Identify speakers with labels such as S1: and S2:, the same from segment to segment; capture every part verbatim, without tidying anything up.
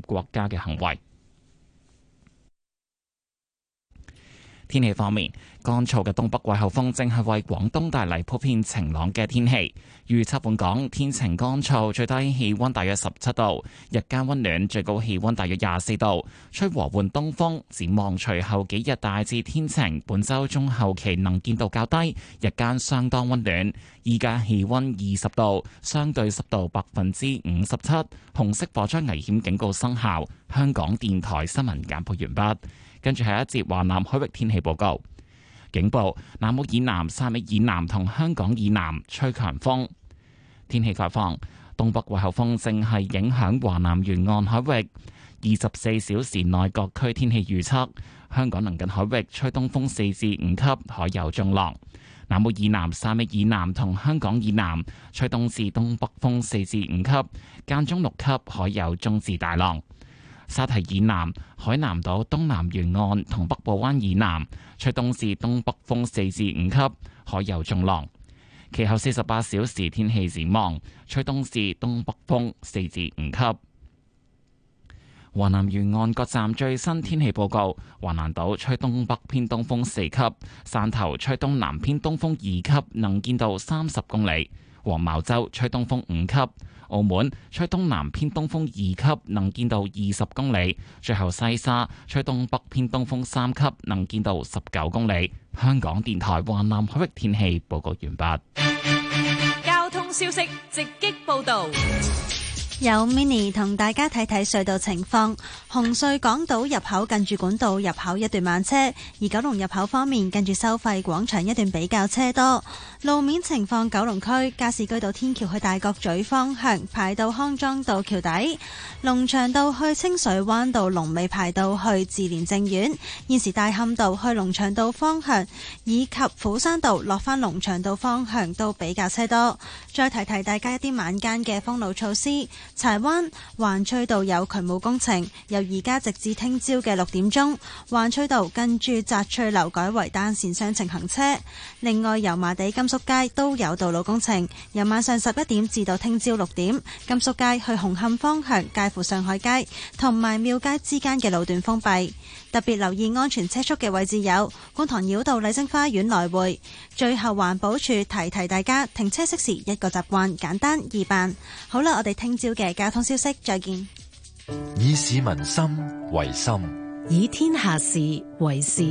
S1: 國家嘅行為。天氣方面，乾燥嘅東北季候風正係為廣東帶嚟普遍晴朗嘅天氣。預測本港天晴乾燥，最低氣溫大約十七度，日間溫暖，最高氣溫大約廿四度，吹和緩東風。展望隨後幾日大致天晴，本周中後期能見度較低，日間相當溫暖。依家氣溫二十度，相對濕度百分之五十七，紅色火災危險警告生效。香港電台新聞簡報完畢。跟住係一節華南海域天氣報告，警報：南澳以南、汕尾以南同香港以南吹強風。天氣概況：東北季候風正係影響華南沿岸海域。二十四小時內各區天氣預測：香港鄰近海域吹東風四至五級，海有中浪；南澳以南、汕尾以南同香港以南吹東至東北風四至五級，間中六級，海有中至大浪。沙堤以南、海南島東南沿岸同北部灣以南吹東至東北風四至五級，海有中浪。其後四十八小時天氣展望，吹東至東北風四至五級。華南沿岸各站最新天氣報告：華南島吹東北偏東風四級，汕頭吹東南偏東風二級，能見度三十公里；黃茅洲吹東風五級。澳門吹東南偏東風二級，能見度二十公里；最後西沙吹東北偏東風三級，能見度十九公里。香港電台華南海域天氣報告完畢。
S2: 交通消息直擊報道。
S3: 有 mini 同大家睇睇隧道情況。紅隧港島入口近住管道入口一段慢車，而九龍入口方面近住收費廣場一段比較車多。路面情況：九龍區加士居道天橋去大角咀方向排到康莊道橋底，龍翔道去清水灣道龍尾排到去自蓮正院。現時大磡道去龍翔道方向以及虎山道落返龍翔道方向都比較車多。再提提大家一啲晚間嘅封路措施。柴灣環翠道有渠務工程，由而家直至聽朝嘅六點鐘，環翠道跟住澤翠樓改為單線雙程行車。另外，油麻地甘肅街都有道路工程，由晚上十一點至到聽朝六點，甘肅街去紅磡方向介乎上海街同埋廟街之間嘅路段封閉。特別留意安全車速嘅位置有觀塘繞道麗晶花園來回。最後，環保署提提大家停車熄匙一個習慣，簡單易辦。好啦，我哋聽朝嘅交通消息再見。
S4: 以市民心為心，
S5: 以天下事為事。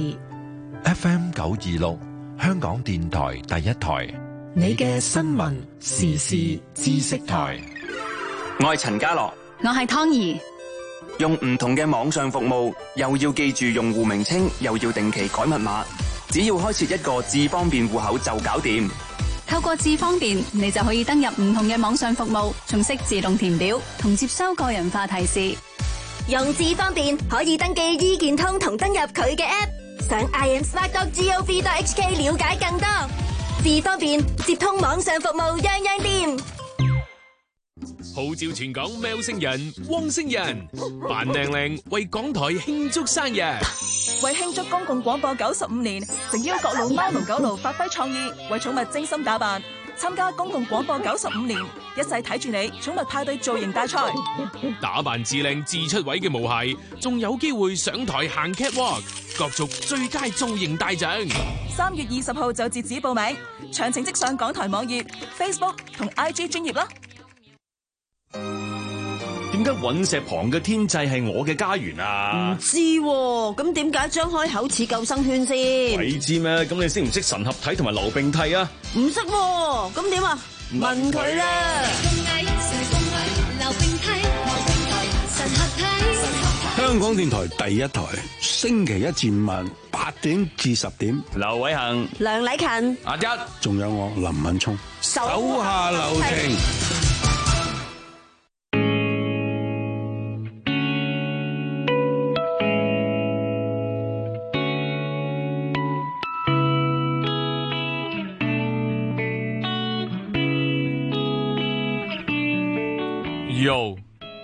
S4: F M 九二六香港電台第一台，
S5: 你嘅新聞時事知識台。
S6: 我係陳家樂，
S2: 我係湯兒。
S6: 用唔同嘅網上服務，又要記住用戶名稱，又要定期改密碼，只要開設一個智方便戶口就搞掂。
S2: 透過智方便，你就可以登入唔同嘅網上服務，仲識自動填表同接收個人化提示。
S7: 用智方便可以登記醫健通同登入佢嘅 app， 上 i am smart dot gov dot h k 了解更多。智方便接通網上服務，樣樣掂。
S8: 號召全港喵星人、汪星人扮靚靚為港台慶祝生日。
S9: 為慶祝公共廣播九十五年，誠邀各路貓奴狗奴發揮創意，為寵物精心打扮，參加公共廣播九十五年，一齊睇住你寵物派對造型大賽。
S8: 打扮至靚至出位嘅毛孩，仲有機會上台行 catwalk， 角逐最佳造型大獎。
S9: 三月二十號就截止報名，詳情即上港台網頁、Facebook 同 I G 專頁啦。
S10: 點解隕石旁嘅天際係我嘅家園啊？
S11: 唔知喎，咁點解張開口似救生圈先？
S10: 鬼知咩？咁你識唔識神合體同埋流並蒂啊？
S11: 唔識喎，咁點啊？問佢啦。
S12: 香港電台第一台，星期一至五晚八點至十點，
S10: 劉偉恒、
S11: 梁禮勤、
S10: 阿一，
S12: 仲有我林敏聰，
S11: 手
S12: 下留情。
S8: Yo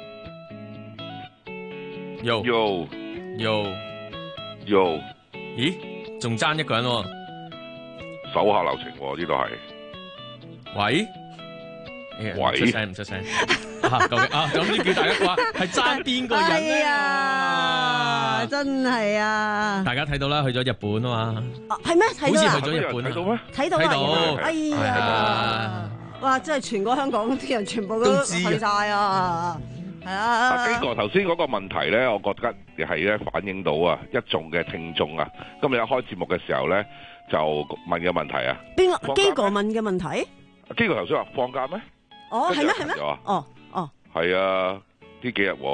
S8: Yo
S13: Yo
S8: Yo
S13: Yo，
S8: 咦？仲爭一個人喎，
S13: 手下留情喎，呢度係。
S8: 喂
S13: 喂，
S8: 唔出聲唔出聲。
S14: 究竟啊，總之叫大家話係爭邊個人咧？
S11: 啊，真係啊！
S14: 大家睇到啦，去咗日本啊嘛。
S11: 係咩？睇到
S14: 好似去咗日本
S13: 睇到咩？
S11: 睇到啊！哎呀！哇！真係全個香港啲人全部都去晒啊！係啊！
S13: 阿基哥頭先嗰個問題咧，我覺得係咧反映到啊一眾嘅聽眾啊，今日一開節目嘅時候咧就問嘅問題啊。
S11: 邊個基哥問嘅問題？
S13: 基哥頭先話放假咩？
S11: 哦，係咩？係咩？哦哦，
S13: 係啊，呢幾日喎。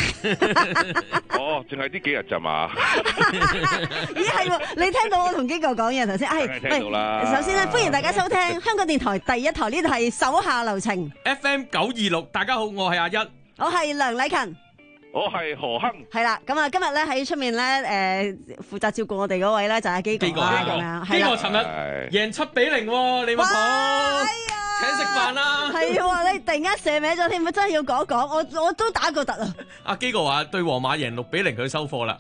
S13: 哦，淨係呢幾日咋嘛？
S11: 咦係喎，你聽到我同基哥講嘢頭先？係，
S13: 聽到啦。
S11: 首先咧，歡迎大家收聽香港電台第一台，呢度係手下留情
S14: F M 九二六。大家好，我係阿一，
S11: 我係梁禮勤。
S13: 我係何亨，
S11: 係啦，咁啊，今日咧喺出面咧，誒，負責照顧我哋嗰位咧就係基哥啦，咁樣。
S14: 基哥尋日贏七比零，利物浦請食飯啦。係
S11: 喎，你突然間射歪咗添，真係要講一講，我我都打過突啊。
S14: 阿基哥話對皇馬贏六比零，佢收貨啦。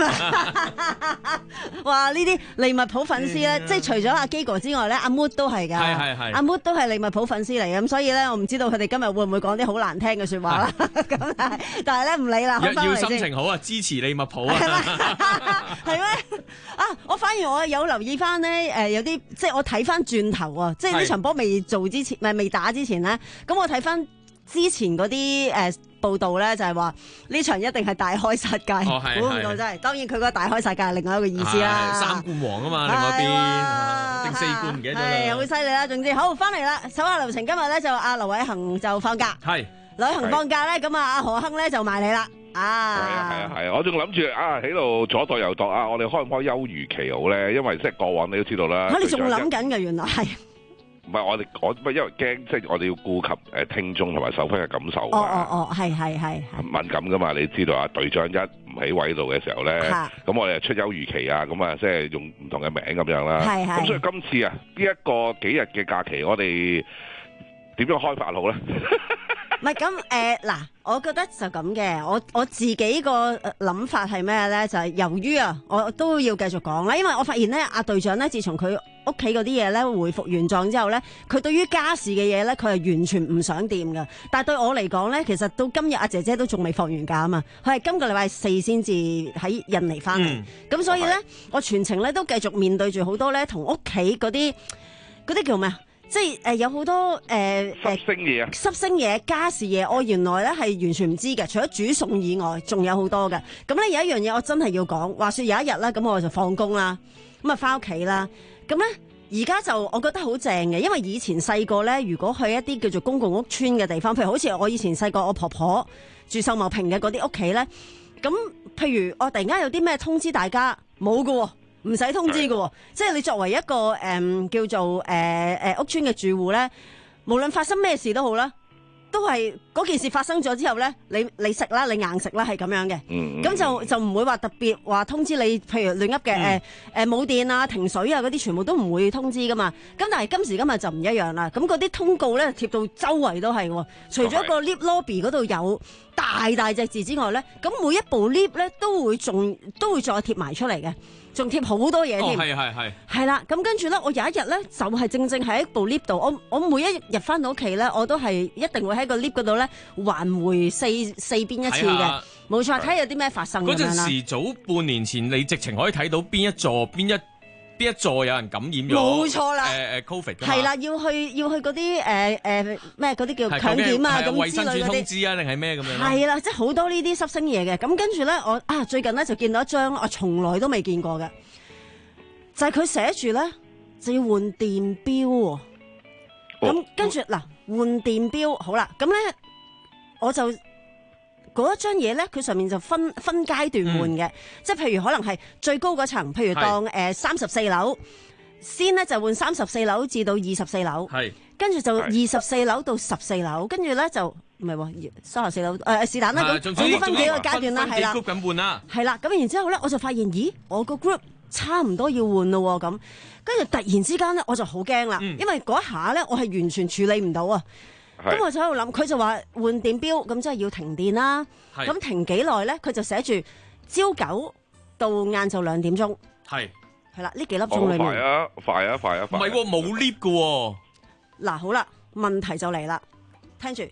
S11: 哇！呢啲利物浦粉絲咧，即係除咗阿基哥之外咧，阿 Mood 都係㗎。
S14: 係係係。
S11: 阿 Mood 都係利物浦粉絲嚟嘅，咁所以咧，我唔知道佢哋今日會唔會講啲好難聽嘅説話啦。咁但係，但係咧唔理啦，
S14: 要要心情好啊，支持利物浦啊。
S11: 係咩？啊！我反而我有留意翻咧，誒有啲即係我睇翻轉頭啊，即係呢場波未做之前，唔係未打之前咧，咁我睇翻之前嗰啲誒報道咧，就係話呢場一定係大開殺戒，估唔到真係。當然佢個大開殺戒係另外一個意思啦。
S14: 三冠王啊嘛，另外一邊定四冠唔記得咗啦。
S11: 係好犀利啦！總之好翻嚟啦，手下留情今日咧就阿劉偉恒就放假，
S14: 係
S11: 劉偉恒放假咧，咁啊阿何亨咧就埋你啦。啊，
S13: 係啊係啊係啊！我仲諗住啊喺度左度右度啊，我哋開唔開休漁期好咧？因為即係過往你都知道啦。
S11: 嚇！你仲諗緊嘅原來係。
S13: 唔係我哋我，唔係因為驚，即係我哋要顧及誒聽眾同埋受歡嘅感受。
S11: 哦哦哦，係係係。
S13: 敏感噶嘛？你知道啊，隊長一唔喺位度嘅時候咧，咁我哋出休漁期啊，咁啊即係用唔同嘅名咁樣啦。係係。咁所以今次啊，呢一個幾日嘅假期，我哋點樣開發好咧？
S11: 唔係咁誒嗱，我覺得就咁嘅。我我自己個諗法係咩咧？就係、是、由於啊，我都要繼續講啦，因為我發現咧，阿隊長咧，自從佢屋企嗰啲嘢咧回復原狀之後咧，佢對於家事嘅嘢咧，佢係完全唔想掂噶。但係對我嚟講咧，其實到今日阿姐姐都仲未放完假啊嘛，佢係今個禮拜四先至喺印尼翻嚟，咁、嗯、所以咧，我全程咧都繼續面對住好多咧同屋企嗰啲嗰啲叫咩啊？即係誒、呃、有好多誒誒、呃、
S13: 濕星嘢啊，
S11: 濕星嘢、家事嘢，我原來咧係完全唔知嘅。除咗煮餸以外，仲有好多嘅。咁咧有一樣嘢我真係要講。話說有一日啦，咁我就放工啦，咁啊翻屋企啦。咁咧而家就我覺得好正嘅，因為以前細個咧，如果去一啲叫做公共屋邨嘅地方，譬如好似我以前細個我婆婆住秀茂坪嘅嗰啲屋企咧，咁譬如我突然間有啲咩通知大家，冇㗎喎。唔使通知嘅，即係你作為一個誒、嗯、叫做誒誒、呃、屋邨嘅住戶咧，無論發生咩事都好啦，都係嗰件事發生咗之後咧，你你食啦，你硬食啦，係咁樣嘅。咁、嗯、就就唔會話特別話通知你，譬如亂噏嘅誒誒冇電啊、停水啊嗰啲，全部都唔會通知噶嘛。咁但係今時今日就唔一樣啦。咁嗰啲通告咧貼到周圍都係，除咗個 lift lobby 嗰度有大大隻字之外咧，咁每一部 lift 咧都會仲都會再貼埋出嚟嘅。仲貼好多嘢添，
S14: 係係係，
S11: 係啦。咁跟住咧，我有一日咧，就係、是、正正喺一部 lift 度，我我每一日翻到屋企咧，我都係一定會喺個 lift 嗰度咧，環回四四邊一次嘅，冇錯。睇下有啲咩發生咁樣啦。
S14: 嗰陣時早半年前，你直情可以睇到邊一座邊一。邊一座有人感染咗？
S11: 冇錯啦，
S14: 誒誒 Covid
S11: 係啦，要去要去嗰啲誒誒咩嗰啲叫強檢啊咁之類嗰啲。衛生署通知啊，定係咩咁樣？係啦，即係好多呢啲濕星嘢嘅。咁跟住咧，我啊最近咧就見到一張我從來都未見過嘅，就係佢寫住咧就要換電錶喎。咁跟住嗱換電錶好啦，咁咧我就。嗰一張嘢咧，佢上面就分分階段換嘅，嗯、即係譬如可能係最高嗰層，譬如當誒三十四樓，先咧就換三十四樓至到二十四樓，跟住就二十四樓到十四樓，跟住咧就唔係喎，三十四樓誒是但啦，咁總之分幾個階段啦，係啦，
S14: 分 group 咁換啦，
S11: 係啦，咁然之後咧我就發現，咦，我個 group 差唔多要換咯咁，跟住突然之間咧我就好驚啦，嗯、因為嗰一下咧我係完全處理唔到啊。咁我就喺度諗，佢就話換電錶，咁即係要停電啦。咁停幾耐咧？佢就寫住朝九到晏晝兩點鐘。係係啦，呢幾粒鐘裏面。
S13: 快啊！快啊！快啊！
S14: 唔係喎，冇 lift 嘅喎。
S11: 嗱，好啦，問題就嚟啦，聽住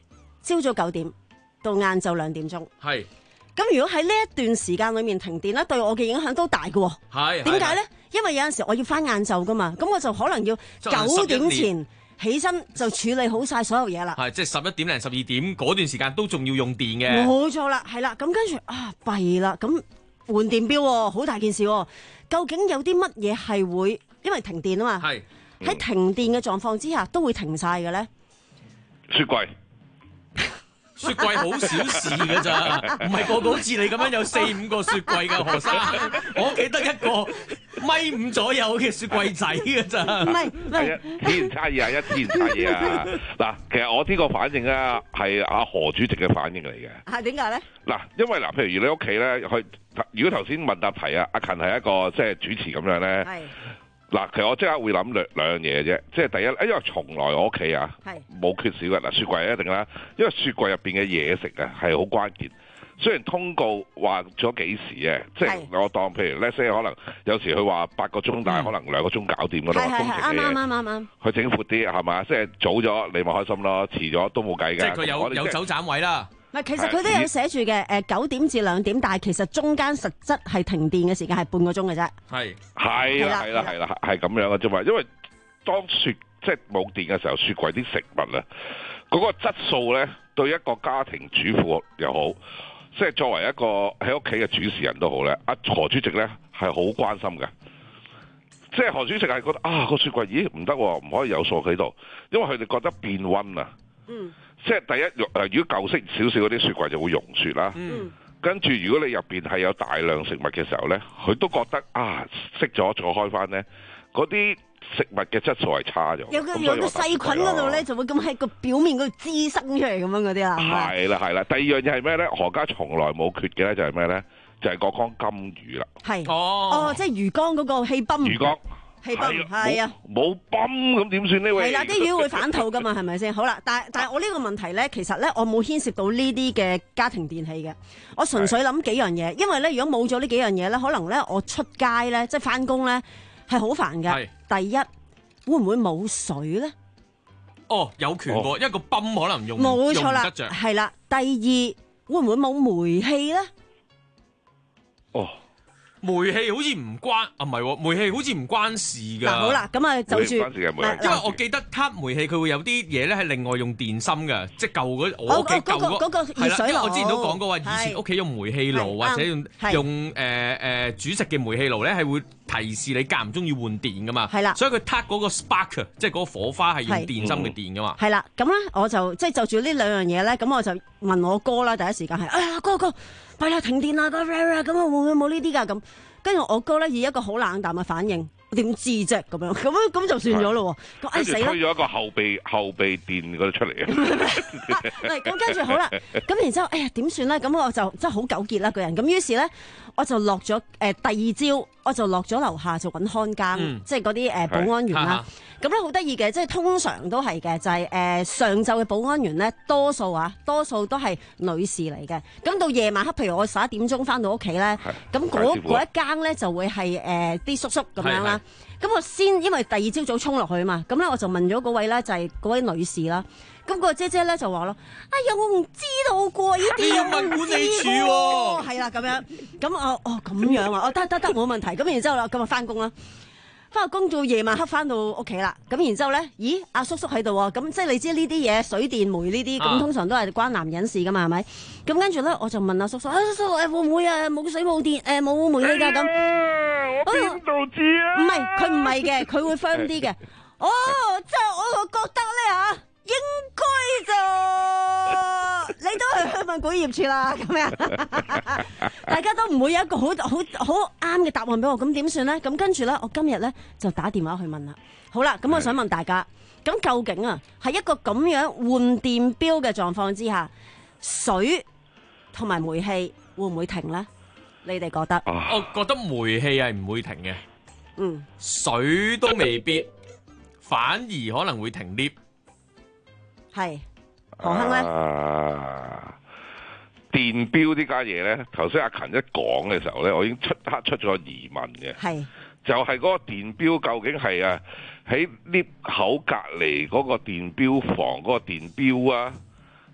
S11: 朝早九點到晏晝兩點鐘。
S14: 係。
S11: 咁如果喺呢一段時間裏面停電咧，對我嘅影響都大嘅喎。
S14: 係。
S11: 點解咧？因為有陣時我要翻晏晝噶嘛，咁我就可能要九點前起身就處理好晒所有嘢啦。
S14: 係，即係十一點零十二點嗰段時間都仲要用電嘅。
S11: 冇錯啦，係啦。咁跟住啊，弊啦，咁換電錶喎，好大件事喎。究竟有啲乜嘢係會因為停電啊嘛？
S14: 係。
S11: 喺停電嘅狀況之下，都會停晒嘅咧。
S13: 雪櫃。
S14: 雪櫃好小事㗎咋，唔係個個好似你咁樣有四五個雪櫃㗎，何生。我記得一個米五左右嘅雪櫃仔㗎咋。
S11: 唔係，
S13: 係啊，天然差異啊，一天然差異啊。嗱，其實我呢個反應咧係阿何主席嘅反應嚟嘅。
S11: 係點解咧？
S13: 嗱，因為嗱，譬如你屋企咧，佢如果頭先問答題啊，阿勤係一個即係主持咁樣咧。係。嗱，其實我即刻會諗兩兩樣嘢啫，即係第一，因為從來我屋企啊冇缺少嘅。嗱，雪櫃一定啦，因為雪櫃入邊嘅嘢食啊係好關鍵。雖然通告話咗幾時嘅，即係我當譬如 let's say 可能有時佢話八個鐘，但係可能兩個鐘搞掂㗎啦，工程嘅嘢。啱啱啱啱。佢整闊啲係嘛？即係早咗你咪開心咯，遲咗都冇計㗎。
S14: 即係佢有有走盞位啦。
S11: 唔係，其實佢都有寫住嘅，誒九點至兩點，但係其實中間實質係停電嘅時間係半個鐘嘅啫。
S14: 係
S13: 係啦係啦係啦係咁樣嘅啫嘛，因為當雪即係冇電嘅時候，雪櫃啲食物啊，嗰個質素咧對一個家庭主婦又好，即係作為一個喺屋企嘅主持人都好咧，阿何主席咧係好關心嘅。即係何主席係覺得啊個雪櫃咦唔得，唔可以有數喺度，因為佢哋覺得變溫啊。嗯。即係第一，誒如果舊式少少嗰啲雪櫃就會溶雪啦。嗯。跟住如果你入邊係有大量食物嘅時候咧，佢都覺得啊熄咗再開翻咧，嗰啲食物嘅質素係差咗。
S11: 有個有個細菌嗰度咧，就會咁喺個表面嗰度滋生出嚟咁樣嗰啲啊。
S13: 係啦係啦，第二樣嘢係咩咧？何家從來冇缺嘅咧，就係咩咧？就係嗰缸金魚啦。
S11: 係。哦。哦，即係魚缸嗰個氣泵。
S13: 魚缸。
S11: 氣泵係啊，
S13: 冇泵咁點算呢？喂，
S11: 係啦，啲魚會反肚噶嘛，係咪先？好啦，但係但係我呢個問題咧，其實咧我冇牽涉到呢啲嘅家庭電器嘅，我純粹諗幾樣嘢，因為咧如果冇咗呢幾樣嘢咧，可能咧我出街咧即係翻工咧係好煩嘅。第一，會唔會冇水咧？
S14: 哦，有權喎，哦、一個泵可能用
S11: 冇錯啦，
S14: 用得着。
S11: 係啦，第二會唔會冇煤氣咧？
S14: 哦。煤氣好似唔關啊，唔係喎，煤氣好似唔關事噶。
S11: 嗱，好啦，咁啊就住，
S14: 因為我記得撻煤氣佢會有啲嘢咧係另外用電芯嘅，即係舊嗰我屋企舊嗰
S11: 嗰個熱水爐。
S14: 我之前都講過話，以前屋企用煤氣爐或者用用誒誒煮食嘅煤氣爐咧，係會提示你間唔中要換電噶嘛。係啦，所以佢撻嗰個 spark 即係嗰個火花係用電芯嘅電噶嘛。
S11: 係啦，咁咧我就即係就住呢兩樣嘢咧，咁我就問我哥啦，第一時間係哎呀哥哥。弊啦，停電啦，咁啊會唔會冇呢啲㗎？咁跟住我哥咧以一個好冷淡嘅反應，我點知啫？咁樣咁樣咁就算咗咯喎。咁哎死啦！
S13: 推咗一個後備後備電嗰度出嚟啊！
S11: 係咁跟住好啦，咁然之後哎呀點算咧？咁我就真係好糾結啦個人。咁於是咧我就落咗誒第二朝，我就落咗樓下就揾看更，嗯、即係嗰啲誒保安員啦。咁咧好得意嘅，即係通常都係嘅，就係、是、誒、呃、上晝嘅保安員咧，多數啊，多數都係女士嚟嘅。咁到夜晚黑，譬如我十一點鐘翻到屋企咧，咁嗰嗰一更咧就會係誒啲叔叔咁樣啦。咁我先因為第二朝早衝落去啊嘛，咁咧我就問咗嗰位咧就係嗰位女士啦。咁、那個姐姐咧就話咯：哎呀，我唔知道過呢啲有冇管理處喎。係啦，咁樣。咁我哦咁樣啊，我得得得冇問題。咁然之後啦，咁啊翻工啦。翻個工到夜晚黑翻到屋企啦，咁然之後咧，咦阿叔叔喺度喎，咁即係你知呢啲嘢水電煤呢啲，咁、啊、通常都係關男人事噶嘛，係咪？咁跟住咧，我就問阿叔叔，阿叔叔誒會唔會啊冇水冇電誒冇煤氣㗎咁？
S13: 我邊度知啊？
S11: 唔係佢唔係嘅，佢會 firm 啲嘅。哦，即係我就覺得咧嚇。應該就你都係去問管業處啦，咁樣大家都唔會有一個好好好啱嘅答案俾我，咁點算咧？咁跟住咧，我今日咧就打電話去問啦。好啦，咁我想問大家，咁究竟啊，係一個咁樣換電錶嘅狀況之下，水同埋煤氣會唔會停咧？你哋覺得？
S14: 我覺得煤氣係唔會停嘅，
S11: 嗯，
S14: 水都未必，反而可能會停 lift。
S11: 係何亨咧？
S13: 啊，電錶呢家嘢咧，頭先阿勤一講嘅時候咧，我已經出刻出咗疑問嘅。係就係嗰個電錶究竟係啊喺 lift 口隔離嗰個電錶房嗰個電錶啊，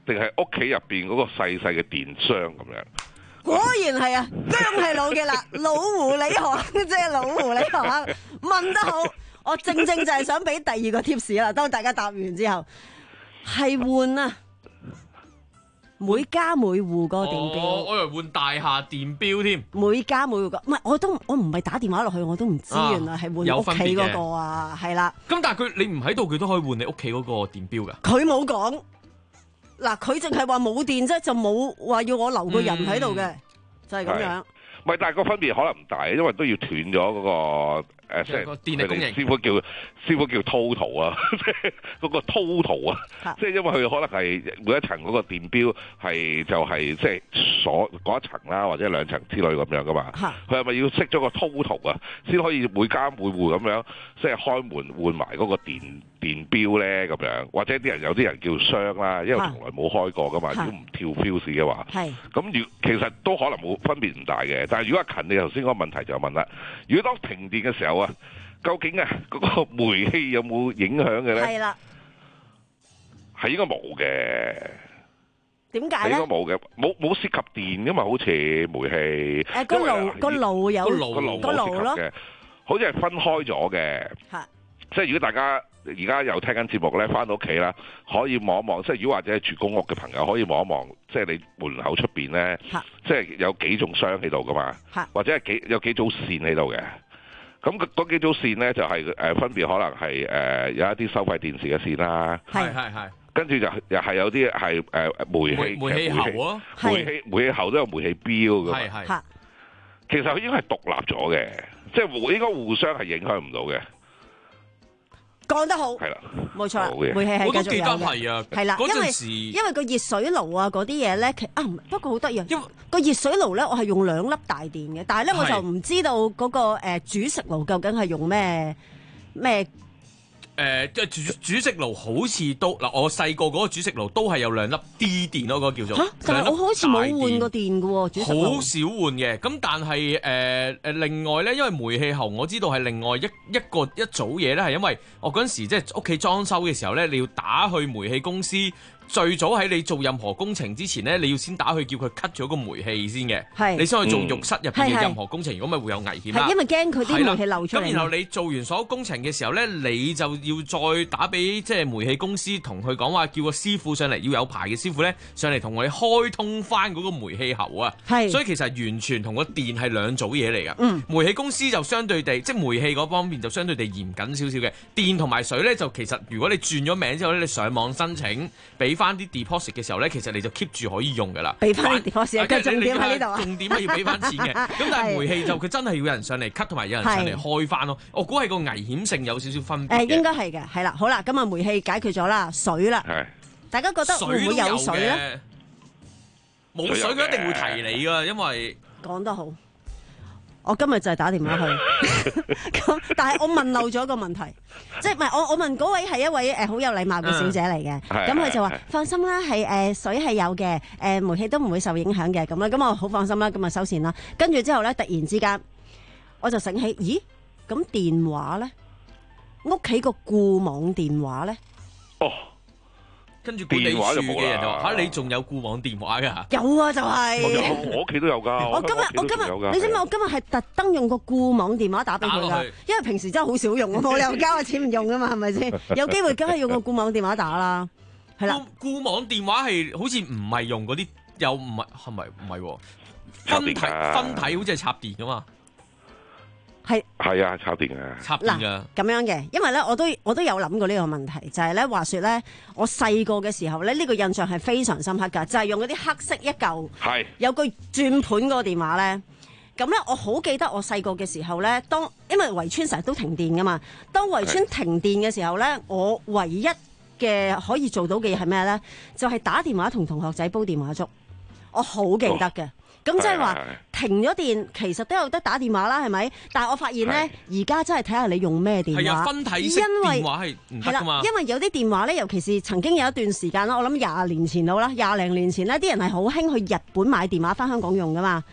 S13: 定係屋企入邊嗰個細細嘅電箱咁樣？
S11: 果然係啊，姜係老嘅啦，老狐狸學即係老狐狸學，問得好。我正正就係想俾第二個 tips 啦，當大家答完之後，係換啊，每家每戶個電錶。
S14: 哦，我以為換大廈電錶添。
S11: 每家每戶個，唔係我都我唔係打電話落去，我都唔知原來係換屋企嗰個啊，係啦。
S14: 咁但係佢你唔喺度，佢都可以換你屋企嗰個電錶㗎。
S11: 佢冇講。嗱，佢淨係話冇電啫，就冇話要我留個人喺度嘅，嗯、就係咁樣。
S13: 唔係，但係個分別可能唔大，因為都要斷咗嗰個。誒，即係
S14: 電力供應，
S13: 師傅叫師傅叫 total 啊，即係嗰個 total 啊，即係因為佢可能係每一層嗰個電錶係就係即係鎖嗰一層啦，或者兩層之類咁樣噶嘛。佢係咪要熄咗個 total 啊，先可以每家每戶咁樣即係開門換埋嗰個電電錶咧咁樣？或者啲人有啲人叫雙啦，因為從來冇開過噶嘛，如果唔跳 fuse 嘅話，咁如其實都可能冇分別唔大嘅。但係如果阿勤你頭先嗰個問題就問啦，如果當停電嘅時候，究竟啊嗰個煤氣有冇影響嘅咧？係啦，係應該冇嘅。點解咧？應該冇嘅，冇冇涉及電噶嘛？好似煤氣。誒，個爐個爐有個爐個爐咯，好似係分開咗嘅。係，即係如果大家而家又聽緊節目咧，翻到屋企啦，可以望一望。即係如果或者係住公屋嘅朋友，可以望一望，即係你門口出邊咧，即係有幾種箱喺度噶嘛？或者係幾有幾組線喺度嘅。咁嗰幾組線咧就係、是、誒、呃、分別可能係誒、呃、有一啲收費電視嘅線啦，係係係，跟住就又係有啲係誒煤氣
S14: 煤氣喉啊，
S13: 煤氣煤氣喉都有煤氣錶噶嘛，係係，其實佢應該係獨立咗嘅，即係應該互相係影響唔到嘅。講得好，係啦，冇錯，煤氣係繼續有嘅，係啦，因為因為個熱水爐啊嗰啲嘢咧，其啊不過好得意，因為個熱水爐咧，我係用兩粒大電嘅，但係咧我就唔知道嗰個誒煮食爐究竟係用咩咩。
S14: 誒，即係煮煮食爐好似都嗱，我細個嗰個煮食爐都係有兩粒 D 電咯，嗰個叫做。嚇！但係我好似冇換過電嘅喎，煮食爐。好少換嘅，咁但係誒誒，另外咧，因為煤氣喉我知道係另外一一個一組嘢咧，係因為我嗰陣時即係屋企裝修嘅時候咧，你要打去煤氣公司。最早喺你做任何工程之前咧，你要先打去叫佢 cut 咗個煤氣先嘅，係你先去做浴室入邊嘅任何工程，如果咪會有危險啦。係因為驚佢啲煤氣漏出嚟。咁然後你做完所有工程嘅時候咧，你就要再打俾即係煤氣公司，同佢講話叫個師傅上嚟，要有牌嘅師傅咧上嚟同我哋開通翻嗰個煤氣喉啊。係，所以其實完全同個電係兩組嘢嚟㗎。嗯，煤氣公司就相對地，即係煤氣嗰方面就相對地嚴謹少少嘅。電同埋水咧就其實如果你轉咗名之後咧，你上網申請俾翻啲 deposit 嘅時候咧，其實你就 keep 住可以用噶啦。俾翻啲 deposit，嘅重點喺呢度啊！重點係要俾翻錢嘅。咁但係煤氣就佢真係要有人上嚟 cut，同埋有人上嚟開翻咯。我估係個危險性有少少分別。誒，應該係嘅，係啦，好啦，咁啊煤氣解決咗啦，水啦，大家覺得會唔會有水咧？冇水佢一定會提你噶，因為講得好。我今日就係打電話去，咁但係我問漏咗個問題，即係唔係我我問嗰位係一位誒好有禮貌嘅小姐嚟嘅，咁佢、嗯、就話放心啦，係誒、呃、水係有嘅，誒、呃、煤氣都唔會受影響嘅，咁啦，咁我好放心啦，咁啊收線啦，跟住之後咧，突然之間我就醒起，咦，咁電話咧，屋企個固網電話咧，哦。跟住管理處嘅人就話：嚇，你仲有固網電話㗎？有啊，就係、是。我屋企都有㗎。我今日我今日，你知唔知我今日係特登用個固網電話打俾佢㗎？因為平時真係好少用，我冇理由交嘅錢唔用㗎嘛，係咪先？有機會梗係用個固網電話打啦。係啦。固網電話係好似唔係用嗰啲，又唔係係咪唔係喎？分體分體好似係插電㗎嘛。係係啊，插電啊，插電啊，咁樣嘅，因為咧，我都我都有諗過呢個問題，就係、是、咧，話說咧，我細個嘅時候咧，呢、這個印象係非常深刻噶，就係、是、用嗰啲黑色一嚿，係有個轉盤嗰個電話咧，咁咧，我好記得我細個嘅時候咧，當因為圍村成日都停電噶嘛，當圍村停電嘅時候咧，我唯一嘅可以做到嘅嘢係咩咧？就係、是、打電話同同學仔煲電話粥，我好記得嘅。哦咁即係話停咗電，其實都有得打電話啦，係咪？但係我發現咧，而家真係睇下你用咩電話。係啊，分體式電話係唔得㗎嘛。因為有啲電話咧，尤其是曾經有一段時間啦，我諗廿年前到啦，廿零年前呢，啲人係好興去日本買電話返香港用㗎嘛。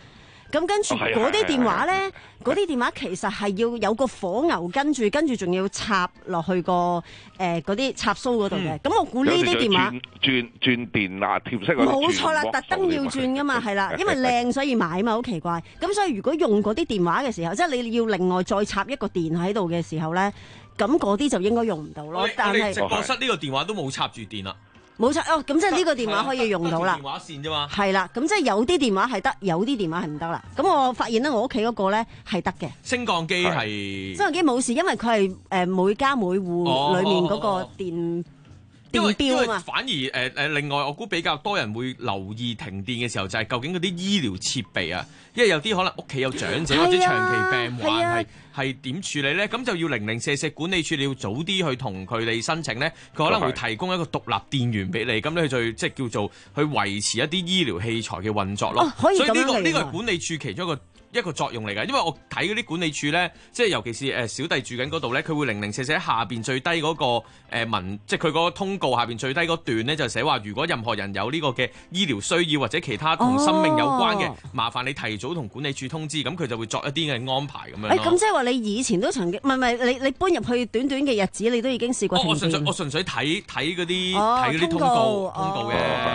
S11: 咁跟住嗰啲電話咧，嗰啲電話其實係要有個火牛跟住，跟住仲要插落去個誒嗰啲插蘇嗰度嘅。咁、嗯、我估呢啲電話
S13: 轉轉電壓貼式嗰啲
S11: 冇錯啦，特登要轉噶嘛，係啦，因為靚所以買嘛，好奇怪。咁所以如果用嗰啲電話嘅時候，即係你要另外再插一個電喺度嘅時候咧，咁嗰啲就應該用唔到咯。但係
S14: 直播室呢個電話都冇插住電啦。
S11: 冇錯哦，咁即係呢個電話可以用到啦。
S14: 電話線啫嘛。
S11: 係啦，咁即係有啲電話係得，有啲電話係唔得啦。咁我發現咧，我屋企嗰個咧係得嘅。
S14: 升降機係。
S11: 升降機冇事，因為佢係誒每家每戶裡面嗰個電。哦哦哦
S14: 因為因為反而誒誒、呃，另外我估比較多人會留意停電嘅時候，就係究竟嗰啲醫療設備啊，因為有啲可能屋企有長者、啊、或者長期病患係係點處理咧？咁就要零零舍舍管理處你要早啲去同佢哋申請咧，佢可能會提供一個獨立電源俾你，咁咧就即係叫做去維持一啲醫療器材嘅運作咯。
S11: 哦、可以
S14: 所以呢、呢個呢、呢個
S11: 係
S14: 管理處其中一個。一個作用嚟㗎，因為我睇嗰啲管理處咧，即係尤其是誒小弟住緊嗰度咧，佢會零零舍舍喺下邊最低嗰個誒文，即係佢嗰個通告下邊最低嗰段咧，就寫話如果任何人有呢個嘅醫療需要或者其他同生命有關嘅，哦、麻煩你提早同管理處通知，咁佢就會作一啲嘅安排咁樣咯。
S11: 誒，咁即係話你以前都曾經，唔係唔係，你你搬入去短短嘅日子，你都已經試過停電。
S14: 哦、我純粹我純粹睇睇嗰啲睇嗰啲通告通告嘅。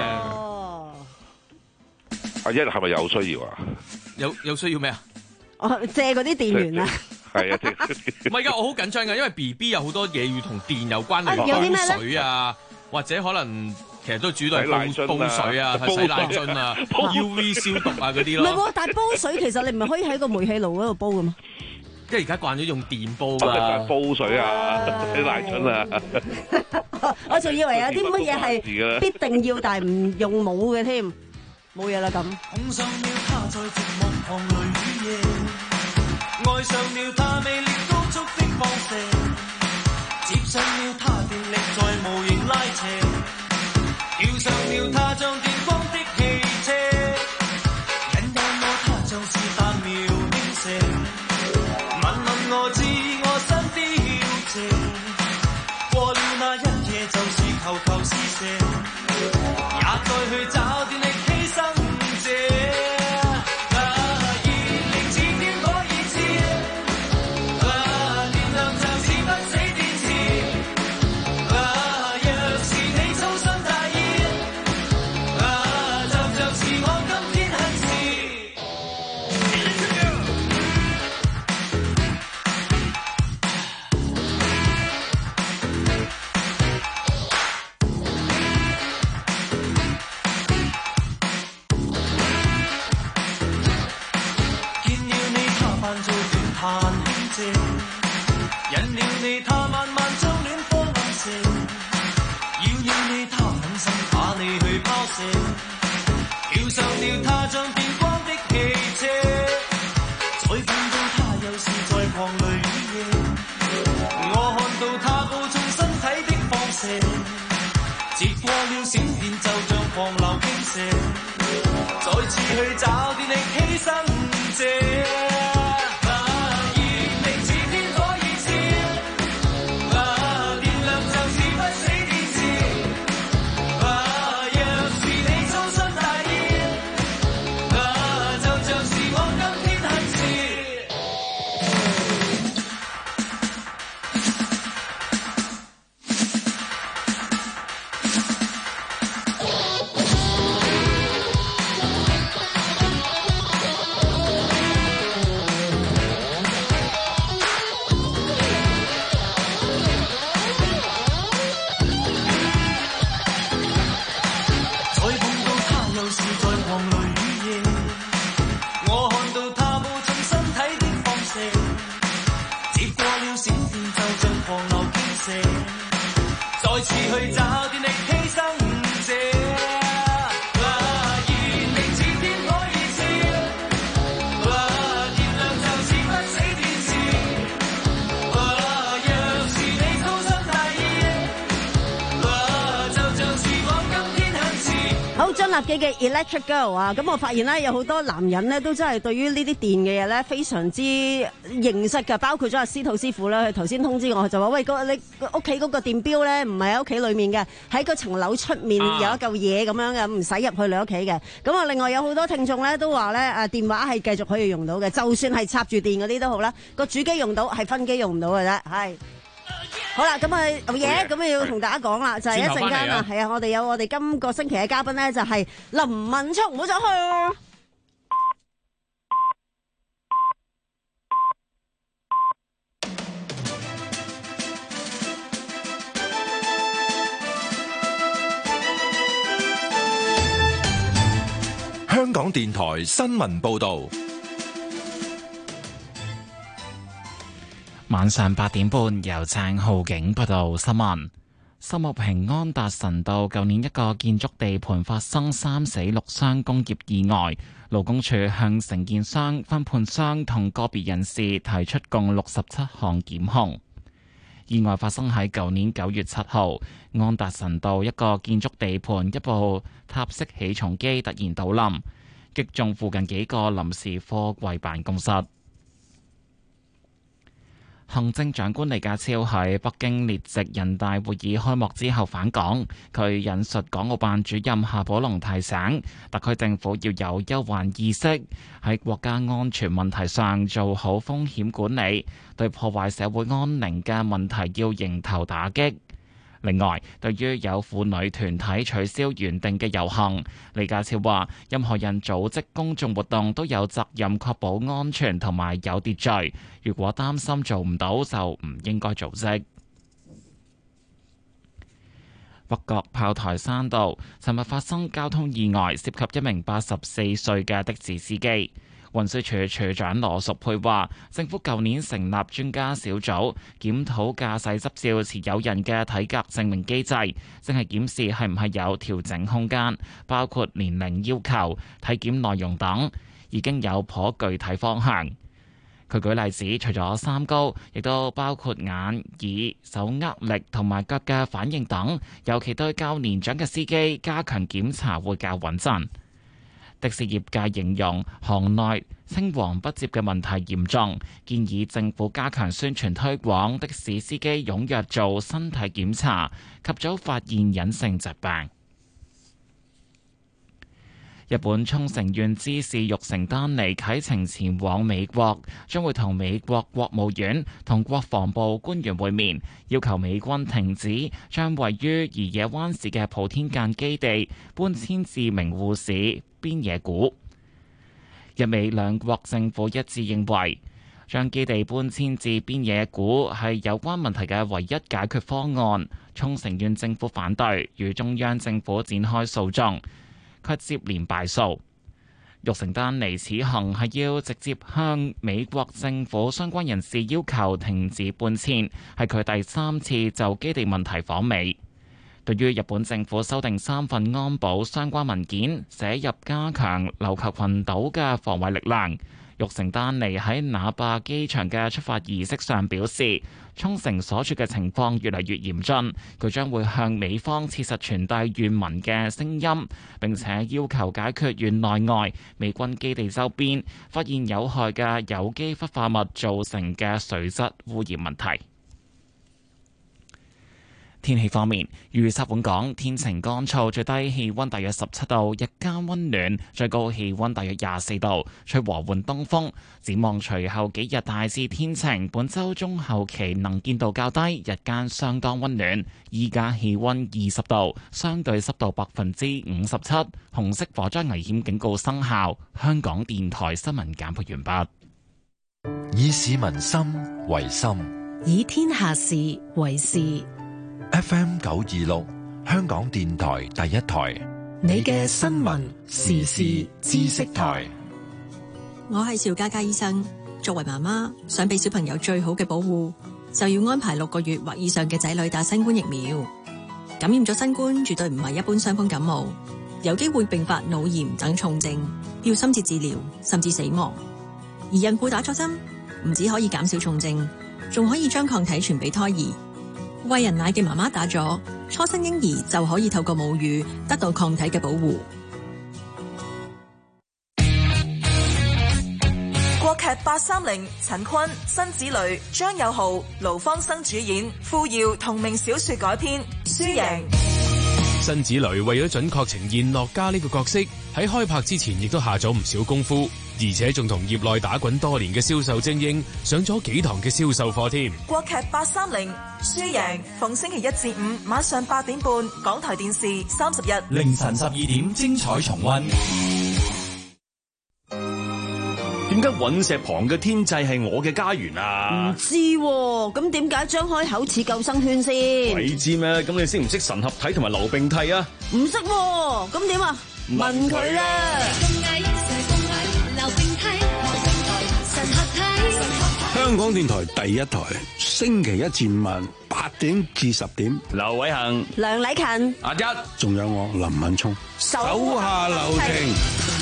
S13: 阿一係咪有需要啊？
S14: 有有需要咩啊？
S11: 哦，借嗰啲電源啊！
S13: 係啊，
S14: 唔係㗎，我好緊張㗎，因為 B B 有好多嘢要同電有關，例
S11: 如
S14: 煲水啊，或者可能其實都主要係煲煲水啊、洗奶樽啊、U V 消毒啊嗰啲咯。
S11: 唔係喎，但係煲水其實你唔係可以喺個煤氣爐嗰度煲㗎嘛？
S14: 即係而家慣咗用電煲㗎。
S13: 煲水啊、洗奶樽啊。
S11: 我仲以為有啲乜嘢係必定要，但係唔用冇嘅添。冇嘢啦咁。
S15: 碰上了他在寂寞旁淚雨夜，愛上了他魅力高速的放射，接上了他電力在無形拉扯，跳上了他像電光的汽車，引誘我他像是彈苗輕射，問問我知我身標謝，過了那一夜就是球球試射，也再去找電力。引了你，他慢慢將戀火暗射，要要你，他狠心把你去拋射，跳上了他像電光的汽車，再看到他又是在狂淚雨夜，我看到他高中身體的放射，接過了閃電就像狂流傾瀉，再次去找電力犧牲者。
S11: 立機嘅 Electric Girl 啊，咁我發現咧有好多男人咧都真係對於呢啲電嘅嘢咧非常之認識㗎，包括咗阿司徒師傅啦，佢頭先通知我就話：喂，個你屋企嗰個電錶咧唔係喺屋企裡面嘅，喺個層樓出面有一嚿嘢咁樣嘅，唔使入去你屋企嘅。咁啊，另外有好多聽眾咧都話咧誒電話係繼續可以用到嘅，就算係插住電嗰啲都好啦，個主機用到係分機用唔到嘅啫，係。好啦，咁啊，有嘢咁啊要同大家講啦，就係、是、一陣間啊，係啊，我哋有我哋今個星期嘅嘉賓咧，就係林敏聰，唔好走去。
S4: 香港電台新聞報道。
S1: 晚上八點半，由鄭浩景報道新聞。秀茂坪安達臣道舊年一個建築地盤發生三死六傷工業意外，勞工處向承建商、分判商同個別人士提出共六十七項檢控。意外發生喺舊年九月七號，安達臣道一個建築地盤一部塔式起重機突然倒冧，擊中附近幾個臨時貨櫃辦公室。行政長官李家超喺北京列席人大會議開幕之後返港，佢引述港澳辦主任夏寶龍提醒，特區政府要有憂患意識，喺國家安全問題上做好風險管理，對破壞社會安寧嘅問題要迎頭打擊。另外，對於有婦女團體取消原定嘅遊行，李家超話：任何人組織公眾活動都有責任確保安全同埋有秩序。如果擔心做唔到，就唔應該組織。北角炮台山道尋日發生交通意外，涉及一名八十四歲嘅的士司機。運輸署署長羅淑佩話，政府舊年成立專家小組檢討駕駛執照持有人嘅體格證明機制，正係檢視係唔係有調整空間，包括年齡要求、體檢內容等，已經有頗具體方向。佢舉例子，除咗三高，亦都包括眼、耳、手握力同埋腳嘅反應等，尤其對較年長嘅司機加強檢查會較穩陣。的士業界形容行內青黃不接嘅問題嚴重，建議政府加強宣傳推廣，的士司機踴躍做身體檢查，及早發現隱性疾病。日本沖繩縣知事玉城丹尼啟程前往美國，將會同美國國務院同國防部官員會面，要求美軍停止將位於宜野灣市嘅普天間基地搬遷至名護市邊野古。日美兩國政府一致認為，將基地搬遷至邊野古係有關問題嘅唯一解決方案。沖繩縣政府反對，與中央政府展開訴訟，卻接連敗訴。玉城丹尼此行係要直接向美國政府相關人士要求停止搬遷，係佢第三次就基地問題訪美。對於日本政府修訂三份安保相關文件，寫入加強琉球群島嘅防衛力量，玉城丹尼喺那霸機場嘅出發儀式上表示，沖繩所處嘅情況越嚟越嚴峻，佢將會向美方切實傳遞縣民嘅聲音，並且要求解決縣內外美軍基地周邊發現有害嘅有機氟化物造成嘅水質污染問題。天氣方面，預測本港天晴乾燥，最低氣溫大約十七度，日間溫暖，最高氣溫大約廿四度，吹和緩東風。展望隨後幾日大致天晴，本周中後期能見度較低，日間相當溫暖。依家氣溫二十度，相對濕度百分之五十七，紅色火災危險警告生效。香港電台新聞簡報完
S4: 畢。以市民心為心，
S5: 以天下事為事。
S4: F M 九二六，香港電台第一台，
S5: 你嘅新聞時事知識台。
S16: 我係邵嘉嘉醫生。作為媽媽，想俾小朋友最好嘅保護，就要安排六個月或以上嘅仔女打新冠疫苗。感染咗新冠，絕對唔係一般傷風感冒，有機會併發腦炎等重症，要深切治療，甚至死亡。而孕婦打咗針，唔止可以減少重症，仲可以將抗體傳俾胎兒。餵人奶嘅媽媽打咗，初生嬰兒就可以透過母乳得到抗體嘅保護。
S9: 國劇八三零，陳坤、辛芷蕾、張友豪、盧芳生主演，傅瑤同名小說改編，輸贏。
S8: 辛芷蕾為咗準確呈現樂嘉呢個角色，喺開拍之前亦都下咗唔少功夫，而且仲同業內打滾多年嘅銷售精英上咗幾堂嘅銷售課添。
S9: 國劇八三零，輸贏，逢星期一至五晚上八點半，港台電視三十日
S17: 凌晨十二點精彩重溫。
S10: 點解隕石旁嘅天際係我嘅家園啊？
S11: 唔知喎，咁點解張開口似救生圈先？
S10: 鬼知咩？咁你識唔識神合體同埋流並替啊？
S11: 唔識喎，咁點啊？問佢啦。
S12: 香港電台第一台，星期一至五晚八點至十點，
S10: 劉偉恒、
S11: 梁禮勤、
S10: 阿一，
S12: 仲有我林敏聰，
S11: 手
S12: 下留情。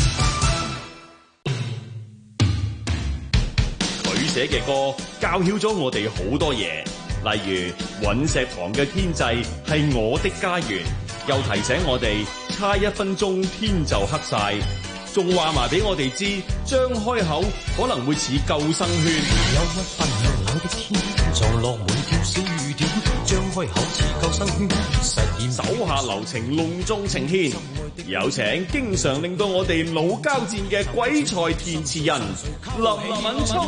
S10: 佢寫嘅歌教曉咗我哋好多嘢，例如隕石旁嘅天際係我的家園，又提醒我哋差一分鐘天就黑晒，仲話埋俾我哋知張開口可能會似救生圈。有一分亮冷的天，撞落滿條小雨點，張開口似救生圈，實現手下留情隆重呈獻。有請經常令到我哋腦交戰嘅鬼才填詞人林敏聰。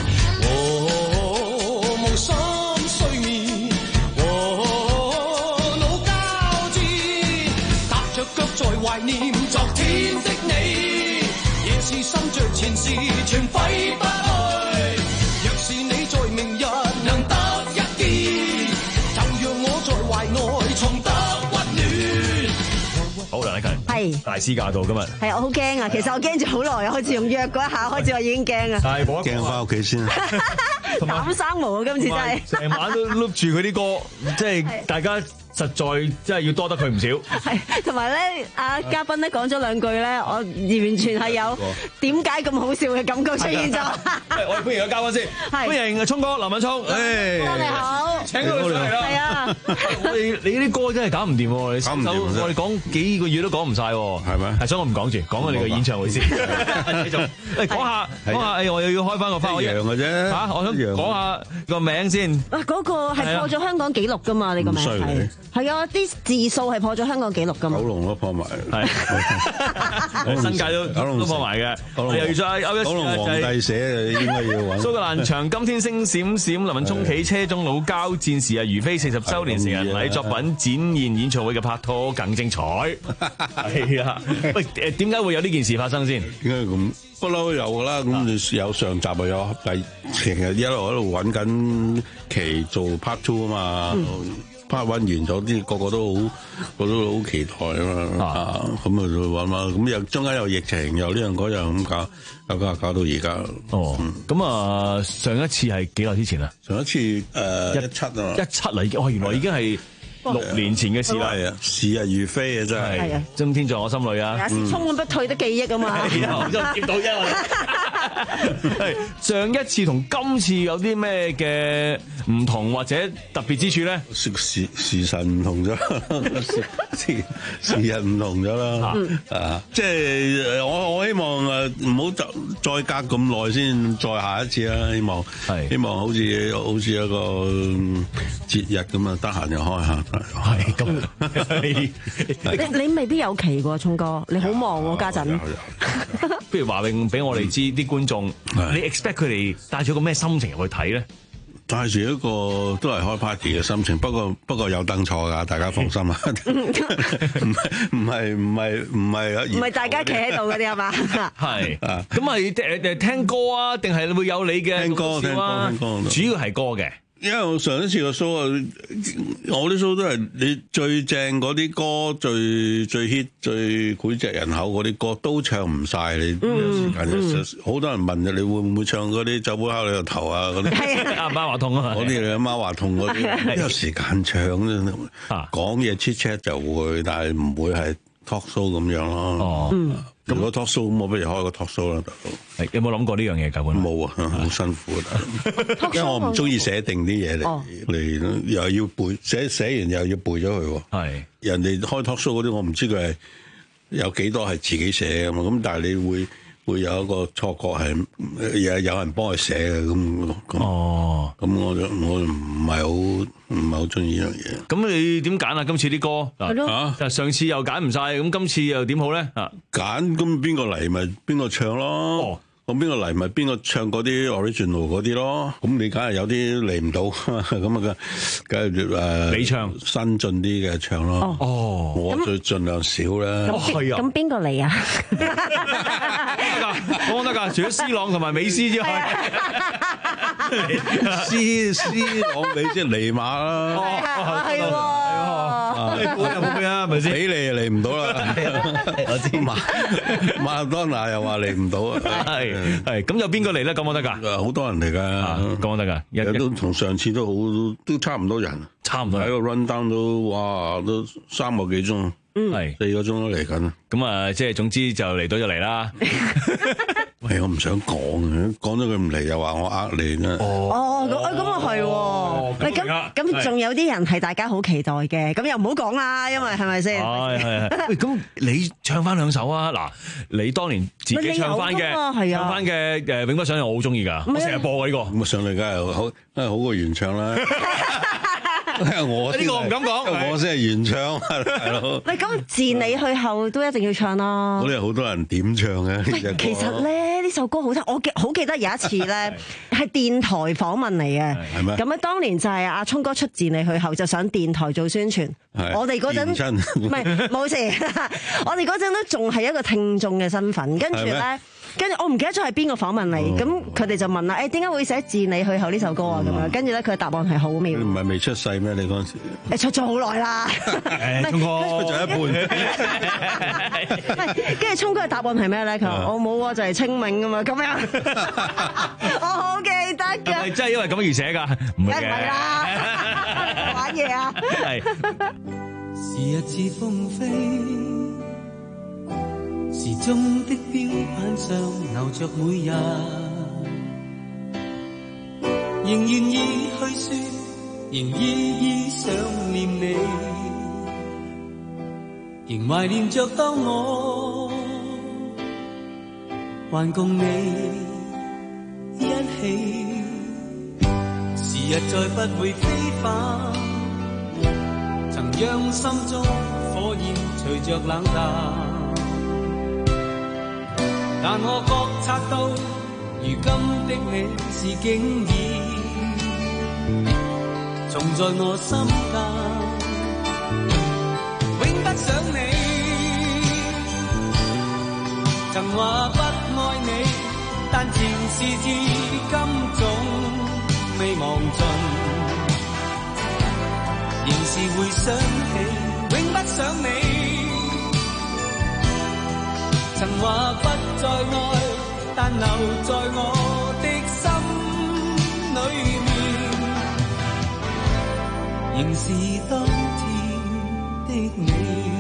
S15: 哦，夢心睡眠，哦，腦交戰，踏着腳在懷念昨天的你，夜是心着前事全揮不去。若是你在明日能得一見，就讓我在懷內重得溫暖。
S10: 好，梁禮勤，
S11: 係
S10: 大師駕到今日。
S11: 係我好驚啊！其實我驚咗好耐啊，開始用約嗰一下開始我已經驚啊。
S12: 係冇驚翻屋企先。
S11: 膽生毛啊！今次真係
S10: 成晚都碌住佢啲歌，即係大家實在真係要多得佢唔少。
S11: 係，同埋咧，阿嘉賓咧講咗兩句咧，我完全係有點解咁好笑嘅感覺出現咗。
S10: 我哋歡迎個嘉賓先，歡迎聰哥林敏聰。
S11: 誒，你好，
S10: 請佢出嚟啦。
S11: 係啊，
S10: 我哋你啲歌真係搞唔掂喎，你首我哋講幾個月都講唔晒喎，係咪？係，所以我唔講住，講我哋嘅演唱會先。繼續，誒講下講下，誒我又要開翻個花，
S12: 一樣嘅啫
S10: 嚇，我想講下個名先。
S11: 啊，嗰個係破咗香港紀錄㗎嘛？你個名係係啊，啲字數係破咗香港紀錄㗎嘛？
S12: 九龍都破埋，
S10: 係新界都都破埋嘅。又要再歐一
S12: 九龍皇帝寫應該要揾。
S10: 蘇格蘭場今天星閃閃，林敏聰企車中老交戰士啊，如飛四十週年成人禮作品展現演唱會嘅拍拖更精彩。係啊，喂誒點解會有呢件事發生先？
S12: 點解咁？不嬲有㗎啦，咁有上集啊，有第成日一路喺度揾緊期做 part two 啊嘛。part one 完咗啲個個都好，個個都好期待啊嘛，啊咁啊就揾嘛，咁又中間有疫情，又呢樣嗰樣咁搞，搞搞搞到而家。
S10: 哦，咁啊上一次係幾耐之前啊？
S12: 上一次誒一七啊，
S10: 一七嚟已經，哦原來已經係六年前嘅事啦。
S12: 係啊，時日如飛啊真係。
S11: 係啊，
S12: 增
S10: 添在我心裏啊。
S11: 是充滿不退的記憶啊嘛。
S10: 係啊，就接到啫我哋。係上一次同今次有啲咩嘅唔同或者特別之處咧？
S12: 時時時辰唔同咗，時時日唔同咗啦。啊，即係我我希望誒唔好就再隔咁耐先再下一次啦。希望係希望好似好似一個節日咁啊，得閒就開下。
S10: 係咁，
S11: 你你未必有期喎，聰哥，你好忙喎家陣。
S10: 不如華永俾我哋知啲觀眾，你 expect 佢哋帶住個咩心情入去睇咧？
S12: 帶住一個都係開 party 嘅心情，不過不過有燈坐㗎，大家放心啊！唔係唔係唔係唔係
S11: 唔係大家企喺度嗰啲係嘛？係
S10: 啊，咁係誒誒聽歌啊，定係會有你嘅
S12: 聽歌聽歌聽歌，
S10: 主要係歌嘅。
S12: 因為我上一次個 show 啊，我啲 show 都係你最正嗰啲歌，最最 hit、最膾炙人口嗰啲歌都唱唔晒。你有時間有好多人問啊，你會唔會唱嗰啲酒杯敲你個頭啊嗰啲？
S10: 阿媽話痛啊！
S12: 嗰啲你阿媽話痛嗰啲，邊有時間唱啫？講嘢 chit chat 就會，但係唔會係 talk show 咁樣咯。哦。如果 talk show 咁，我不如開個 talk show 啦，大佬。
S10: 係有冇諗過呢樣嘢？根本
S12: 冇啊，好辛苦啊，大佬。因為我唔中意寫定啲嘢嚟嚟，又要背寫寫完又要背咗佢。係人哋開 talk show 嗰啲，我唔知佢係有幾多係自己寫㗎嘛。咁但係你會會有一個錯覺係有有人幫佢寫嘅咁咁。哦，咁我就我唔係好唔係好中意呢樣嘢。
S18: 咁你點揀啊？今次啲歌
S11: 係咯，
S18: 啊，上次又揀唔晒，咁今次又點好咧？啊，
S12: 揀咁邊個嚟咪邊個唱咯。哦。咁邊個嚟咪邊個唱嗰啲 original 嗰啲咯？咁你梗係有啲嚟唔到，咁啊梗係誒
S18: 你唱
S12: 新進啲嘅唱咯。哦，我最盡量少啦。
S11: 哦，係啊。咁邊個嚟啊？
S18: 得㗎，講得㗎，除咗 C 朗同埋美斯之外
S12: ，C C 朗美即係尼馬啦。
S11: 哦，係喎。
S18: 有冇咩啊？咪先？
S12: 比利又嚟唔到啦。我知馬馬當娜又話嚟唔到啊。
S18: 係係，咁有邊個嚟咧？講講得㗎？
S12: 好多人嚟㗎，
S18: 講得㗎。
S12: 日日都同上次都好，都差唔多人。
S18: 差唔多。
S12: 喺個 run down 都哇，都三個幾鐘，
S18: 係四
S12: 個鐘都嚟緊。
S18: 咁啊，即係總之就嚟到就嚟啦。
S12: 喂，我唔想講嘅，講咗佢唔嚟又話我呃你啦。
S11: 哦，咁咁啊係喎。咁咁仲有啲人係大家好期待嘅，咁又唔好講啦，因為係咪先？
S18: 係係係。喂，咁你唱翻兩首啊？嗱，你當年自己唱翻嘅，唱翻嘅誒《永不想你》，我好中意㗎，我成日播㗎呢個。
S12: 咁啊上嚟梗係好，梗係好過原唱啦。我
S18: 呢個我唔敢講，
S12: 我先係原唱，係咯。
S11: 喂，咁自你去後都一定要唱啦。
S12: 嗰啲好多人點唱嘅。
S11: 其實咧呢首歌好聽，我記好記得有一次咧係電台訪問嚟嘅。
S12: 係咩？
S11: 咁咧當年就係阿聰哥出自你去後就上電台做宣傳。我哋嗰陣唔係冇事，我哋嗰陣都仲係一個聽眾嘅身份，跟住咧。跟住我唔記得咗係邊個訪問你，咁佢哋就問啦，誒點解會寫自你去後呢首歌啊？咁樣跟住咧佢嘅答案係好妙。
S12: 唔係未出世咩？你嗰陣時？
S18: 誒
S11: 出咗好耐啦，
S18: 聰哥
S12: 出咗一半。
S11: 跟住聰哥嘅答案係咩咧？佢話我冇啊，就係清明啊嘛，咁樣。我好記得㗎。
S18: 係真係因為咁而寫㗎？唔係嘅。
S11: 啦，玩嘢啊！
S18: 係。
S15: 是日似風飛。時鐘的錶盤上留着每日，仍願意去說，仍依依想念你，仍懷念着當我還共你一起。時日再不會飛返，曾讓心中火焰隨着冷淡。但我覺察到，如今的你是經已從在我心間，永不想你。曾話不愛你，但前事至今總未忘盡，仍是會想起，永不想你。曾話不再愛，但留在我的心裏面，仍是當天的你。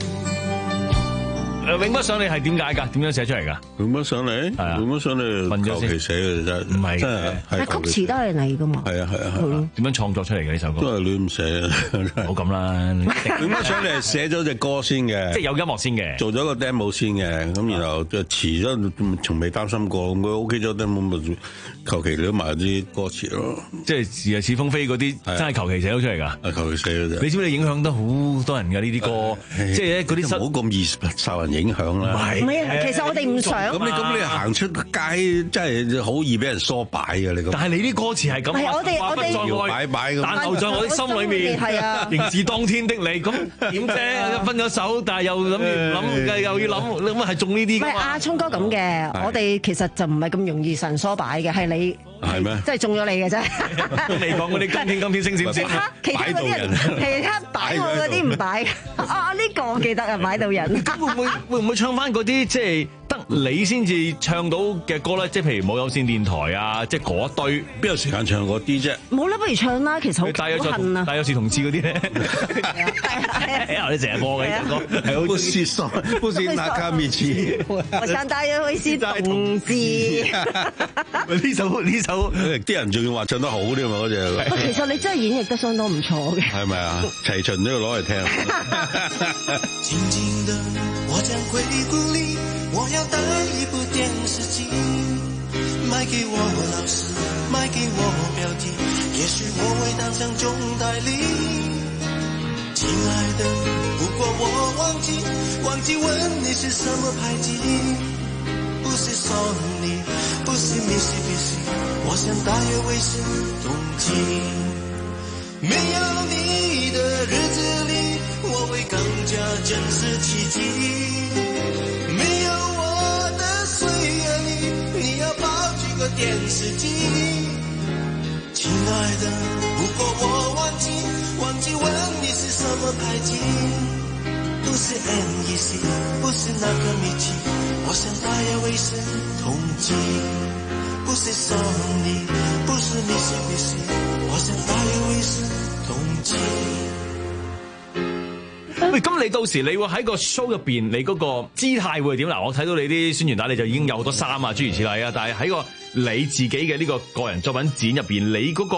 S18: 誒，永不想你係點解㗎？點樣寫出嚟㗎？
S12: 永不想你，係啊，永不想你，求其寫嘅啫，
S18: 唔係，
S12: 真係係
S11: 曲詞都係你㗎嘛？
S12: 係啊係啊係。
S18: 點樣創作出嚟嘅呢首歌？
S12: 都係亂咁寫，
S18: 唔好咁啦。
S12: 永不想你係寫咗隻歌先嘅，
S18: 即係有音樂先嘅，
S12: 做咗個 demo 先嘅，咁然後就詞咗，從未擔心過，咁佢 OK 咗 demo 咪求其攞埋啲歌詞咯。
S18: 即係時日似風飛嗰啲，真係求其寫咗出嚟㗎。
S12: 係求其寫嘅啫。
S18: 你知唔知你影響得好多人㗎呢啲歌？即係嗰啲
S12: 唔好咁易受人影響啦。
S11: 唔係啊，其實我哋唔想。
S12: 咁你咁你行出街真係好易俾人梳擺嘅，你咁。
S18: 但係你啲歌詞係咁，
S11: 係我哋我哋
S12: 擺擺咁，
S18: 但留在我的心裏面，
S11: 係啊，
S18: 仍是當天的你。咁點啫？分咗手，但係又諗住諗，又要諗，咁係中呢啲㗎嘛？
S11: 唔係阿聰哥咁嘅，我哋其實就唔係咁容易神梳擺嘅，係你。
S12: 係咩？
S11: 即係中咗你嘅啫。
S18: 都未講嗰啲今天今天星閃閃，
S11: 其他嗰啲人，其他擺我嗰啲唔擺。啊呢個我記得啊，擺到人。
S18: 咁會唔會會唔會唱翻嗰啲即係得你先至唱到嘅歌咧？即係譬如冇有線電台啊，即係嗰一堆，邊有時間唱嗰啲啫？
S11: 冇啦，不如唱啦。其實好好恨啊。
S18: 但有時同志嗰啲咧，我哋成日播嘅呢首歌，係好
S12: 不是傻，不是那卡米奇。
S11: 我唱大約會是同志。
S18: 呢首呢首。
S12: 啲人仲要話唱得好啲嘛嗰隻。
S11: 其實你真係演繹得相當唔錯嘅。
S12: 係咪啊？齊秦都要攞嚟聽。
S15: 靜靜的，我將回顧你。 我要帶一部電視機，買給我老師，買給我表弟，也許我會當上總代理。親愛的，不過我忘記忘記問你是什麼牌子，不是 Sony， 不是 Mitsubishi， 我想大約會是冬季。沒有你的日子裡，我會更加珍視奇蹟。沒有我的歲月裡，你要抱幾個電視機。親愛的，不過我忘記忘記問你是什麼牌子，不是 N E C， 不是那個米奇，我想大約會是同季。不是 Sony， 不是 Mitsubishi， 我想大約會是同季。
S18: 喂，咁你到時你會喺個 show 入邊，你嗰個姿態會點？嗱，我睇到你啲宣傳帶，你就已經有好多衫啊，諸如此類啊。但係喺個你自己嘅呢個個人作品展入邊，你嗰個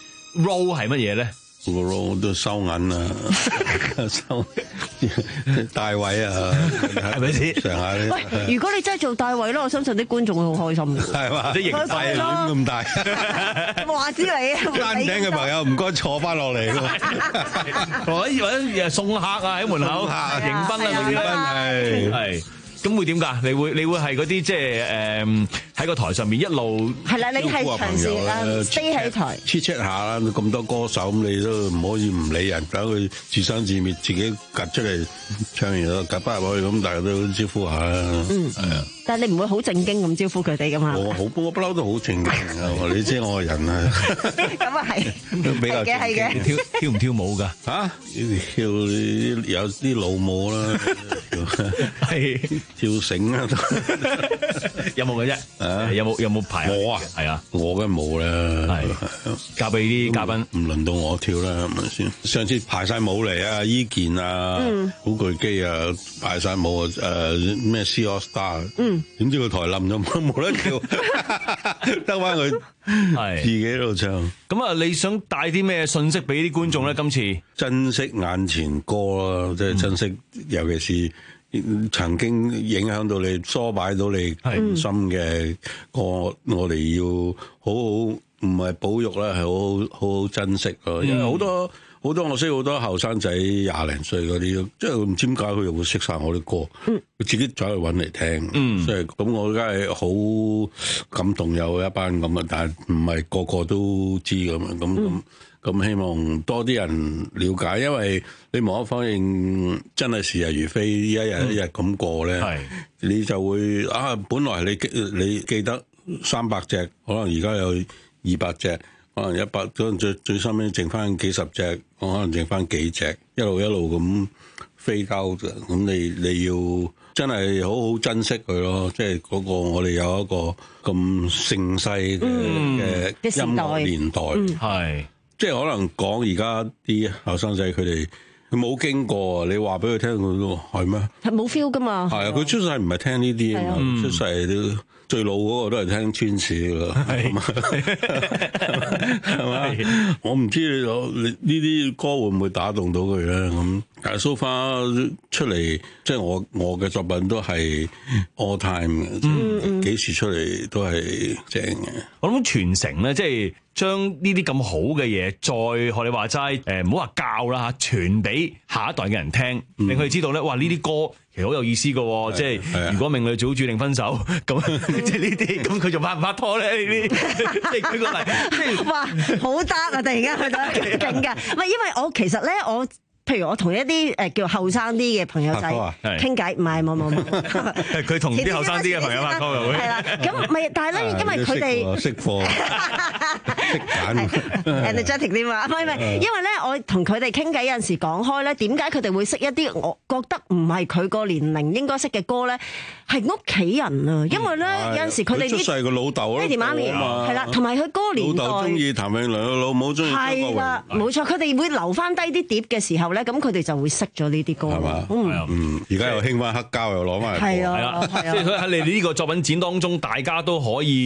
S18: role 係乜嘢咧？
S12: 個 role 都收銀啊，收大位啊，係咪先？上下
S11: 喂，如果你真係做大位咧，我相信啲觀眾會好開心嘅。
S12: 係嘛？啲型大亂咁大，
S11: 話之你啊！
S12: 山頂嘅朋友唔該坐翻落嚟咯，
S18: 或者或者送客啊喺門口迎賓啊嗰啲係係。咁會點㗎？你會你會係嗰啲即係誒喺個台上面一路
S11: 係啦，你係長時間飛喺台
S12: check check 下啦。咁多歌手咁，你都唔可以唔理人，等佢自生自滅，自己趌出嚟唱完就趌翻入去，咁大家都招呼下啦。嗯，係啊。
S11: 但係你唔會好正經咁招呼佢哋㗎嘛？
S12: 我好，我不嬲都好正經㗎。你知我個人啊。
S11: 咁啊係。
S12: 都比較正經。
S18: 你跳跳唔跳舞㗎？
S12: 嚇？跳有啲老舞啦。
S18: 係。
S12: 跳繩啊，
S18: 有冇嘅啫？誒，有冇有冇排？
S12: 我啊，
S18: 係啊，
S12: 我梗冇啦，
S18: 係交俾啲嘉賓，
S12: 唔輪到我跳啦，係咪先？上次排晒舞嚟啊，伊健啊，古巨基啊，排晒舞啊，誒咩 C All Star， 嗯，點知個台冧咗，冇得跳，得翻佢係自己喺度唱。
S18: 咁啊，你想帶啲咩信息俾啲觀眾咧？今次
S12: 珍惜眼前歌啦，即係珍惜，尤其是。曾經影響到你、梳擺到你心嘅歌，我哋要好好唔係保育啦，係好好好好珍惜咯。因為好多好多我識好多後生仔廿零歲嗰啲，即係唔知點解佢又會識晒我啲歌，佢自己走去揾嚟聽，即係咁我梗係好感動，有一班咁啊，但係唔係個個都知咁樣咁咁。咁希望多啲人了解，因為你無可否認，真係時日如飛，一日一日咁過咧，嗯、你就會啊，本來你你記得三百隻，可能而家有二百隻，可能一百，可能最最收尾剩翻幾十隻，可能剩翻幾隻，一路一路咁飛交嘅，咁你你要真係好好珍惜佢咯，即係嗰個我哋有一個咁盛世嘅嘅音樂年代，係、嗯。即係可能講而家啲後生仔佢哋佢冇經過，你話俾佢聽佢都係咩？
S11: 係冇 feel 噶嘛？係
S12: 啊，佢出世唔係聽呢啲啊嘛，出世都最老嗰個都係聽川史噶啦，係嘛？係嘛？我唔知你你呢啲歌會唔會打動到佢咧？咁但係 so far 出嚟，即係我我嘅作品都係 all time 嘅，嗯，幾時出嚟都係正嘅。
S18: 我諗傳承咧，即係。將呢啲咁好嘅嘢，再學你話齋，誒唔好話教啦嚇，傳俾下一代嘅人聽，令佢哋知道咧，哇呢啲歌其實好有意思嘅，即係如果命裏早注定分手，咁即係呢啲，咁佢仲拍唔拍拖咧？呢啲即係舉個例，
S11: 哇好得啊！突然間去到勁㗎，唔係因為我其實咧我。譬如我同一啲誒叫後生啲嘅朋友仔傾偈，唔係冇冇冇，
S18: 佢同啲後生啲嘅朋友拍拖又會
S11: 係啦，咁咪但係咧，因為佢哋
S12: 識貨識揀
S11: energetic 啲嘛，唔係唔係，因為咧我同佢哋傾偈有陣時講開咧，點解佢哋會識一啲我覺得唔係佢個年齡應該識嘅歌咧？係屋企人啊，因為咧有陣時佢哋啲
S12: 出世個老豆
S11: 爹哋媽咪係啦，同埋佢嗰個年代
S12: 老豆中意譚詠麟，老母中意張國榮，
S11: 係啦，冇錯，佢哋會留翻低啲碟嘅時候咧，咁佢哋就會識咗呢啲歌，係嘛？
S12: 嗯，而家又興翻黑膠，又攞翻嚟，
S11: 係啊，
S18: 即係喺你呢個作品展當中，大家都可以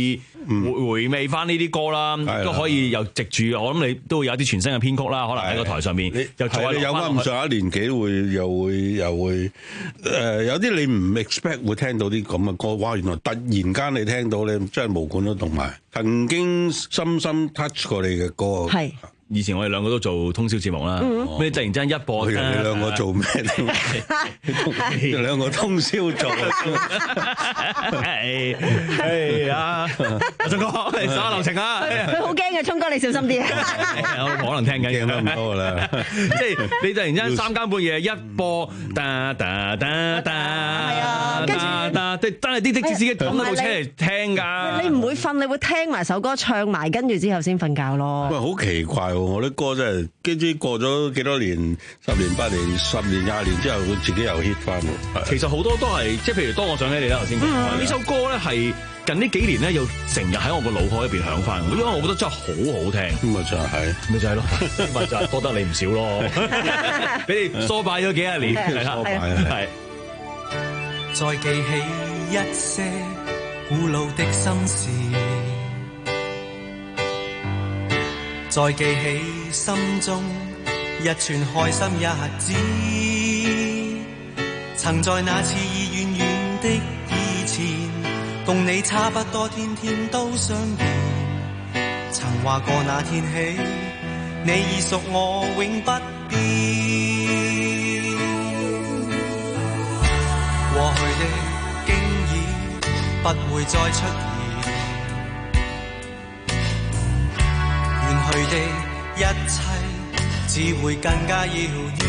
S18: 回回味翻呢啲歌啦，都可以又藉住我諗你都會有啲全新嘅編曲啦，可能喺個台上面又再落翻。
S12: 有翻咁上下年紀會又會又會誒、呃、有啲你唔 expect 會聽到啲咁嘅歌，哇！原來突然間你聽到咧，真係毛管都動埋，曾經深深 touch 過你嘅歌。
S11: 係。
S18: 以前我哋兩個都做通宵節目啦，咁你突然之間一播，
S12: 你兩個做咩？你兩個通宵做，
S18: 係係啊！阿聰哥，你手下留情啊！
S11: 佢好驚嘅，聰哥你小心啲
S18: 啊！可能聽緊
S12: 咁多啦，
S18: 即係你突然之間三更半夜一播，噠噠噠噠，係啊，跟住真係啲的士司機抌部車嚟聽㗎。
S11: 你唔會瞓，你會聽埋首歌唱埋，跟住之後先瞓覺咯。
S12: 喂，好奇怪喎！我啲歌真係，跟住過咗幾多年，十年八年、十年廿年之後，佢自己又 hit 翻。
S18: 其實好多都係，即係譬如當我想起你啦，頭先講呢首歌咧，係近呢幾年咧，又成日喺我個腦海入邊響翻。因為我覺得真係好好聽。
S12: 咁咪就係，
S18: 咪就係咯，咪就係多得你唔少咯。俾你梳擺咗幾廿年，係啦，係。
S15: 再記起一些古老的心事。再記起心中一串開心日子，曾在那次已遠遠的以前，共你差不多天天都相見。曾話過那天起，你已屬我永不變。過去的經已不會再出現。去的一切只會更加遙遠，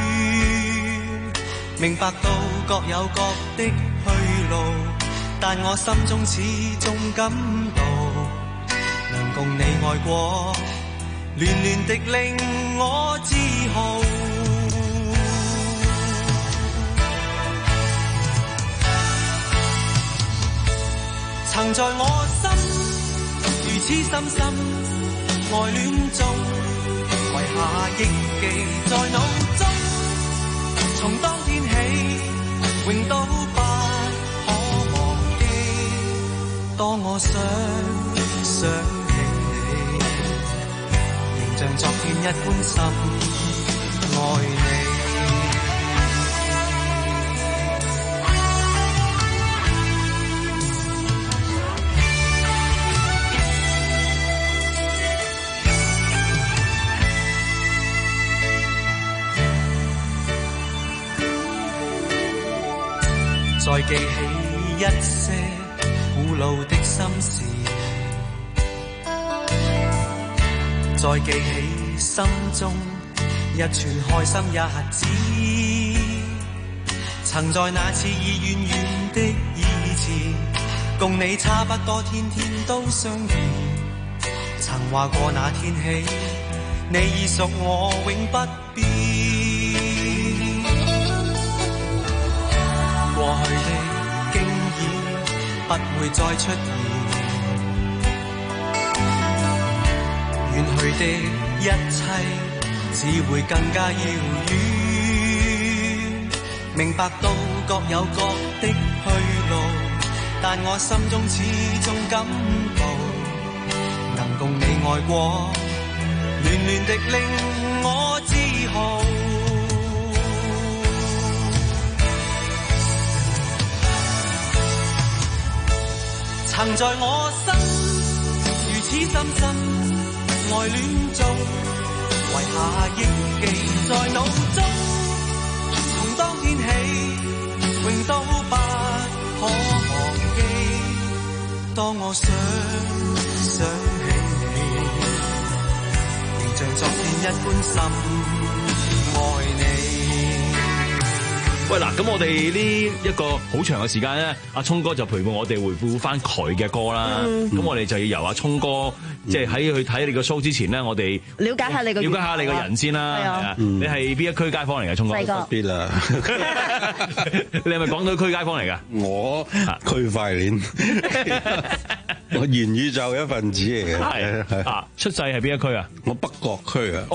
S15: 明白到各有各的去路，但我心中始終感到，能共你愛過，暖暖的令我自豪。曾在我心如此深深愛戀中，遺下憶記在腦中，從當天起永都不可忘記。當我想想起你，仍像昨天一般深愛你。再記起一些古老的心事，再記起心中一串開心日子，曾在那次已遠遠的以前，共你差不多天天都相見。曾話過那天起，你已屬我永不變。過去的經已不會再出現，遠去的一切只會更加遙遠，明白到各有各的去路，但我心中始終感到，能共你愛過，暖暖的令我自豪。曾在我心如此深深愛戀中，遺下憶記在腦中，從當天起永都不可忘記。當我想想起你，仍像昨天一般深愛你。
S18: 喂嗱，咁我哋呢一個好長嘅時間咧，阿聰哥就陪伴我哋回顧翻佢嘅歌啦。咁、嗯、我哋就要由阿聰哥，即係喺去睇你個 show 之前咧，我哋
S11: 了解下你個，
S18: 了解下你個人先啦。係啊，你係邊一區街坊嚟嘅？聰哥，
S11: 細個
S12: 邊啦？
S18: 你係咪港島區街坊嚟㗎？
S12: 我區塊鏈，我元宇宙一份子嚟嘅。
S18: 係啊，出世係邊一區啊？
S12: 我北角區啊。
S18: 哦。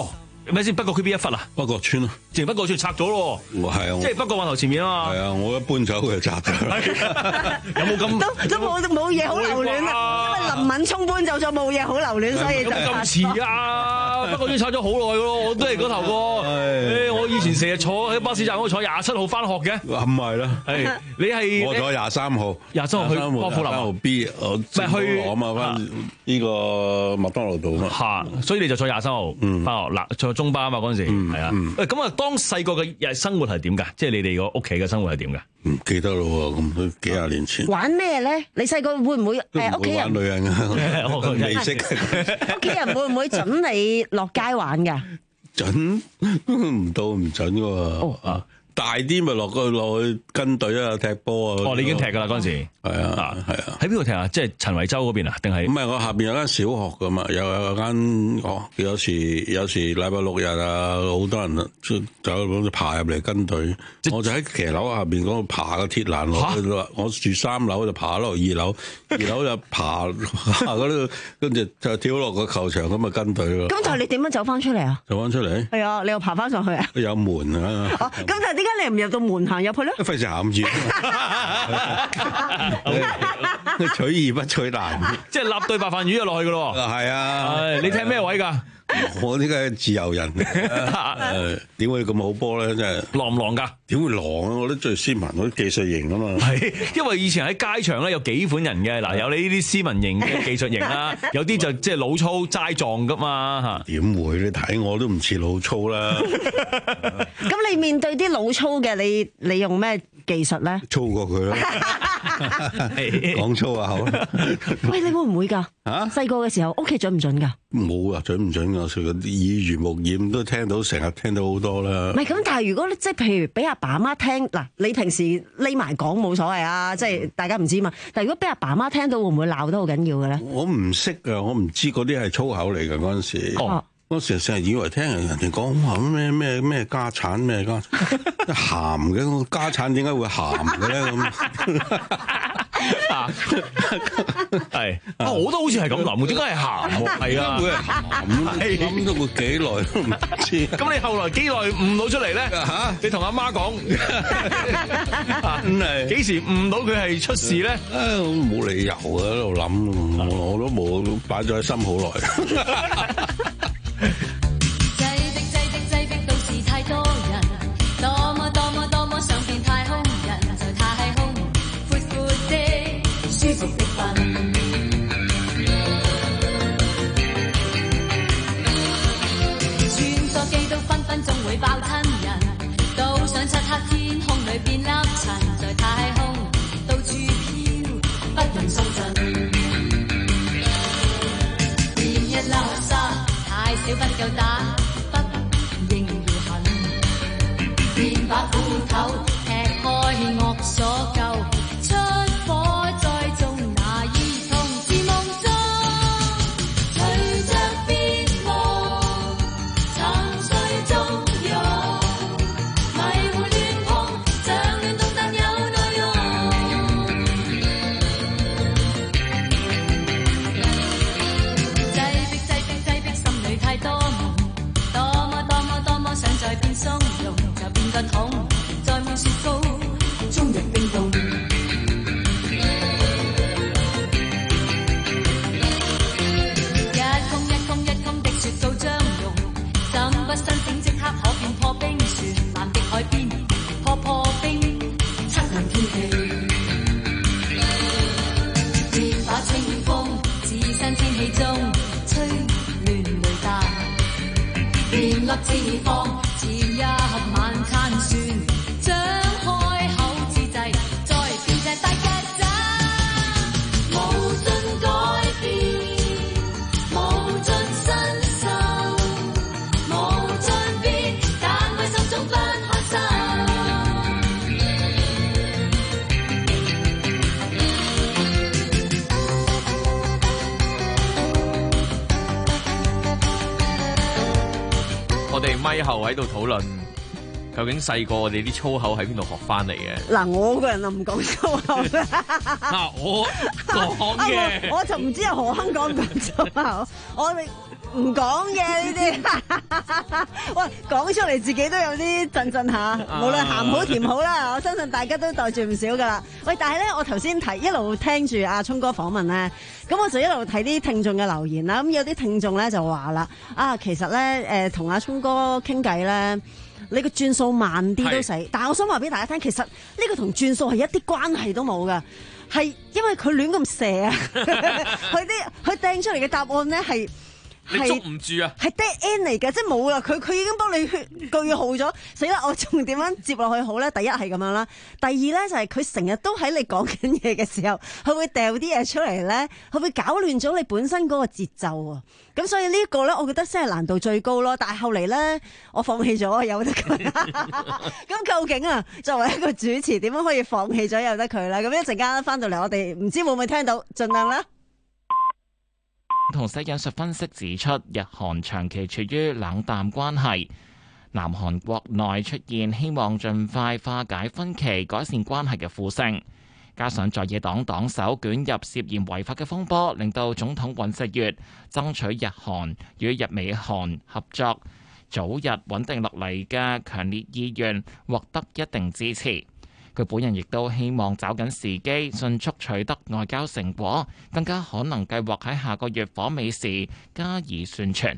S18: 咩先？北角區邊一忽啊？
S12: 北角村咯，
S18: 淨北角村拆咗咯。
S12: 係啊，
S18: 即係北角運頭前面啊嘛。
S12: 係啊，我一搬走佢就拆咗。
S18: 有冇咁
S11: 都都冇冇嘢好留戀啊？因為林敏聰搬走咗，冇嘢好留戀，所以就
S18: 咁遲啊！北角村拆咗好耐噶咯，我都係嗰頭個。誒，我以前成日坐喺巴士站嗰度坐廿七號翻學嘅。
S12: 咁咪啦，
S18: 係你係
S12: 我坐廿三號，
S18: 廿三號去波富林
S12: 號 B， 我唔係去我嘛翻呢個麥當勞道
S18: 嘛。嚇，所以你就坐廿三號翻學嗱，坐中巴啊嘛嗰陣時係啊。誒咁啊，當細個嘅日生活係點㗎？即係你哋個屋企嘅生活係點㗎？
S12: 唔記得咯喎，咁都幾廿年前。
S11: 玩咩咧？你細個會唔會誒屋企人
S12: 玩女人㗎？未識。
S11: 屋企人會唔會準你落街玩㗎？
S12: 準唔到唔準㗎喎。啊！大啲咪落去落去跟隊啊，踢波啊！
S18: 哦，你已經踢㗎啦嗰陣時。係啊，係啊。喺邊度踢啊？即係陳維洲嗰邊啊？定係？唔係，
S12: 我下邊有間小學㗎嘛，有有間哦，有時有時禮拜六日啊，好多人就就爬入嚟跟隊。我就喺騎樓下邊嗰度爬個鐵欄落去。我住三樓就爬落二樓，二樓就爬嗰度，跟住就跳落個球場咁啊跟隊咯。
S11: 咁但係你點樣走翻出嚟啊？
S12: 走翻出嚟？
S11: 係啊，你又爬翻上去啊？
S12: 有門啊！
S11: 哦，咁但係點解你唔入到門行入去咧？
S12: 費事行住，取易不取難，
S18: 即係立對白飯魚就落去噶咯。
S12: 係啊，
S18: 你踢咩位㗎？
S12: 我呢個係自由人，誒點會咁好波咧？真係
S18: 狼唔狼㗎？
S12: 點會狼啊？我都最斯文，我啲技術型啊嘛。
S18: 係，因為以前喺街場咧有幾款人嘅，嗱有你呢啲斯文型嘅技術型啦，有啲就即係老粗齋撞㗎嘛嚇。
S12: 點會？你睇我都唔似老粗啦。
S11: 咁你面對啲老粗嘅，你你用咩技術咧？
S12: 粗過佢咯，講粗啊口。
S11: 喂，你會唔會㗎？
S12: 嚇！
S11: 細個嘅時候，屋企準唔準㗎？
S12: 冇啊，準唔準啊？所以耳濡目染都聽到，成日聽到好多啦。
S11: 唔係咁，但係如果即係譬如俾阿爸媽聽嗱，你平時匿埋講冇所謂啊，即係大家唔知嘛。但係如果俾阿爸媽聽到，會唔會鬧得好緊要嘅咧？
S12: 我唔識啊，我唔知嗰啲係粗口嚟嘅嗰陣時。哦，嗰時成日以為聽人哋講話咩咩咩家產咩家鹹嘅，家產點解會鹹嘅咧咁？
S18: 啊，係啊，我都好似係咁諗，點解係鹹？係啊，
S12: 會係鹹，諗都會幾耐都唔知。
S18: 咁你後來幾耐悟到出嚟咧？嚇，你同阿媽講，真係幾時悟到佢係出事咧？
S12: 啊，冇理由嘅喺度諗，我我都冇擺咗喺心好耐。
S19: 爆親人，都想漆黑天空裏變粒塵，在太空到處飄，不能鬆陣。連一粒沙太少不夠打，不應要狠。便把斧頭劈開惡所救，出火再種那兒童是夢中，隨着變夢，沉睡中。個桶在滿雪糕，終日冰凍。一空一空一空的雪糕將融，怎不申請即刻可變破冰船？南極海邊破破冰，漆黑天氣。別把清風置身天氣中，吹亂雷達，連粒脂肪漸一晚攤算，張開口之際，再變隻大曱甴，無盡改變，無盡身受，無盡變，但為心中不開心。
S14: 我哋咪後喺度討論，究竟細個我哋啲粗口喺邊度學翻嚟嘅？
S11: 嗱，我個人就唔講粗口啦。
S14: 嗱，我講嘅，
S11: 我就唔知係何亨講唔講粗口。我哋唔講嘢呢啲。喂，講出嚟自己都有啲震震下，無論鹹好甜好啦，我相信大家都袋住唔少噶啦。喂，但係咧，我頭先睇一路聽住阿聰哥訪問咧，咁我就一路睇啲聽眾嘅留言啦。咁有啲聽眾咧就話啦，啊，其實咧，誒，同阿聰哥傾偈咧，你個轉數慢啲都死。但係我想話俾大家聽，其實呢個同轉數係一啲關係都冇噶，係因為佢亂咁射啊，佢啲佢掟出嚟嘅答案咧係。
S14: 你捉唔住啊？
S11: 係 dead end 嚟嘅，即係冇啦。佢佢已經幫你句號咗，死啦！我仲點樣接落去好咧？第一係咁樣啦，第二咧就係佢成日都喺你講緊嘢嘅時候，佢會掉啲嘢出嚟咧，佢會搞亂咗你本身嗰個節奏啊。咁所以呢個咧，我覺得先係難度最高咯。但係後嚟咧，我放棄咗，由得佢。咁究竟啊，作為一個主持，點樣可以放棄咗由得佢咧？咁一陣間翻到嚟，我哋唔知會唔會聽到，盡量啦。
S1: 同時引述分析指出，日韓長期處於冷淡關係，南韓國內出現希望盡快化解分歧、改善關係嘅呼聲，加上在野黨黨首捲入涉嫌違法嘅風波，令到總統尹錫悅爭取日韓與日美韓合作早日穩定落嚟嘅強烈意願獲得一定支持。佢本人亦都希望找緊時機，迅速取得外交成果，更加可能計劃喺下個月訪美時加以宣傳。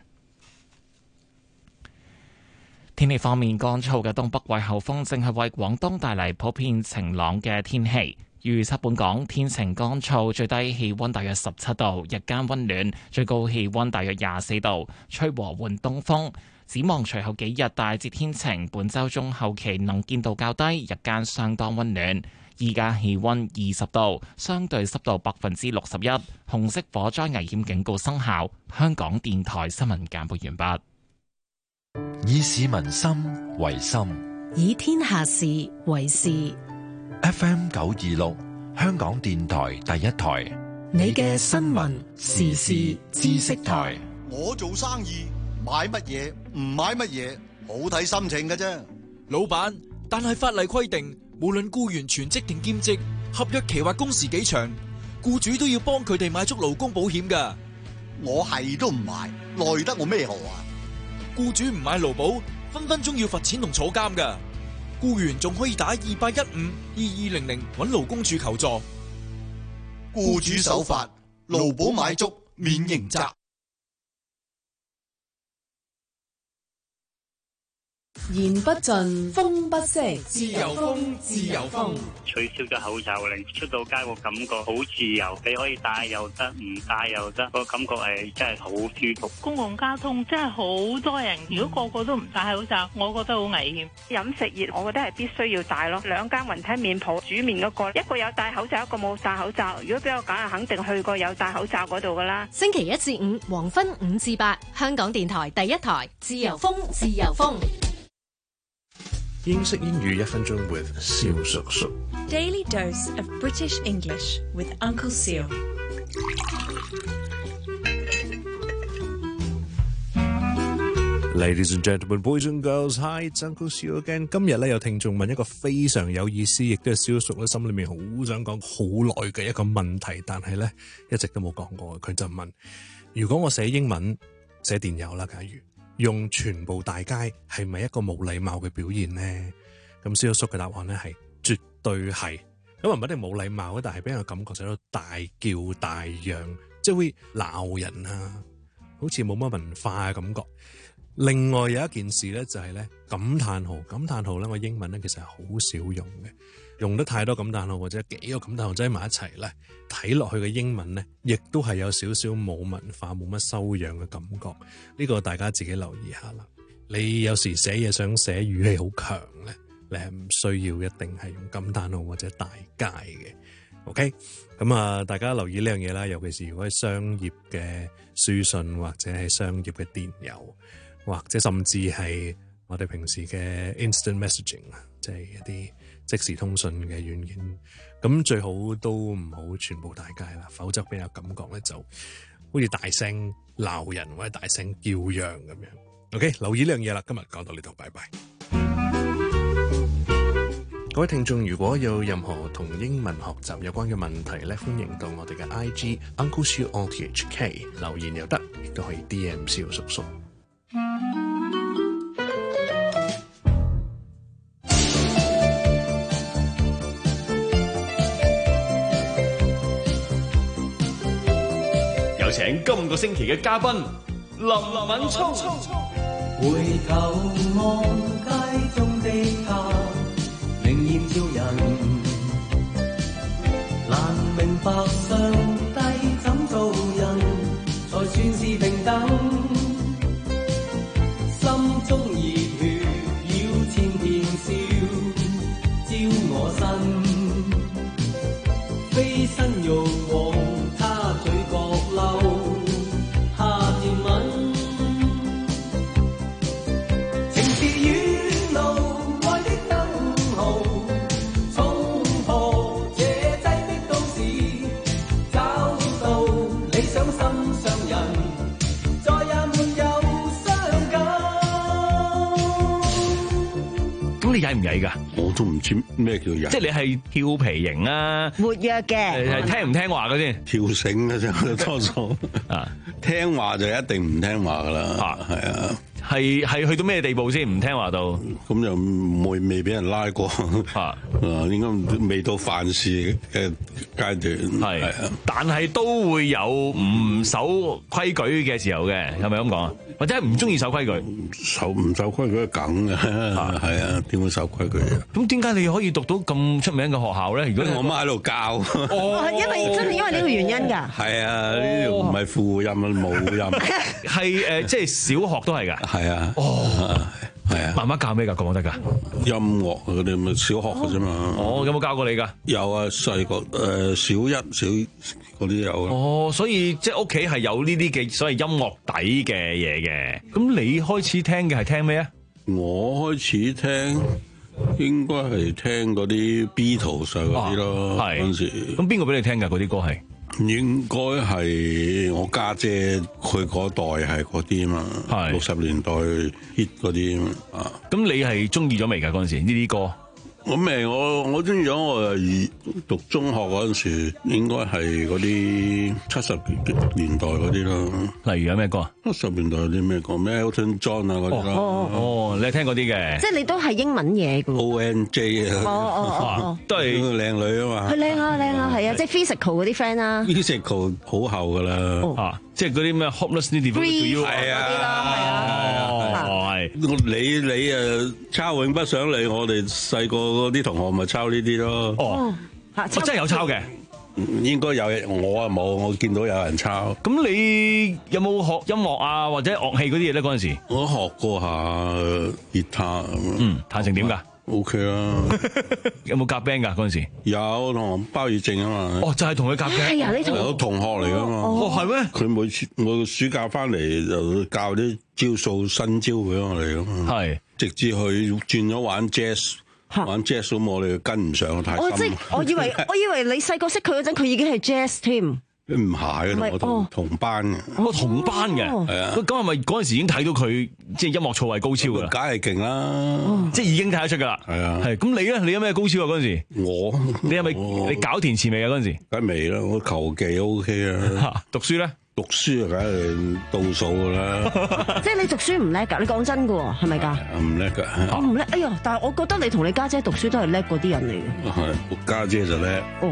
S1: 天氣方面，乾燥嘅東北季候風正係為廣東帶嚟普遍晴朗嘅天氣。預測本港天晴乾燥，最低氣溫大約十七度，日間溫暖，最高氣溫大約廿四度，吹和緩東風。展望隨後幾日大致天晴，本週中後期能見度較低，日間相當溫暖。依家氣溫二十度，相對濕度百分之六十一，紅色火災危險警告生效。香港電台新聞簡報完畢。
S4: 以市民心為心，
S5: 以天下事為事。
S4: F M 九二六，香港電台第一台，
S5: 你嘅新聞時事知識台。
S20: 我做生意買乜嘢唔買乜嘢，好睇心情嘅啫。
S21: 老闆，但係法例規定，無論僱員全職定兼職，合約期或工時幾長，僱主都要幫佢哋買足勞工保險㗎。
S20: 我係都唔買，奈得我咩何啊？
S21: 僱主唔買勞保，分分鐘要罰錢同坐監㗎。僱員仲可以打二八一五二二零零揾勞工處求助。
S20: 僱主守法，勞保買足，免刑責。
S5: 言不盡，風不息，
S22: 自由風，自由風。取消咗口罩令，出到街個感覺好自由，你可以戴又得，唔戴又得，個感覺係真係好舒服。
S23: 公共交通真係好多人，如果個個都唔戴口罩，我覺得好危險。
S24: 飲食業，我覺得係必須要戴咯。兩間雲吞麵鋪煮麵嗰個，一個有戴口罩，一個冇戴口罩。如果俾我揀，肯定去過有戴口罩嗰度噶啦。
S5: 星期一至五黃昏五至八，香港電台第一台，自由風，自由風。
S25: 英式英語一分鐘 with 蕭叔叔。
S26: Daily dose of British English with Uncle Seal。
S25: Ladies and gentlemen, boys and girls, hi, it's Uncle Seal again。今日咧有聽眾問一個非常有意思，亦都係蕭叔咧心裏面好想講好耐嘅一個問題，但係咧一直都冇講過。佢就問：如果我寫英文寫電郵啦，假如用全部大街係咪一個冇禮貌嘅表現呢？咁蕭叔嘅答案咧係絕對係。咁唔一定冇禮貌，但係俾人感覺就喺度大叫大嚷，即係會鬧人啊，好似冇乜文化嘅感覺。另外有一件事咧就係咧感嘆號，感嘆號咧我英文咧其實係好少用嘅，用得太多感嘆號或者幾個感嘆號擠埋一齊咧，睇落去嘅英文咧亦都係有少少冇文化冇乜修養嘅感覺。呢個大家自己留意下啦。你有時寫嘢想寫語氣好強咧，你係唔需要一定係用感嘆號或者大街嘅。OK， 咁啊，大家留意呢樣嘢啦，尤其是如果係商業嘅書信或者係商業嘅電郵，或者甚至係我哋平時嘅 instant messaging， 即係一啲即時通訊嘅軟件，咁最好都唔好全部大街啦，否則俾人感覺咧就好似大聲鬧人或者大聲叫嚷咁樣。OK， 留意呢樣嘢啦，今日講到呢度，拜拜。各位聽眾，如果有任何同英文學習有關嘅問題咧，歡迎到我哋嘅 I G Uncle Shiu O T H K 留言又得，亦都可以 D M 蕭叔叔。
S10: 有請今個星期嘅嘉賓林敏聰。
S15: 回頭望街中的他，靈豔照人，難明白上帝怎做人，才算是平等。心中熱血繞千片燒，照我身，飛身欲往他嘴角溜，下甜吻。
S18: 你曳唔曳㗎？
S12: 我都唔知咩叫曳。
S18: 即係你係調皮型啊，
S11: 活躍嘅，
S18: 係聽唔聽話嗰啲？
S12: 跳繩嘅啫，多數啊，聽話就一定唔聽話㗎啦。係啊，
S18: 係係去到咩地步先唔聽話到？
S12: 咁就未未俾人拉過啊？啊，應該未到犯事嘅階段。係
S18: 係啊，但係都會有唔守規矩嘅時候嘅，係咪咁講啊？或者係唔中意守規矩，
S12: 守唔守規矩係梗嘅，係啊，點會守規矩啊？
S18: 咁點解你可以讀到咁出名嘅學校咧？如果
S12: 我媽喺度教，
S11: 哦，因為真係因為呢個原因㗎。
S12: 係啊，呢條唔係輔音啊，母音，
S18: 係誒，即係小學都係㗎。
S12: 係啊，
S18: 哦，
S12: 係啊，
S18: 媽媽教咩㗎？講得㗎？
S12: 音樂嗰啲咪小學嘅啫嘛。
S18: 哦，有冇教過你㗎？
S12: 有啊，細個誒小一小。嗰啲有啊！
S18: 哦，所以即係屋企係有呢啲嘅所謂音樂底嘅嘢嘅。咁你開始聽嘅係聽咩啊？
S12: 我開始聽應該係聽嗰啲 Beatles 嗰啲咯。係嗰陣時。咁邊個俾你聽㗎？嗰啲歌係應該係我家姐佢嗰代係嗰啲嘛。係六十年代 hit 嗰啲啊。咁你係中意咗未㗎？嗰陣時呢啲歌？我未，我我中意咗。我係讀中學嗰陣時，應該係嗰啲七十年代嗰啲咯。
S18: 例如有咩歌啊？
S12: 七十年代有啲咩歌？咩 Elton John 啊嗰啲咯。
S18: 哦哦，你係聽嗰啲嘅。
S11: 即係你都係英文嘢嘅喎。
S12: O N J 啊。
S11: 哦哦哦，
S12: 都係靚女啊嘛。
S11: 係靚啊靚啊，係啊，即係 physical 嗰啲 friend 啦。
S12: physical 好厚噶啦。啊，
S18: 即係嗰啲咩 Hopeless Devoted to You
S12: 係啊，
S18: 係啊，哦係。
S12: 你你誒抄永不想理我哋細個嗰啲同學咪抄呢啲咯。哦，
S18: 我真係有抄嘅。
S12: 應該有，我啊冇，我見到有人抄。
S18: 咁你有冇學音樂啊，或者樂器嗰啲嘢咧？嗰陣時
S12: 我學過下吉他，
S18: 嗯，彈成點㗎
S12: ？O K 啦。
S18: 有冇夾 band 㗎？嗰陣時
S12: 有同鮑宇正啊嘛。
S18: 哦，就係同佢夾 band。
S11: 係啊，呢同
S12: 有同學嚟㗎嘛。
S18: 哦，係咩？
S12: 佢每次每個暑假翻嚟就教啲招數新招俾我哋㗎嘛。係，直至佢轉咗玩 jazz。玩 jazz 咁我哋跟唔上太深。
S11: 我即我以為我以為你細個識佢嗰陣，佢已經係 jazz 添。
S12: 唔係，我同同班嘅。
S18: 我同班嘅，係啊。咁係咪嗰陣時已經睇到佢即係音樂造詣高超㗎啦？
S12: 梗係勁啦，
S18: 即係已經睇得出㗎啦。係啊。係咁你咧？你有咩高超啊？嗰陣時我你係咪你搞填詞未啊？嗰陣時
S12: 梗係未啦，我球技 O K 啦。
S18: 讀書咧？
S12: 讀書啊，梗係倒數㗎啦。
S11: 即係你讀書唔叻㗎？你講真㗎喎，係咪㗎？
S12: 唔叻㗎。
S11: 我唔叻，哎呀！但係我覺得你同你家姐讀書都係叻嗰啲人嚟嘅。
S12: 係，我家姐就叻。哦。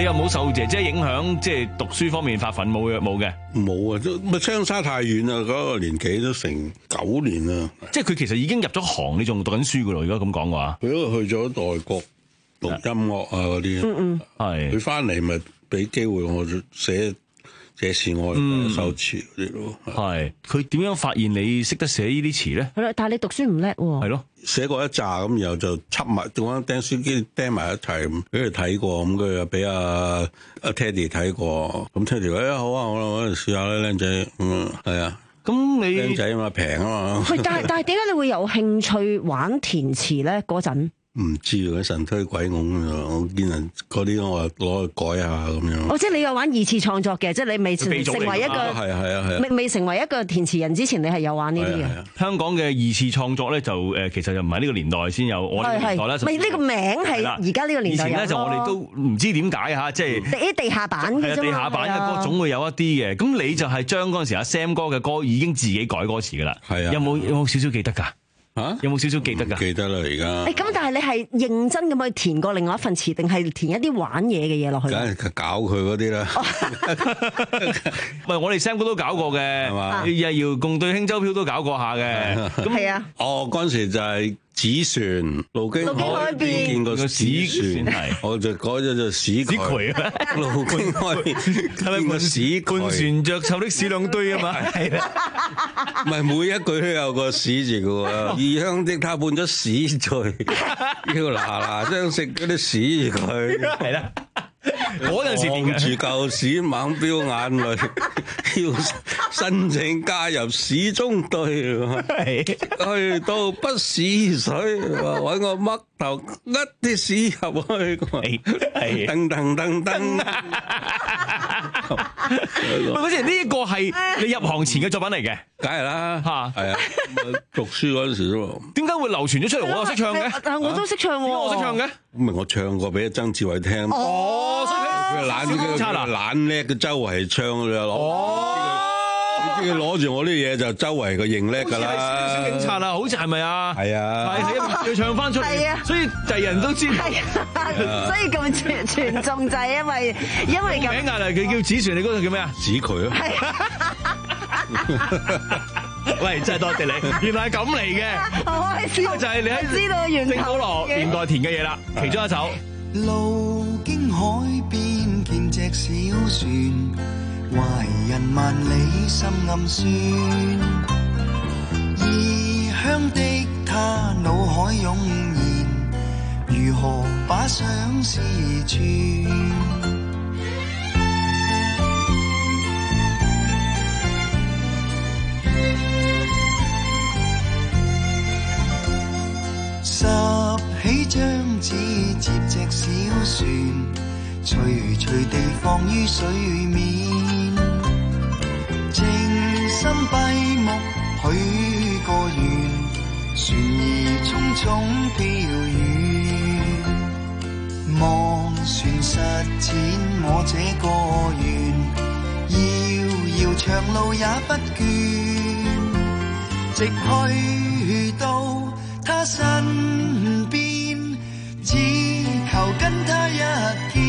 S18: 有冇受姐姐影響，即係讀書方面發奮冇嘅？冇嘅，
S12: 冇啊，都咪相差太遠啦！嗰、那個年紀都成九年啦。
S18: 即係佢其實已經入咗行，你仲讀緊書噶咯？如果咁講嘅話，
S12: 佢都去咗外國讀音樂啊嗰啲，
S11: 嗯嗯，
S12: 係佢翻嚟咪俾機會我寫。這是我嘅首詞嗰啲咯，
S18: 係佢點樣發現你識得寫呢啲詞咧？
S11: 係啦，但係你讀書唔叻喎。
S18: 係咯，
S12: 寫過一紮咁，然後就輯埋，仲有釘書機釘埋一齊咁，俾佢睇過，咁佢又俾阿阿 Teddy 睇過，咁 Teddy 話：哎好啊，我我嚟試下啦，靚仔，嗯係啊。咁你靚仔啊嘛，平啊嘛。
S11: 喂，但係但係點解你會有興趣玩填詞咧？嗰陣？
S12: 唔知佢神推鬼拱啊！我見人嗰啲我攞去改下咁樣。
S11: 哦，即係你有玩二次創作嘅，即係你未成為一個
S12: 係啊係啊係啊，
S11: 未未成為一個填詞人之前，你係有玩呢啲嘅。
S18: 香港嘅二次創作咧，就誒其實就唔係呢個年代先有，我呢個年代咧。
S11: 唔係呢個名係而家呢個年代有。以前咧就我哋都
S18: 唔知點解嚇，即係
S11: 啲地下版嘅啫嘛。
S18: 地下版嘅歌總會有一啲嘅，咁你就係將嗰陣時阿 Sam 哥嘅歌已經自己改歌詞㗎啦。係啊，有冇有冇少少記得㗎？
S12: 啊、
S18: 有冇少少記得㗎？
S12: 記得啦，而家。
S11: 誒咁，但係你係認真咁去填過另外一份詞，定係填一啲玩嘢嘅嘢落去？
S12: 梗係搞佢嗰啲啦。
S18: 唔係，我哋 Sam 哥都搞過嘅，係嘛？日遙共對輕舟飄都搞過下嘅。咁
S11: 係啊。
S12: 哦，嗰陣時就係紙船，路經海邊見過紙船，我就改咗做屎渠。路經海邊見過屎渠。
S18: 半船着臭的屎兩堆啊嘛。係啦。
S12: 唔係每一句都有個屎字嘅喎。異鄉的他伴咗屎罪，要嗱嗱聲食嗰啲屎佢。
S18: 係啦。嗰陣時
S12: 望住舊屎猛飆眼淚，要申請加入屎中隊，去到不屎水，揾個嘜頭呃啲屎入去，噔噔噔噔。
S18: 喂，嗰時呢個係你入行前嘅作品嚟嘅，
S12: 梗係啦嚇，係啊，讀書嗰陣時咯。點
S18: 解會流傳咗出嚟？我又識唱嘅，
S11: 但係我都識唱喎，
S18: 我識唱嘅。
S12: 咁咪我唱過俾曾志偉聽。
S18: 哦，所以
S12: 佢懶佢懶叻嘅，周圍唱佢攞。哦，佢攞住我啲嘢就周圍佢認叻㗎啦。
S18: 小警察啊，好似係咪啊？
S12: 係啊，
S18: 係要唱翻出嚟，所以第人都知。
S11: 係啊，所以咁傳傳頌就係因為因為咁。
S18: 名啊，佢叫紙船，你嗰度叫咩啊？
S12: 紙渠啊。
S18: 喂，真係多謝你，原來係咁嚟嘅。
S11: 好開心，
S18: 就係你喺
S11: 知道原
S18: 聖保羅年代填嘅嘢啦，其中一首。
S15: 路經海邊見隻小船，懷人萬里心暗酸。異鄉的他腦海湧現，如何把相思串？拾起張紙接隻小船，徐徐地放於水面，靜心閉目許個願，船兒匆匆飄遠，望船實踐我這個願，遙遙長路也不倦，直去到他身邊，只求跟他一見。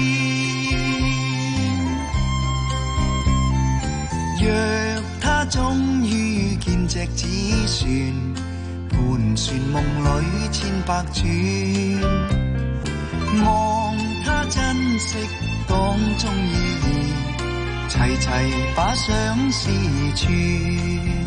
S15: 若他終於見隻紙船，盤旋夢裏千百轉，望他珍惜當中意義，齊齊把相思串。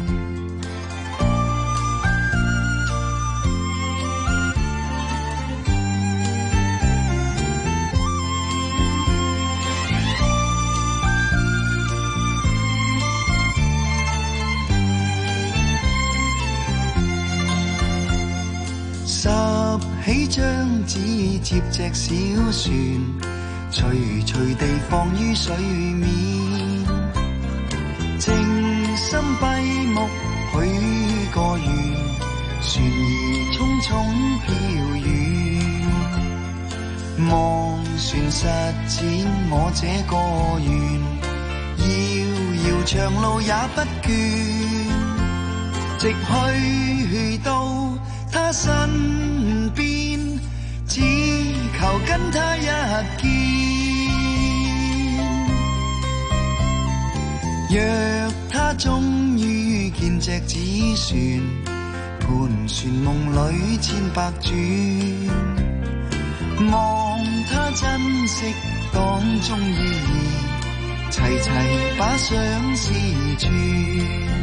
S15: 拾起張紙接隻小船，徐徐地放於水面，靜心閉目許個願，船兒匆匆飄遠，望船實踐我這個願，遙遙長路也不倦，直去到他身邊，只求跟他一見。 若他終於見隻子船，盤旋夢裏千百轉，望他珍惜當中意義，齊齊把相思傳。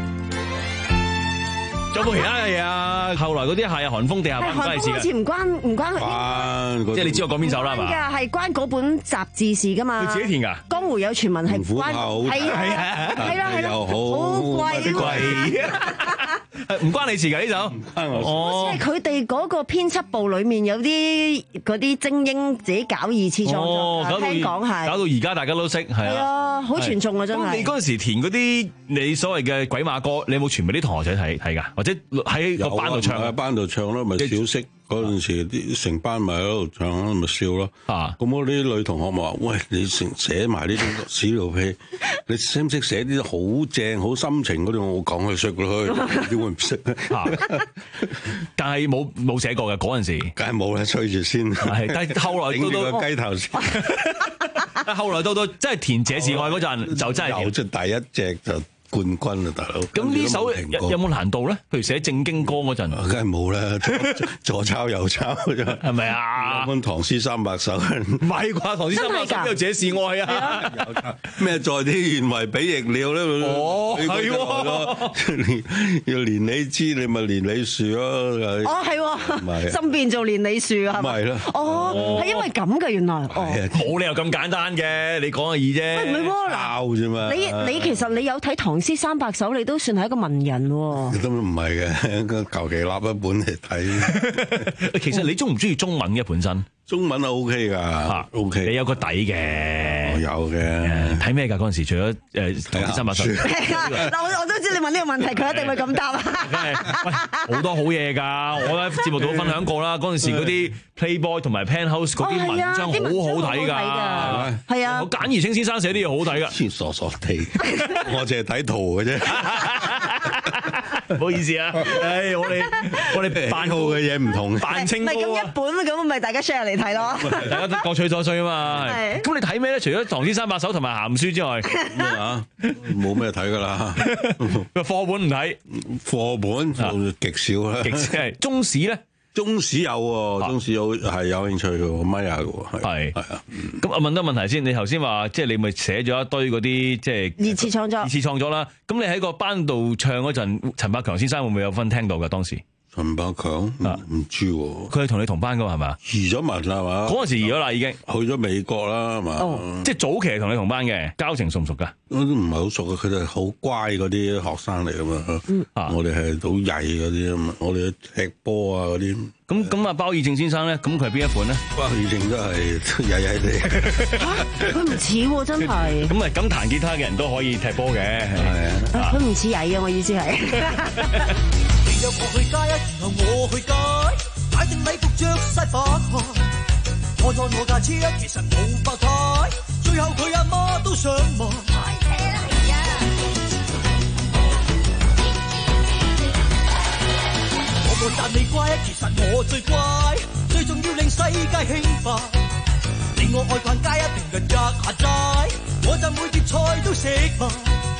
S18: 仲有冇其他嘅嘢啊？後來嗰啲夏日寒風地下關唔關你事㗎？
S11: 好似唔關唔關佢，
S18: 即係你知我講邊首啦係嘛？
S11: 係關嗰本雜誌事㗎嘛？
S18: 佢自己填㗎。
S11: 江湖有傳聞係關，係係係啦係啦，好貴啊！
S18: 唔關你事㗎呢首，
S11: 唔關我事。好似係佢哋嗰個編輯部裡面有啲嗰啲精英自己搞二次創作㗎，聽講係
S18: 搞到而家大家都識係啊。係啊，
S11: 好傳頌啊真係。
S18: 咁你嗰陣時填嗰啲你所謂嘅鬼馬歌，你有冇傳俾啲同學仔睇睇㗎？或者喺個班度唱
S12: 喺班度唱咯，咪小息嗰陣時啲成班咪喺度唱，咪笑咯。啊，咁我啲女同學咪話：喂，你成寫埋呢啲屎尿屁，你識唔識寫啲好正、好心情嗰啲？我講佢識咯，點會唔識啊？
S18: 但係冇冇寫過嘅嗰陣時，
S12: 梗係冇啦，吹住先。係，
S18: 但係後來到到
S12: 個雞頭先。
S18: 但係後來到到真係填這是愛嗰陣，就真係
S12: 有出第一隻就冠軍啊，大佬！
S18: 咁呢首有有冇難度咧？譬如寫正經歌嗰陣，
S12: 梗係冇啦，左抄右抄啫，
S18: 係咪啊？
S12: 本唐詩三百首，
S18: 唔係啩？唐詩三百首邊有這是愛啊？
S12: 咩在天願為比翼鳥咧？
S18: 哦，係喎，
S12: 要連理枝，你咪連理樹咯。
S11: 哦，係喎，身變做連理樹啊？
S12: 咪係咯。
S11: 哦，係因為咁嘅原來。哦，
S18: 冇理由咁簡單嘅，你講嘅易啫。
S11: 唔係喎，
S12: 抄啫嘛。
S11: 你你其實你有睇唐詩三百首，你都算係一個文人喎。
S12: 都唔係嘅，求其立一本嚟睇。
S18: 其實你中唔中意中文嘅本身？
S12: 中文係 O K 㗎，O K。
S18: 你有個底嘅，
S12: 我有嘅。
S18: 睇咩㗎嗰陣時？除咗誒唐詩三百首。
S11: 嗱，我我都知你問呢個問題，佢一定會咁答啊。
S18: 喂，好多好嘢㗎！我喺節目度都分享過啦。嗰陣時嗰啲 Playboy 同埋 Penthouse 嗰啲文章好好睇㗎。係啊，簡而清先生寫啲嘢好睇㗎。
S12: 傻傻地，我淨係睇圖嘅啫。
S18: 唔好意思啊，唉，我哋我哋扮
S12: 好嘅嘢唔同，
S18: 扮清高啊。
S11: 咁一本咁咪大家 share 嚟睇咯。
S18: 大家都各取所需啊嘛。咁你睇咩咧？除咗唐詩三百首同埋鹹書之外，
S12: 咩啊？冇咩睇㗎啦。
S18: 課本唔睇，
S12: 課本極少啦。
S18: 極少係中史咧。
S12: 中史有喎，中史有係有興趣嘅，咪下嘅喎，係係啊。
S18: 咁我問多問題先，你頭先話即係你咪寫咗一堆嗰啲即係
S11: 二次創作，
S18: 二次創作啦。咁你喺個班度唱嗰陣，陳百強先生會唔會有分聽到㗎？當時
S12: 陳百強啊，唔知喎。
S18: 佢係同你同班㗎嘛？係嘛？
S12: 移咗民啦嘛？
S18: 嗰陣時移咗啦，已經
S12: 去咗美國啦，係嘛？
S18: 哦，即係早期係同你同班嘅，交情熟唔熟㗎？
S12: 我都唔係好熟嘅，佢哋好乖嗰啲學生嚟㗎嘛。嗯，我哋係好曳嗰啲啊嘛，我哋踢波啊嗰啲。
S18: 咁咁啊，包以正先生咧，咁佢係邊一款咧？
S12: 包以正都係曳曳地。
S11: 嚇，佢唔似喎，真係。
S18: 咁啊，咁彈吉他嘅人都可以踢波嘅，係
S11: 啊。佢唔似曳啊，我意思係。
S15: 有我去街，然後我去街，買定禮服着晒白鞋，看看我架車，其實冇白胎，最後佢阿媽都想買。開車啦，而家。我個讚你乖，其實我最乖，最重要令世界興奮，令我愛逛街一定日日下齋，我就每碟菜都食埋。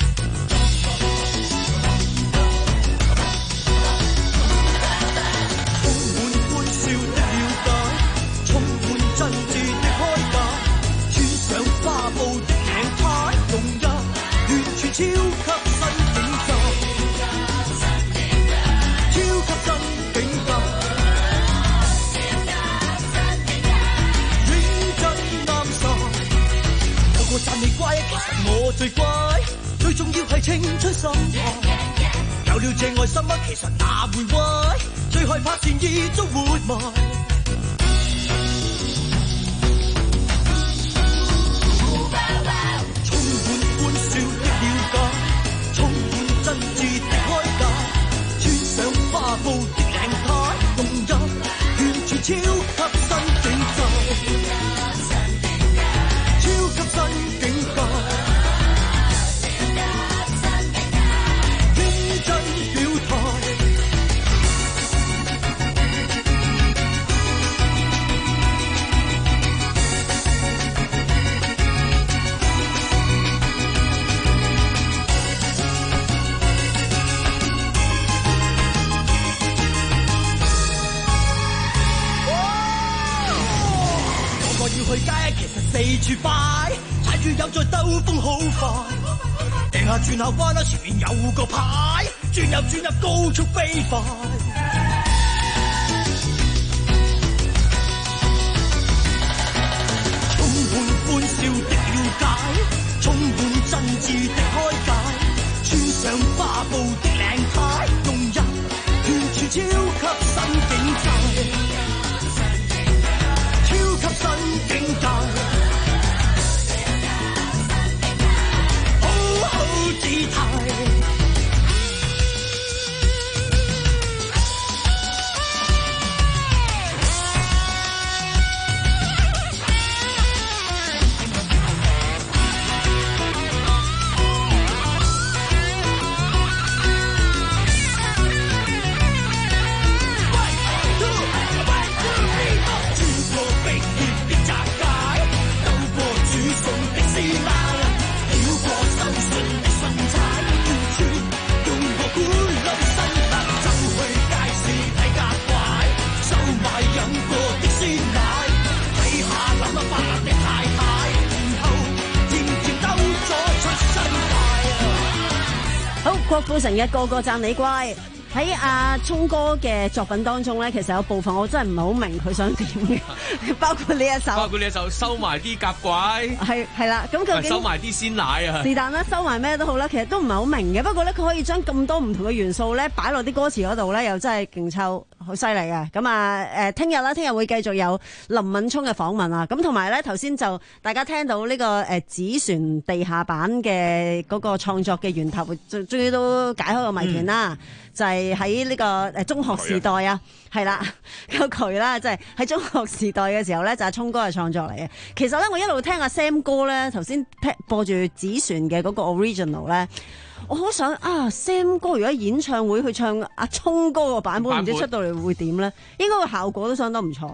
S15: 超級新境界，超級新境界，認真啱晒。個個讚你乖，其實我最乖，最重要係青春心態。有了這愛心啊，其實哪會壞？最害怕善意遭活埋。布的領呔，動入完全超級新境界，超級新境界，認真表態。 四處快，踩住有在兜風好快，掟下轉下彎啦，前面有個牌，轉入轉入高速飛快。充滿歡笑的了解，充滿真摯的開解，穿上花布的領呔，融入完全超級新境界，超級新境界，好好姿態。
S11: 郭富城嘅個個讚你乖，喺阿聰哥嘅作品當中咧，其實有部分我真係唔係好明佢想點嘅，包括呢一首，
S14: 包括呢一首收埋啲夾拐，
S11: 係係啦，咁究竟
S14: 收埋啲鮮奶啊？是
S11: 但啦，收埋咩都好啦，其實都唔係好明嘅。不過咧，佢可以將咁多唔同嘅元素咧擺落啲歌詞嗰度咧，又真係勁抽。好犀利嘅，咁啊誒，聽日啦，聽日會繼續有林敏聰嘅訪問啊，咁同埋咧頭先就大家聽到呢個誒紙船地下版嘅嗰個創作嘅源頭，終終於都解開個謎團啦，嗯、就係喺呢個誒中學時代啊，係啦個渠啦，即係喺中學時代嘅時候咧，就係聰哥嘅創作嚟嘅。其實咧，我一路聽阿 Sam 哥咧，頭先播住紙船嘅嗰個 original 咧。我好想啊 Sam 哥如果演唱會去唱阿聰哥個版本，唔知出到嚟會點咧？應該個效果都相當唔錯。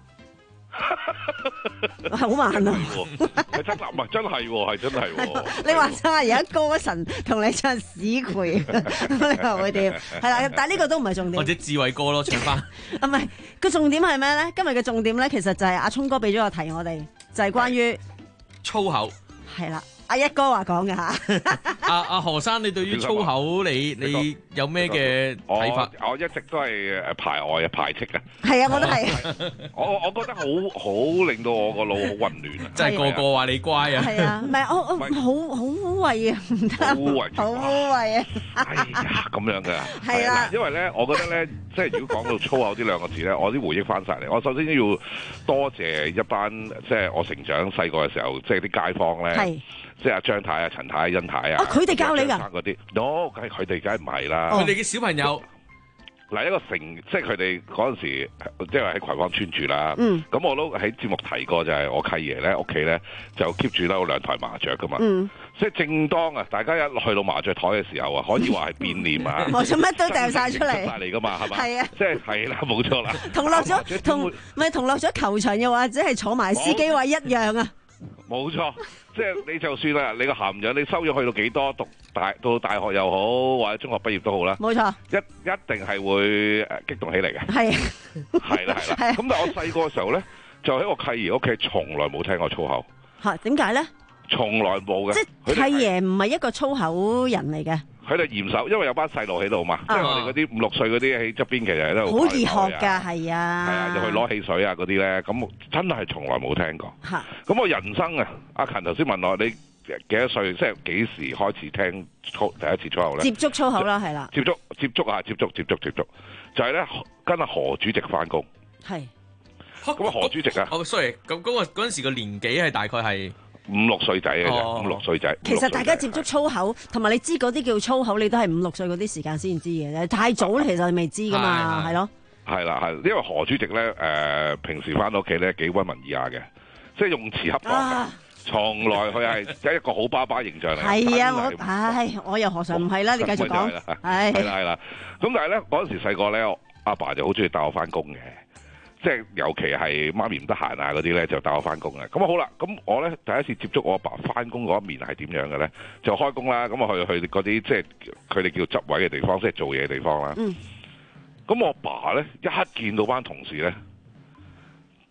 S11: 好慢啊！
S2: 係真唔係真係喎，係真係喎。
S11: 你話齋而家歌神同你唱市儈，你話會點？係啦，但係呢個都唔係重點。
S14: 或者智慧歌咯，唱翻。
S11: 啊，唔係個重點係咩咧？今日嘅重點咧，其實就係阿聰哥俾咗個題我哋，就係關於
S14: 粗口。
S11: 係啦。阿一哥話講嘅嚇，
S14: 阿阿何生，你對於粗口你你有咩嘅睇法？
S2: 我我一直都係誒排外啊，排斥嘅。
S11: 係啊，我都係。
S2: 我我覺得好好令到我個腦好混亂啊！
S14: 即係個個話你乖啊！
S11: 係啊，唔係我我好好污穢啊，唔得，好污穢，好污穢啊！
S2: 哎呀，咁樣嘅
S11: 係啊，
S2: 因為咧，我覺得咧，即係如果講到粗口呢兩個字咧，我啲回憶翻晒嚟。我首先要多謝一班即係我成長細個嘅時候，即係啲街坊咧。即係阿張太啊、陳太啊、甄太啊，
S11: 佢哋教你㗎
S2: 嗰啲，no， 梗係佢哋梗係唔係啦。
S14: 佢哋嘅小朋友
S2: 嗱一個成，即係佢哋嗰陣時，即係喺葵芳村住啦。嗯，咁我都喺節目提過，就係我契爺咧屋企咧就 keep 住咧有兩台麻雀㗎嘛。嗯，即係正當啊，大家一去到麻雀台嘅時候啊，可以話係變臉啊，
S11: 我做乜都掉晒出嚟，
S2: 出晒嚟㗎嘛，係嘛？
S11: 係啊，
S2: 即係係啦，冇錯啦。
S11: 同落咗同咪同落咗球場又或者係坐埋司機位一樣啊。
S2: 冇錯，即係你就算啦，你個涵養你收咗去到幾多，讀大到大學又好，或者中學畢業都好啦。
S11: 冇錯，
S2: 一一定係會誒激動起嚟嘅。
S11: 係，
S2: 係啦係啦。咁但係我細個嘅時候咧，就喺我契爺屋企，從來冇聽過粗口。
S11: 嚇？點解咧？
S2: 從來冇嘅。
S11: 即係契爺唔係一個粗口人嚟嘅。
S2: 佢哋嚴守，因為有班細路喺度嘛，即係我哋嗰啲五六歲嗰啲喺側邊，其實都
S11: 好易學㗎，係啊，
S2: 係啊，就去攞汽水啊嗰啲咧，咁真係從來冇聽過。嚇！咁我人生啊，阿勤頭先問我你幾多歲，即係幾時開始聽粗第一次粗口咧？
S11: 接觸粗口啦，係啦。
S2: 接觸接觸啊，接觸接觸接觸，就係咧跟阿何主席翻工。
S11: 係。
S2: 咁啊，何主席啊？
S14: 哦，sorry，咁嗰個嗰陣時個年紀係大概係。
S2: 五六歲仔嘅啫，五六歲仔。
S11: 其實大家接觸粗口，同埋你知嗰啲叫粗口，你都係五六歲嗰啲時間先知嘅。太早其實你未知噶嘛，係咯。
S2: 係啦，係，因為何主席咧，誒，平時翻到屋企咧幾溫文爾雅嘅，即係用詞恰當，從來佢係一個好爸爸形象嚟。
S11: 係啊，我唉，我又何嘗唔係啦？你繼續講。係。
S2: 係啦係啦，咁但係咧嗰陣時細個咧，阿爸就好中意帶我翻工嘅。即係尤其係媽咪唔得閒啊嗰啲咧，就帶我翻工嘅。咁啊好啦，咁我咧第一次接觸我阿爸翻工嗰一面係點樣嘅咧？就開工啦，咁啊去去嗰啲即係佢哋叫執位嘅地方，即係做嘢嘅地方啦。嗯。咁我阿爸咧一見到班同事咧，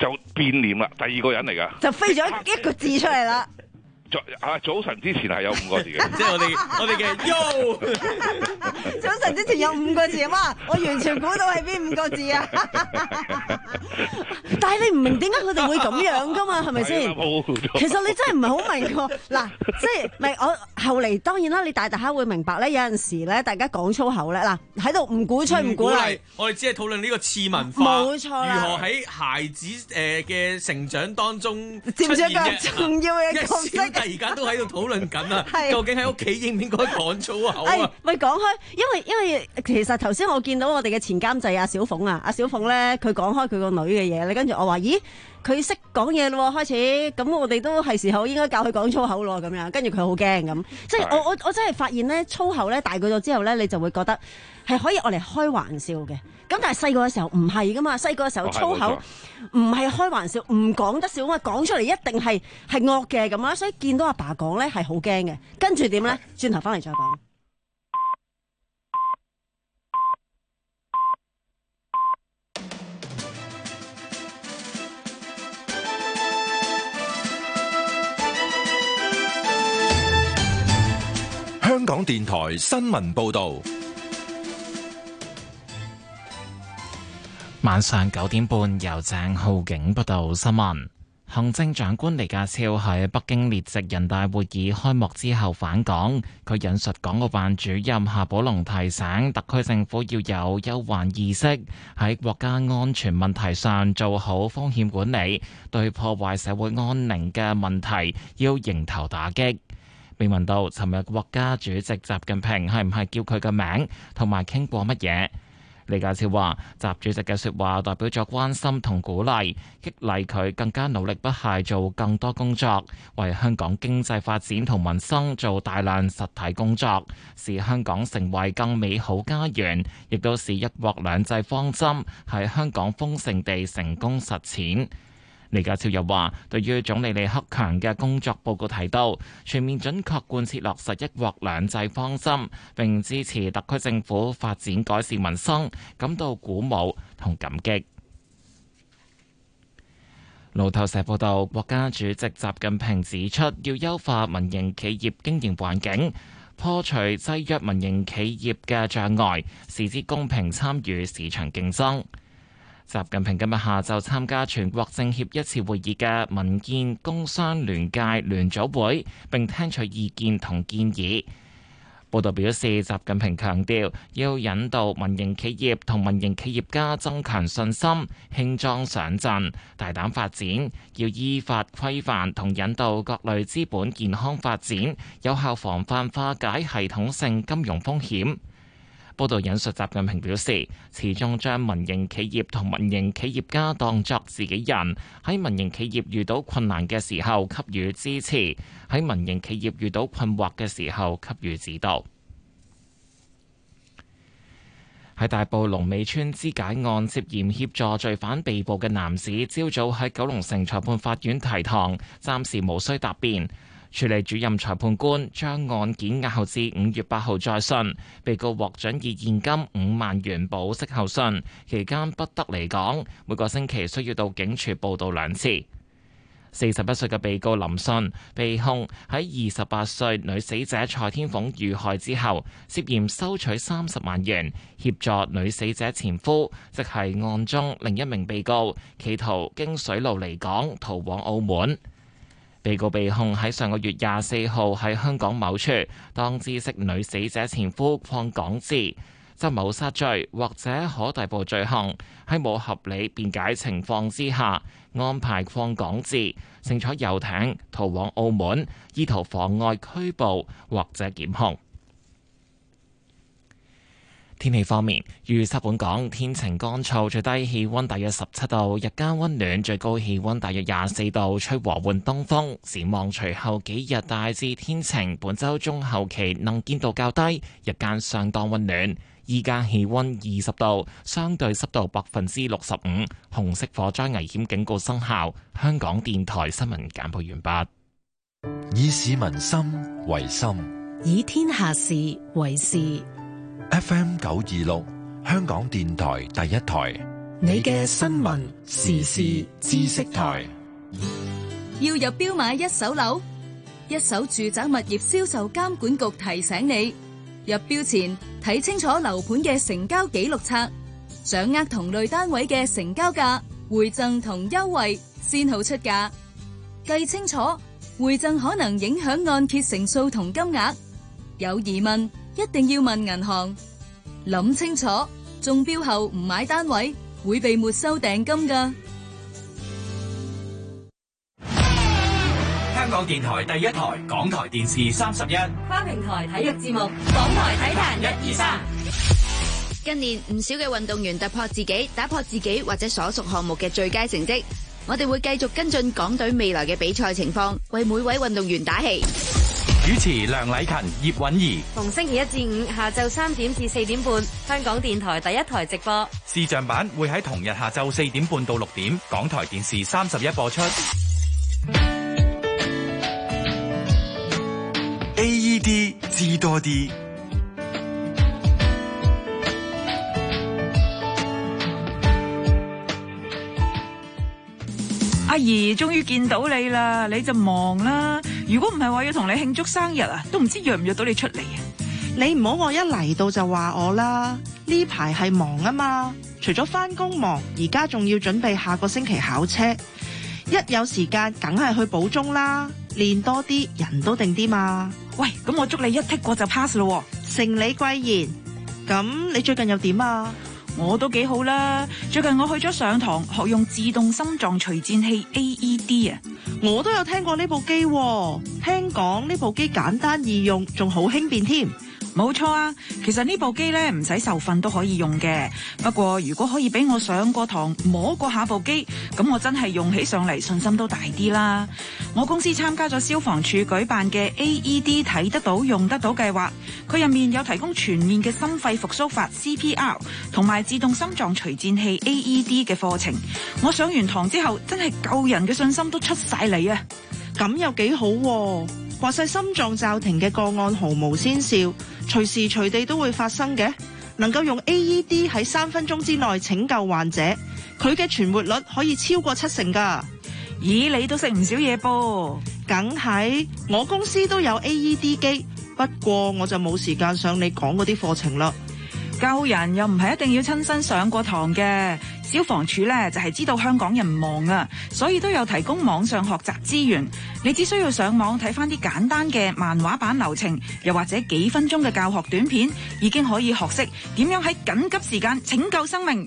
S2: 就變臉啦，第二個人嚟㗎，
S11: 就飛咗一個字出嚟啦。
S2: 早啊早晨之前係有五個字嘅，
S14: 即係我哋我哋嘅 Yo。
S11: 早晨之前有五個字啊嘛，我完全估到係邊五個字啊！但係你唔明點解佢哋會咁樣噶嘛？係咪先？其實你真係唔係好明喎。嗱，即係咪我後嚟當然啦，你大大家會明白咧。有陣時咧，大家講粗口咧，嗱喺度唔鼓吹唔鼓勵，
S14: 我哋只係討論呢個次文化，
S11: 冇錯啦。
S14: 如何喺孩子誒嘅成長當中
S11: 佔咗一個重要嘅角色。
S14: 而家都喺度討論緊啊！究竟喺屋企應唔應該講粗口啊？
S11: 喂，講開，因為因為其實頭先我見到我哋嘅前監製阿小鳳啊，阿小鳳咧佢講開佢個女嘅嘢咧，跟住我話：咦，佢識講嘢咯，開始咁我哋都係時候應該教佢講粗口咯，咁樣。跟住佢好驚咁，即係我我我真係發現咧粗口咧大個咗之後咧，你就會覺得係可以我嚟開玩笑嘅。咁但係細個嘅時候唔係噶嘛，細個嘅時候粗口唔係開玩笑，唔講得笑啊嘛，講出嚟一定係係惡嘅咁啦，所以見到阿爸講咧係好驚嘅。跟住點咧？轉頭翻嚟再講。
S4: 香港電台新聞報導。
S1: 晚上九點半，由鄭浩景報道新聞。行政長官李家超喺北京列席人大會議開幕之後返港，佢引述港澳辦主任夏寶龍提醒特區政府要有憂患意識，喺國家安全問題上做好風險管理，對破壞社會安寧嘅問題要迎頭打擊。被問到尋日國家主席習近平係唔係叫佢嘅名，同埋傾過乜嘢？李家超話：習主席嘅說話代表咗關心同鼓勵，激勵佢更加努力不懈做更多工作，為香港經濟發展同民生做大量實體工作，使香港成為更美好家園，亦都使一國兩制方針喺香港豐盛地成功實踐。李家超又話，對於總理李克強嘅工作報告提到，全面準確貫徹落實一國兩制方針，並支持特區政府發展改善民生，感到鼓舞同感激。路透社報道，國家主席習近平指出，要優化民營企業經營環境，破除制約民營企業嘅障礙，使之公平參與市場競爭。習近平今日下晝參加全國政協一次會議嘅民建工商聯界聯組會，並聽取意見同建議。報道表示，習近平強調要引導民營企業同民營企業家增強信心，輕裝上陣，大膽發展，要依法規範同引導各類資本健康發展，有效防範化解系統性金融風險。報道引述習近平表示，始終將民營企業同民營企業家當作自己人，喺民營企業遇到困難嘅時候給予支持，喺民營企業遇到困惑嘅時候給予指導。喺大埔龍尾村肢解案涉嫌協助罪犯被捕嘅男子，朝早喺九龍城裁判法院提堂，暫時無需答辯。處理主任裁判官將案件押後至五月八號再訊，被告獲准以現金五萬元保釋候訊，期間不得離港，每個星期需要到警署報到兩次。四十一歲嘅被告林信被控喺二十八歲女死者蔡天鳳遇害之後，涉嫌收取三十萬元，協助女死者前夫，即係案中另一名被告，企圖經水路離港逃往澳門。被告被控喺上個月廿四號喺香港某處，當知悉女死者前夫鄺港智就謀殺罪或者可逮捕罪行，喺冇合理辯解情況之下，安排鄺港智乘坐遊艇逃往澳門，意圖妨礙拘捕或者檢控。天氣方面，預測本港天晴乾燥，最低氣溫大約十七度，日間溫暖，最高氣溫大約廿四度，吹和緩東風。展望隨後幾日大致天晴，本周中後期能見度較低，日間相當溫暖。依家氣溫二十度，相對濕度百分之六十五，紅色火災危險警告生效。香港電台新聞簡報完
S4: 畢。以市民心為心，
S5: 以天下事為事。
S4: F M 九二六，香港電台第一台，
S3: 你嘅新聞時事知識台。
S6: 要入標買一手樓，一手住宅物業銷售監管局提醒你，入標前睇清楚樓盤嘅成交記錄冊，掌握同類單位嘅成交價、回贈同優惠，先好出價。計清楚，回贈可能影響按揭成數同金額。有疑問，一定要問銀行。諗清楚，中標後唔買單位，會被沒收訂金㗎。
S17: 香港電台第一台，港台電視三十一，
S5: 跨平台體育節目，港台體壇一二三。
S7: 近年唔少嘅運動員突破自己，打破自己或者所屬項目嘅最佳成績。我哋會繼續跟進港隊未來嘅比賽情況，為每位運動員打氣。
S17: 主持梁禮勤、葉韻儀。
S5: 逢星期一至五下晝三點至四點半，香港電台第一台直播。
S17: 視像版會喺同日下晝四點半到六點，港台電視三十一播出。
S4: A E D 知多啲。
S8: 阿姨終於見到你啦，你就忙啦。如果唔係話要同你慶祝生日啊，都唔知約唔約到你出嚟啊。
S13: 你唔好我一嚟到就話我啦，呢排係忙啊嘛。除咗返工忙，而家仲要準備下個星期考車，一有時間梗係去補鐘啦，練多啲，人都定啲嘛。
S8: 喂，咁我祝你一剔過就 pass 咯。
S13: 承你貴言。咁你最近又點啊？
S8: 我都幾好啦，最近我去咗上堂學用自動心臟除顫器 A E D 啊，
S13: 我都有聽過呢部機喎，聽講呢部機簡單易用，仲好輕便添。
S8: 冇錯啊，其實呢部機咧唔使受訓都可以用嘅，不過如果可以俾我上過堂摸過下部機，咁我真係用起上嚟信心都大啲啦。我公司參加咗消防處舉辦嘅 A E D 睇得到用得到計劃，佢入面有提供全面嘅心肺復甦法 C P R 同埋自動心臟除顫器 A E D 嘅課程。我上完堂之後真係救人嘅信心都出晒嚟啊！
S13: 咁又幾好喎，話晒心臟驟停嘅個案毫無先兆，隨時隨地都會發生嘅，能夠用 A E D 喺三分鐘之內拯救患者，佢嘅存活率可以超過七成噶。
S8: 咦，你都識唔少嘢噃？
S13: 梗係，我公司都有 A E D 機，不過我就冇時間上你講嗰啲課程啦。
S8: 救人又唔係一定要親身上過堂嘅，消防處呢就係知道香港人忙啊，所以都有提供網上學習資源。你只需要上網睇翻啲簡單嘅漫畫版流程，又或者幾分鐘嘅教學短片，已經可以學識點樣喺緊急時間拯救生命。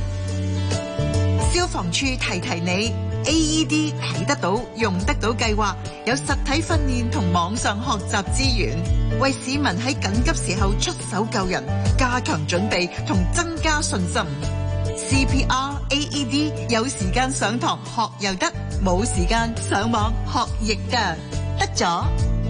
S16: 消防處提提你 ，A E D 睇得到、用得到計劃有實體訓練同網上學習資源，為市民喺緊急時候出手救人，加強準備同增加信心。C P R A E D 有時間上堂學又得，冇時間上網學亦得，得咗。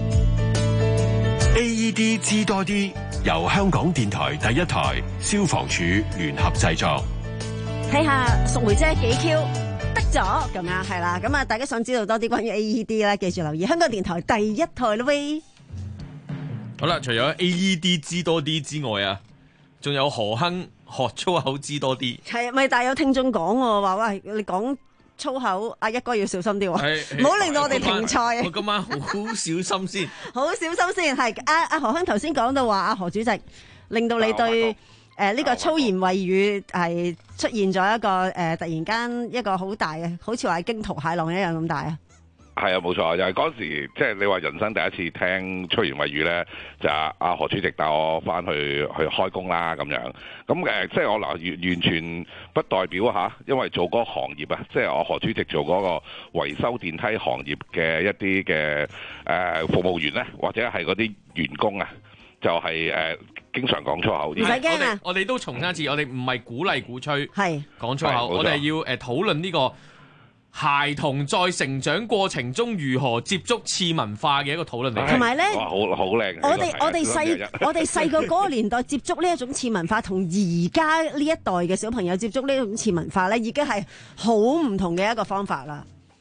S4: A E D 知多啲，由香港電台第一台、消防處聯合製作。
S11: 睇下淑梅姐幾 Q， 得咗咁樣係啦。咁啊，大家想知道多啲關於 A E D 咧，記住留意香港電台第一台咯喂。
S14: 好啦，除咗 A E D 知多啲之外啊，仲有何亨學粗口知多啲。
S11: 係咪？但係有聽眾講喎，話喂，你講粗口，阿一哥要小心啲喎，唔好令到我哋停賽。
S14: 我今晚好小心先，
S11: 好小心先。係阿阿何亨頭先講到話，阿何主席令到你對。誒、呃、呢、這個粗言穢語係出現咗一個誒、呃，突然間一個好大嘅，好似話驚濤駭浪一樣咁大啊！
S2: 係啊，冇錯，就係嗰時即係你話人生第一次聽粗言穢語咧，就阿、阿何主席帶我翻去去開工啦咁樣。咁誒、呃，即係我嗱完完全不代表嚇，因為做嗰個行業啊，即係我何主席做嗰個維修電梯行業嘅一啲嘅誒服務員咧，或者係嗰啲員工啊。就係、是、誒、呃、經常講粗口，
S11: 唔使驚啊！
S14: 我哋都重申一次，我哋唔係鼓勵鼓吹
S11: 係
S14: 講粗口，我哋要誒、呃、討論呢個孩童在成長過程中如何接觸次文化嘅一個討論嚟。
S11: 同埋咧，
S2: 哇，好好靚！
S11: 我哋我哋細我哋細個嗰個年代接觸呢一種次文化，同而家呢一代嘅小朋友接觸呢種次文化咧，已經係好唔同嘅一個方法啦。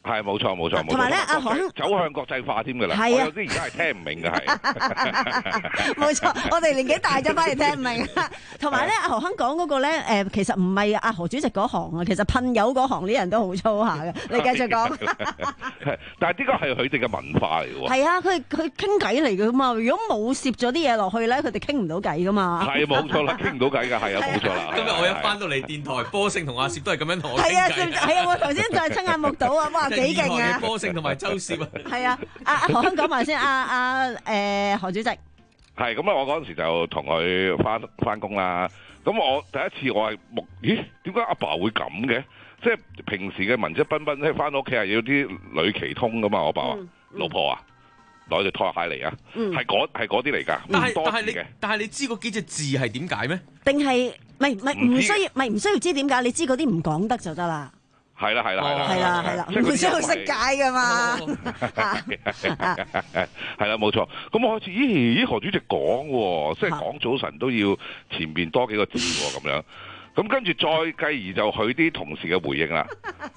S2: 係冇錯冇錯冇錯，
S11: 同埋咧，阿何兄
S2: 走向國際化添㗎啦，
S11: 係啊
S2: 我有啲而家係聽唔明嘅係。
S11: 冇錯，我哋年紀大咗，反而聽唔明。同埋咧，阿何亨講嗰個咧，誒，其實唔係阿何主席嗰行啊，其實噴友嗰行啲人都好粗下嘅。你繼續講。
S2: 但係呢個係佢哋嘅文化嚟㗎喎。
S11: 係啊，佢佢傾偈嚟㗎嘛。如果冇攝咗啲嘢落去咧，佢哋傾唔到偈㗎嘛。
S2: 係冇錯啦，傾唔到偈㗎，係啊，冇錯啦。
S14: 今日我一翻到嚟電台，波勝同阿攝都係咁樣同我傾偈。
S11: 係啊，係啊，我頭先就係親眼目睹啊，哇，幾勁啊！
S14: 波勝同埋周攝啊。係
S11: 啊，阿阿何亨講埋先，阿阿誒何主席。
S2: 係咁啊！我嗰陣時就同佢翻翻工啦。咁我第一次我係目咦？點解阿爸會咁嘅？即係平時嘅文質彬彬，即係翻到屋企係要啲女奇通噶嘛？我爸話：老婆啊，攞隻拖鞋嚟啊！係嗰係嗰啲嚟㗎。
S14: 但係但係你但係你知嗰幾隻字係點解咩？
S11: 定係唔係唔係唔需要唔係唔需要知點解？你知嗰啲唔講得就得啦。
S2: 係啦係啦係啦，
S11: 係啦係啦，唔需要識解噶嘛。
S2: 係啦冇錯。咁我開始咦咦何主席講喎，即係講早晨都要前面多幾個字喎咁樣。咁跟住再繼而就佢啲同事嘅回應啦。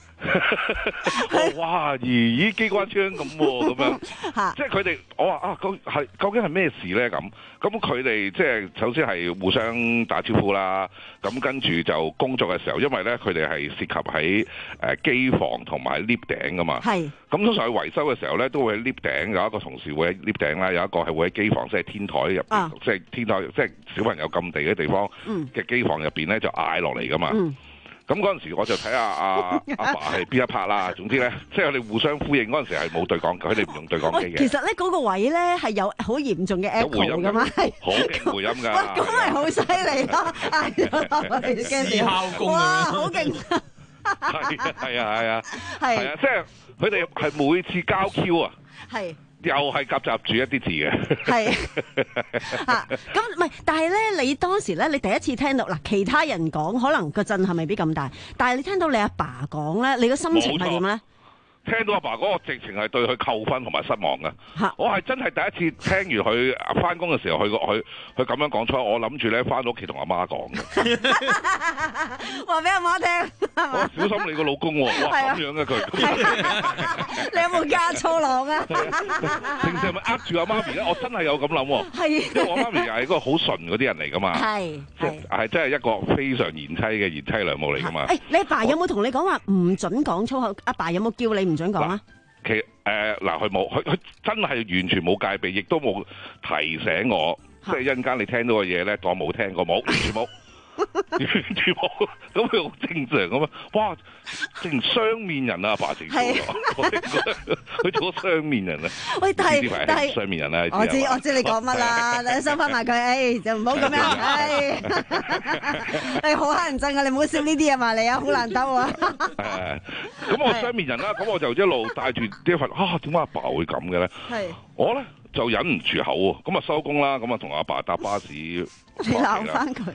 S2: 哇！咦咦機關槍咁喎咁樣，即係佢哋我話啊，究係究竟係咩事咧咁？咁佢哋即係首先係互相打招呼啦。咁跟住就工作嘅時候，因為咧佢哋係涉及喺誒機房同埋 lift 頂噶嘛。係。咁通常去維修嘅時候咧，都會喺 lift 頂有一個同事會喺 lift 頂啦，有一個係會喺機房，即係天台入邊，即係天台，即係小朋友禁地嘅地方嘅機房入邊咧就嗌落嚟噶嘛。咁嗰陣時我就睇下阿阿爸係邊一 part 啦。總之咧，即係我哋互相呼應嗰陣時係冇對講，佢哋唔用對講機嘅。
S11: 其實咧嗰個位咧係有好嚴重嘅 echo 㗎嘛，係
S2: 好勁回音㗎。
S11: 哇，咁係好犀利咯！係
S14: 敲工
S11: 哇，好勁！
S2: 係啊係啊係啊
S11: 係
S2: 係啊！即係佢哋係每次交 Q 啊，
S11: 係。
S2: 又係夾雜住一啲字嘅，
S11: 係啊，咁唔係，但係咧，你當時咧，你第一次聽到嗱，其他人講可能個震撼未必咁大，但係你聽到你阿爸講咧，你個心情係點咧？
S2: 聽到阿爸嗰個直情係對佢扣分同埋失望嘅，我係真係第一次聽完佢翻工嘅時候，佢佢佢咁樣講出，我諗住咧翻到屋企同阿媽講嘅，
S11: 話俾阿媽聽。
S2: 我小心你個老公喎，哇咁樣嘅佢，
S11: 你有冇加粗朗啊？
S2: 平時係咪呃住阿媽咪咧？我真係有咁諗喎，
S11: 係，
S2: 因為我媽咪又係一個好純嗰啲人嚟噶嘛，
S11: 係
S2: 係係真係一個非常賢妻嘅賢妻良母嚟噶嘛。
S11: 誒，你阿爸有冇同你講話唔準講粗口？阿爸有冇叫你唔準講啊？
S2: 其誒嗱，佢冇，佢佢真係完全冇戒備，亦都冇提醒我，即係一陣間你聽到嘅嘢咧，當冇聽過，冇，完全冇，完全冇，咁佢好正常咁啊！哇，成雙面人啊，阿爸成咗，佢做咗雙面人啊！
S11: 喂，但係但係
S2: 雙面人啊！
S11: 我知我知你講乜啦，你收翻埋佢，誒就唔好咁樣，誒你好乞人憎啊！你唔好笑呢啲啊嘛，你啊好難兜啊！
S2: 誒，咁我雙面人啦，咁我就一路帶住呢一份啊，點解阿爸會咁嘅咧？係我咧就忍唔住口喎，咁啊收工啦，咁啊同阿爸搭巴士，你
S11: 鬧翻佢。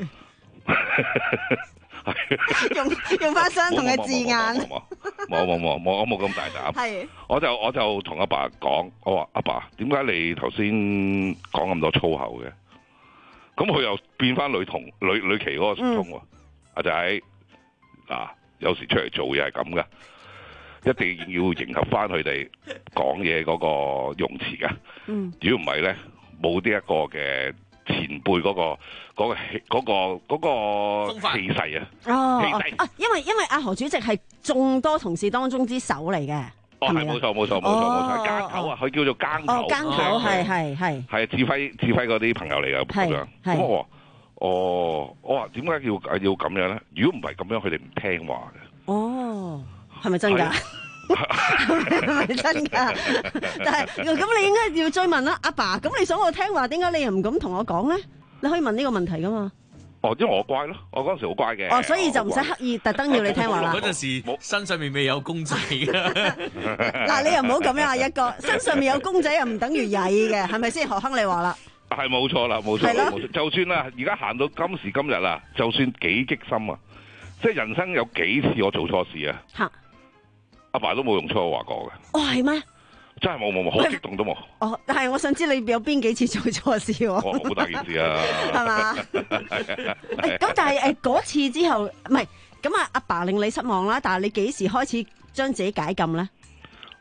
S11: 用用翻相同嘅字眼，
S2: 冇冇冇冇，我冇咁大膽。係，我就我就同阿爸講，我話阿爸，點解你頭先講咁多粗口嘅？咁佢又變翻女同女女奇嗰個通喎。阿仔嗱，有時出嚟做嘢係咁噶，一定要迎合翻佢哋講嘢嗰個用詞噶。嗯，如果唔係咧，冇呢一個嘅。前輩嗰、嗰個嗰、嗰個氣嗰、嗰個嗰、嗰個氣勢啊！
S11: 哦，氣勢啊，因為因為阿何主席係眾多同事當中之首嚟嘅。
S2: 哦，係冇錯冇錯冇錯冇錯，奸頭啊！佢叫做奸頭。
S11: 哦，奸頭係係係。
S2: 係指揮指揮嗰啲朋友嚟㗎咁樣。咁我話：哦，我話點解要要咁樣咧？如果唔係咁樣，佢哋唔聽話嘅。
S11: 哦，係咪真㗎？係咪真㗎？但係咁，你應該要追問啦，阿爸。咁你想我聽話，點解你又唔敢同我講咧？你可以問呢個問題噶嘛？
S2: 哦，因為我乖咯，我嗰陣時好乖嘅。
S11: 哦，所以就唔使刻意特登要你聽話啦。
S14: 嗰陣時身上面未有公仔㗎。
S11: 嗱，你又唔好咁樣啊！一個身上面有公仔又唔等於曳嘅，係咪先？何亨你話啦。
S2: 係冇錯啦，冇錯啦，冇錯。就算啦，而家行到今時今日啦，就算幾激心啊，即係人生有幾次我做錯事啊。嚇！阿爸都冇用粗口話過嘅。
S11: 哦，係咩？
S2: 真係冇冇冇，好激動都冇。
S11: 哦，但係我想知你有邊幾次做錯事喎？
S2: 哦，好大件事啊！
S11: 係嘛？咁但係誒嗰次之後，唔係咁啊，阿爸令你失望啦。但係你幾時開始將自己解禁咧？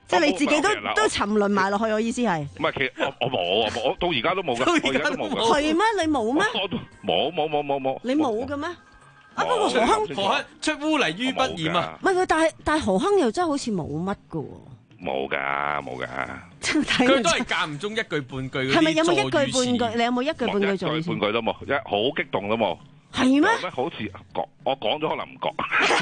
S11: 即係你自己都都沉淪埋落去，我意思係。
S2: 唔係，其實我我冇啊，我到而家都冇㗎，我而家都冇㗎。
S11: 係咩？你冇咩？
S2: 冇冇冇冇冇。
S11: 你冇嘅咩？啊，不過何亨
S14: 何亨出污泥於不染啊！
S11: 唔係佢，但係但係何亨又真係好似冇乜㗎喎。
S2: 冇㗎，冇㗎。
S14: 佢都係間唔中一句半句嗰啲助語詞。
S11: 係咪有冇一句半句？你有冇一句半句助語詞？
S2: 一句半句都冇，一好激動都冇。
S11: 係咩？
S2: 好似講我講咗可能唔覺。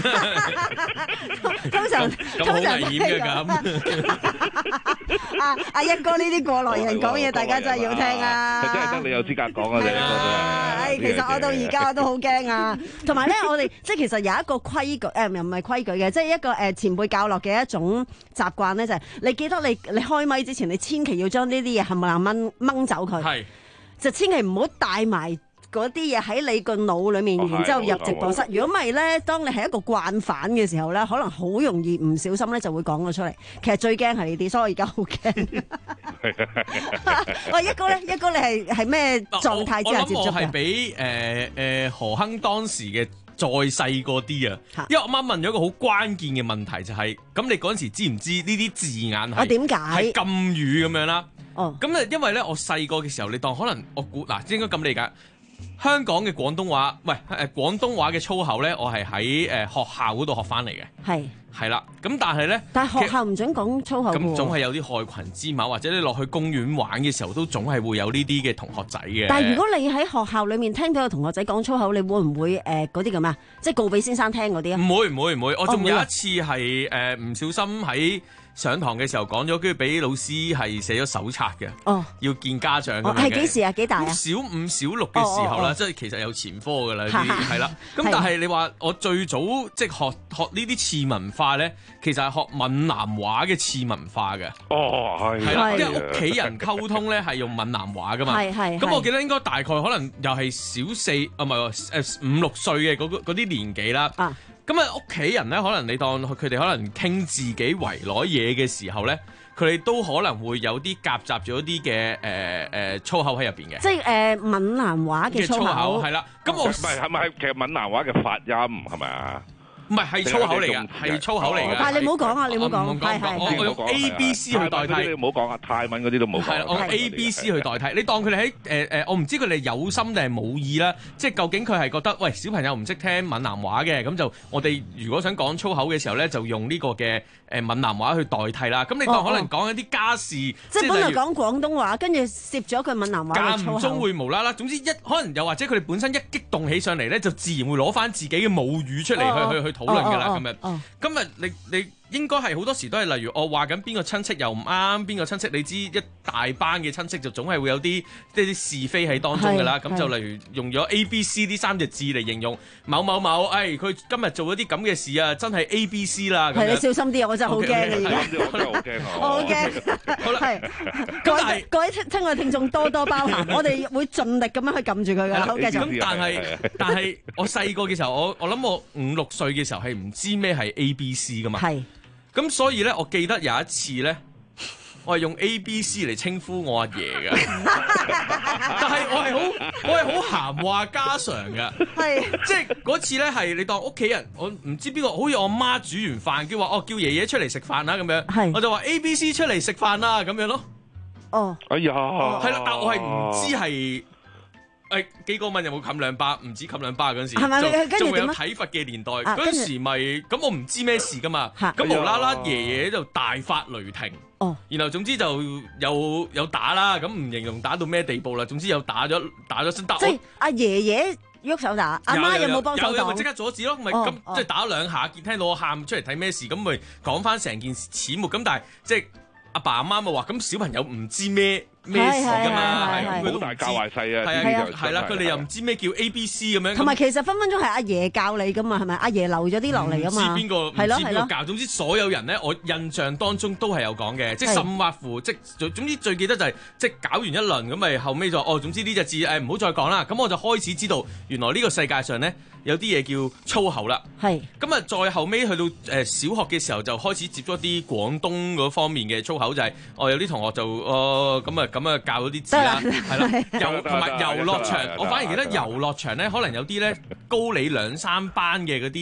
S11: 通常
S14: 咁好危險嘅咁。
S11: 阿阿一哥呢啲過來人講嘢，大家真係要聽啊！
S2: 真係得你有資格講啊！你
S11: 唉，其實我到而家我都好驚啊！同埋咧，我哋即係其實有一個規矩，誒又唔係規矩嘅，即係一個誒前輩教落嘅一種習慣咧，就係你記得你你開咪之前，你千祈要將呢啲嘢冚唪唥掹掹走佢，
S14: 係
S11: 就千祈唔好帶埋嗰啲嘢喺你個腦裏面，然之後入直播室。如果唔係咧，當你係一個慣犯嘅時候咧，可能好容易唔小心咧就會講咗出嚟。其實最驚係呢啲，所以我而家好驚。喂，一哥咧，一哥你係係咩狀態之下接觸嘅？
S14: 我諗我係比誒誒何亨當時嘅再細個啲啊，因為我啱問咗一個好關鍵嘅問題，就係咁你嗰陣時知唔知呢啲字眼係？
S11: 我點解
S14: 係禁語咁樣啦？
S11: 哦，
S14: 咁咧因為咧我細個嘅時候，你當可能我估嗱，應該咁理解。香港嘅廣東話，喂誒廣東話嘅粗口咧，我係喺誒學校嗰度學翻嚟嘅。
S11: 係
S14: 係啦，咁但係咧，
S11: 但係學校唔準講粗口喎。
S14: 咁總係有啲害群之馬，或者你落去公園玩嘅時候，都總係會有呢啲嘅同學仔嘅。
S11: 但係如果你喺學校裡面聽到有同學仔講粗口，你會唔會誒嗰啲咁啊？即係告俾先生聽嗰啲啊？
S14: 唔會唔會唔會，我仲有一次係誒唔小心喺上堂嘅時候講咗，跟住俾老師係寫咗手冊嘅。哦，要見家長咁樣嘅。係幾
S11: 時啊？幾大啊？
S14: 小五、小六嘅時候啦，即係其實有前科㗎啦，係啦。咁但係你話我最早即係學學呢啲次文化咧，其實係學閩南話嘅次文化嘅。
S2: 哦，係。
S14: 係啦，因為屋企人溝通咧係用閩南話㗎嘛。係係。咁我記得應該大概可能又係小四啊，唔係誒五六歲嘅嗰嗰啲年紀啦。啊。咁啊，屋企人咧，可能你當佢哋可能傾自己圍內嘢嘅時候咧，佢哋都可能會有啲夾雜咗啲嘅誒誒粗口喺入邊嘅。即係誒閩南話嘅粗口係啦。咁我唔係係咪其實閩南話嘅發音係咪啊？唔係係粗口嚟㗎，係粗口嚟㗎。但係你唔好講啊！你唔好講，係係我用 A B C 去代替。你唔好講啊！泰文嗰啲都冇講。係啦，我用 A B C 去代替。你當佢哋喺誒誒，我唔知佢哋有心定係冇意啦。即係究竟佢係覺得喂小朋友唔識聽閩南話嘅，咁就我哋如果想講粗口嘅時候咧，就用呢個嘅誒閩南話去代替啦。咁你當可能講一啲家事，即係本來講廣東話，跟住攝咗佢閩南話嘅粗口。間唔中會無啦啦，總之一可能又或者佢哋本身一激動起上嚟咧，就自然會攞翻自己嘅母語出嚟去去去討論㗎啦。今日今日你你應該係好多時都係例如我話緊邊個親戚又唔啱，邊個親戚你知一大班嘅親戚就總係會有啲即係啲是非喺當中㗎啦。咁就例如用咗 A B C 呢三隻字嚟形容某某某，誒佢今日做咗啲咁嘅事啊，真係 A B C 啦。係你小心啲，我真係好驚啊！而家我好驚，我好驚。好啦，係各位各位親愛聽眾多多包涵，我哋會盡力咁樣去撳住佢㗎。好，繼續。咁但係但係我細個嘅時候，我我諗我五六歲嘅時候係唔知咩係 A B C 㗎嘛。係。咁所以咧，我記得有一次咧，我係用 A B C 嚟稱呼我阿爺嘅，但係我係好，我係好閒話家常嘅，係即係嗰次咧係你當屋企人，我唔知邊個，好似我媽煮完飯，叫話哦叫爺爺出嚟食飯啦咁樣，係我就話 A B C 出嚟食飯啦咁樣咯，哦，哎呀，係啦，但我係唔知係。誒幾個問有冇冚兩巴？唔止冚兩巴嗰陣時，仲會有體罰嘅年代。嗰陣、啊、時咪咁，我唔知咩事噶嘛。咁無啦啦，爺爺就大發雷霆。哦，然後總之就有有打啦。咁唔形容打到咩地步啦。總之有打咗打咗先得。即係阿爺爺喐手打，阿媽有冇幫手打？有咪即刻阻止咯。咪咁、哦、即係打兩下，見聽到我喊出嚟睇咩事，咁咪講翻成件事始末。咁但係即係阿爸阿媽咪話，咁小朋友唔知咩。咩事㗎嘛？係好大教壞細啊！係啊，係啦，佢哋又唔知咩叫 A B C 咁樣。同埋其實分分鐘係阿爺教你㗎嘛，係咪？阿爺留咗啲落嚟㗎嘛。唔知邊個唔知邊個教。總之所有人咧，我印象當中都係有講嘅，即係甚或乎，即係總之最記得就係即係搞完一輪咁，咪後尾就哦，總之呢隻字誒唔好再講啦。咁我就開始知道原來呢個世界上咧有啲嘢叫粗口啦。係。咁啊，再後尾去到誒小學嘅時候，就開始接觸啲廣東嗰方面嘅粗口，就係哦有啲同學就哦咁啊。咁啊教咗啲字啦，係啦，遊同埋遊樂場，我反而記得遊樂場咧，可能有啲咧高你兩三班嘅嗰啲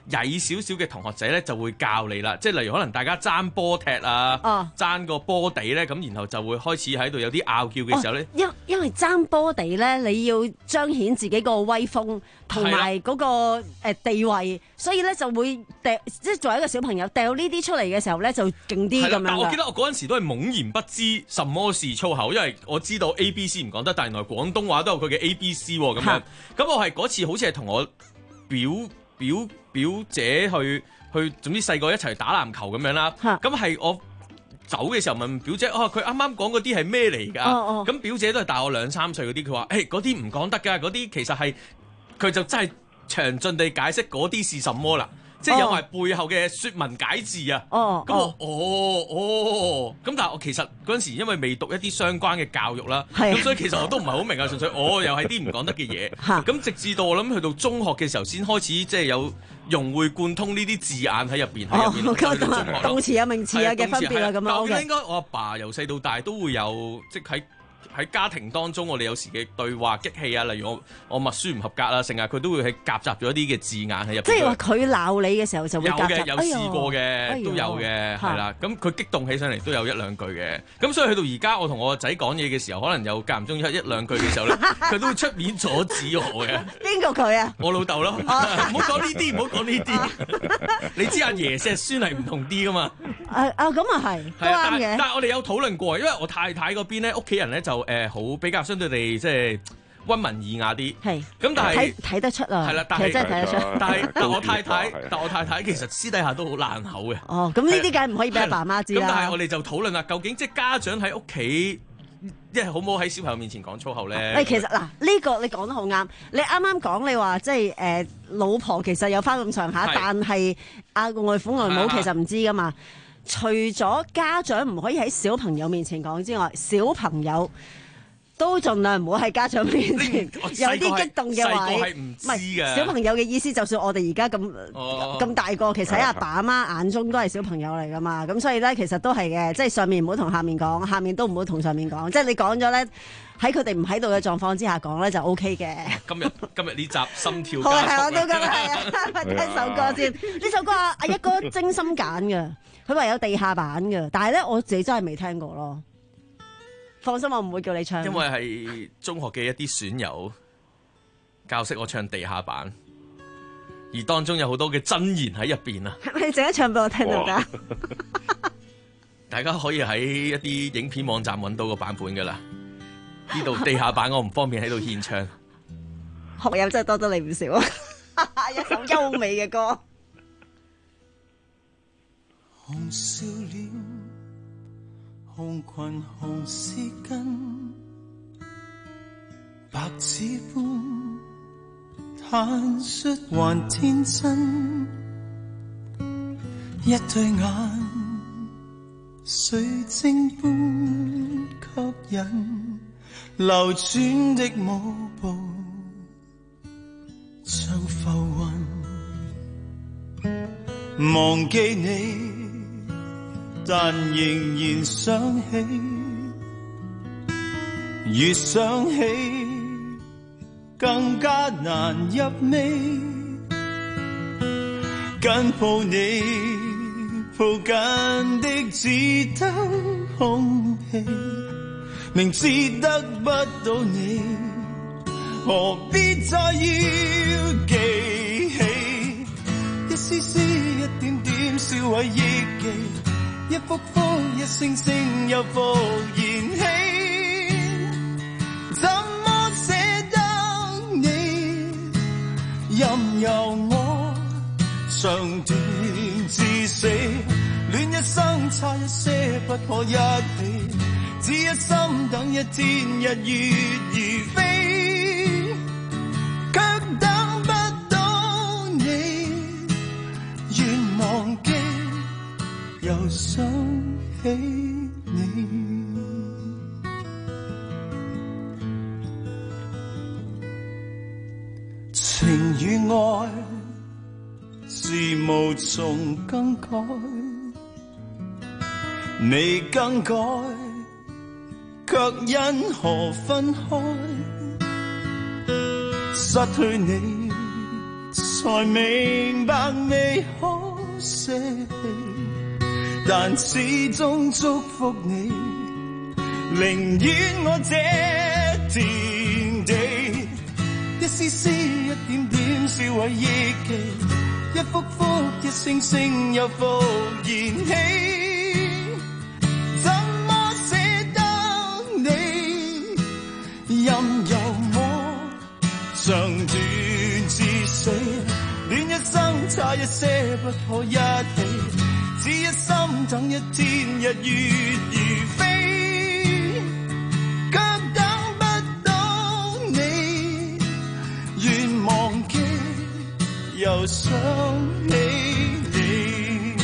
S14: 曳少少嘅同學仔咧就會教你啦，即係例如可能大家爭波踢啊，
S11: 哦、
S14: 爭個波地咧，咁然後就會開始喺度有啲拗撬嘅時候咧、哦，
S11: 因因為爭波地咧，你要彰顯自己個威風同埋嗰個誒地位，所以咧就會掉，即係作為一個小朋友掉呢啲出嚟嘅時候咧就勁啲咁樣。
S14: 但我記得我嗰陣時都係懵然不知什麼是粗口，因為我知道 A B C 唔講得，但原來廣東話都有佢嘅 A B C 喎，咁樣。咁我係嗰次好似係同我表表表姐去去，總之細個一齊打籃球咁樣啦。咁係我走嘅時候問表姐，哦，佢啱啱講嗰啲係咩嚟㗎？咁、哦哦、表姐都係大我兩三歲嗰啲，佢話：誒嗰啲唔講得㗎，嗰啲其實係佢就真係詳盡地解釋嗰啲是什麼啦。即係有埋背後嘅説文解字啊！哦，咁我哦哦，咁但係我其實嗰陣時因為未讀一啲相關嘅教育啦，咁所以其實我都唔係好明啊，純粹我又係啲唔講得嘅嘢。咁直至到我諗去到中學嘅時候，先開始即係有融會貫通呢啲字眼喺入邊喺入邊。
S11: 哦，動詞啊、名詞啊嘅分別啊咁樣。
S14: 我記得應該我阿爸由細到大都會有即係喺。喺家庭當中，我哋有時嘅對話激氣啊，例如我我默書唔合格啊，成日佢都會係夾雜咗一啲嘅字眼喺入邊。即係話佢鬧你嘅時候就會夾雜。有嘅，有試過嘅，哎、都有嘅，係啦。咁佢激動起上嚟都有一兩句嘅。咁所以去到而家，我同我個仔講嘢嘅時候，可能有間唔中一一兩句嘅時候咧，佢都會出面阻止我嘅。邊個佢啊？我老豆咯。唔好講呢啲，唔好講呢啲。你知阿爺錫孫係唔同啲噶嘛？
S11: 啊啊，咁啊係，都啱嘅。
S14: 但係我哋有討論過，因為我太太嗰邊咧，屋企人咧就。誒好、呃、比較相對地即係溫文爾雅啲，係咁但係睇睇得出啊，係啦，但係真係睇得出。但係但我太太，但我太太其實私底下都好爛口嘅。哦，咁呢啲梗係唔可以俾阿爸媽知啦。咁但係我哋就討論啦，究竟即係家長喺屋企，即係好唔好喺小朋友面前講粗口咧？誒，其實嗱，呢、呢個你講得好啱。你啱啱講你話即係誒、呃、老婆其實有翻咁上下，但係阿外父外母其實唔知噶嘛。除咗家長唔可以喺小朋友面前講之外，小朋友都盡量唔好喺家長面前有啲激動嘅話。細個係唔知嘅。小朋友嘅意思，就算我哋而家咁咁大個，其實喺阿爸阿媽眼中都係小朋友嚟噶嘛。咁所以咧，其實都係嘅，即係上面唔好同下面講，下面都唔好同上面講。即係你講咗咧，喺佢哋唔喺度嘅狀況之下講咧，就 O K 嘅。今日今日呢集心跳加速。係我都覺得係啊，聽首歌先。呢首歌阿一哥精心揀嘅。佢話有地下版嘅，但係咧我自己真係未聽過咯。放心，我唔會叫你唱。因為係中學嘅一啲損友教識我唱地下版，而當中有好多嘅真言喺入邊啊！你陣間唱俾我聽得唔得？大家可以喺一啲影片網站揾到個版本噶啦。呢度地下版我唔方便喺度獻唱。學友真係多得你唔少啊！一首優美嘅歌。
S15: 紅笑臉，紅裙紅絲巾，白紙般坦率還天真，一對眼水晶般吸引，流轉的舞步像浮雲，忘記你但仍然想起，越想起更加難入味，緊抱你抱緊的只得空氣，明知得不到你，何必再要記起，一絲絲一點點燒毀憶記，一幅幅一聲聲又復燃起，怎麼捨得你，任由我長斷至死，戀一生差一些不可一起，只一心等一天日月如飛，卻等不到你，願忘記又想起你，情與愛是無從更改，未更改，卻因何分開？失去你， 才明白未可捨棄，但始終祝福你，寧願我這田地，一絲絲一點點燒毀憶記，一幅幅一聲聲又復燃起，怎麼捨得你，任由我長斷至死，戀一生差一些不可一起，只一心等一天日月如飛，卻等不到你，願忘記又想起你，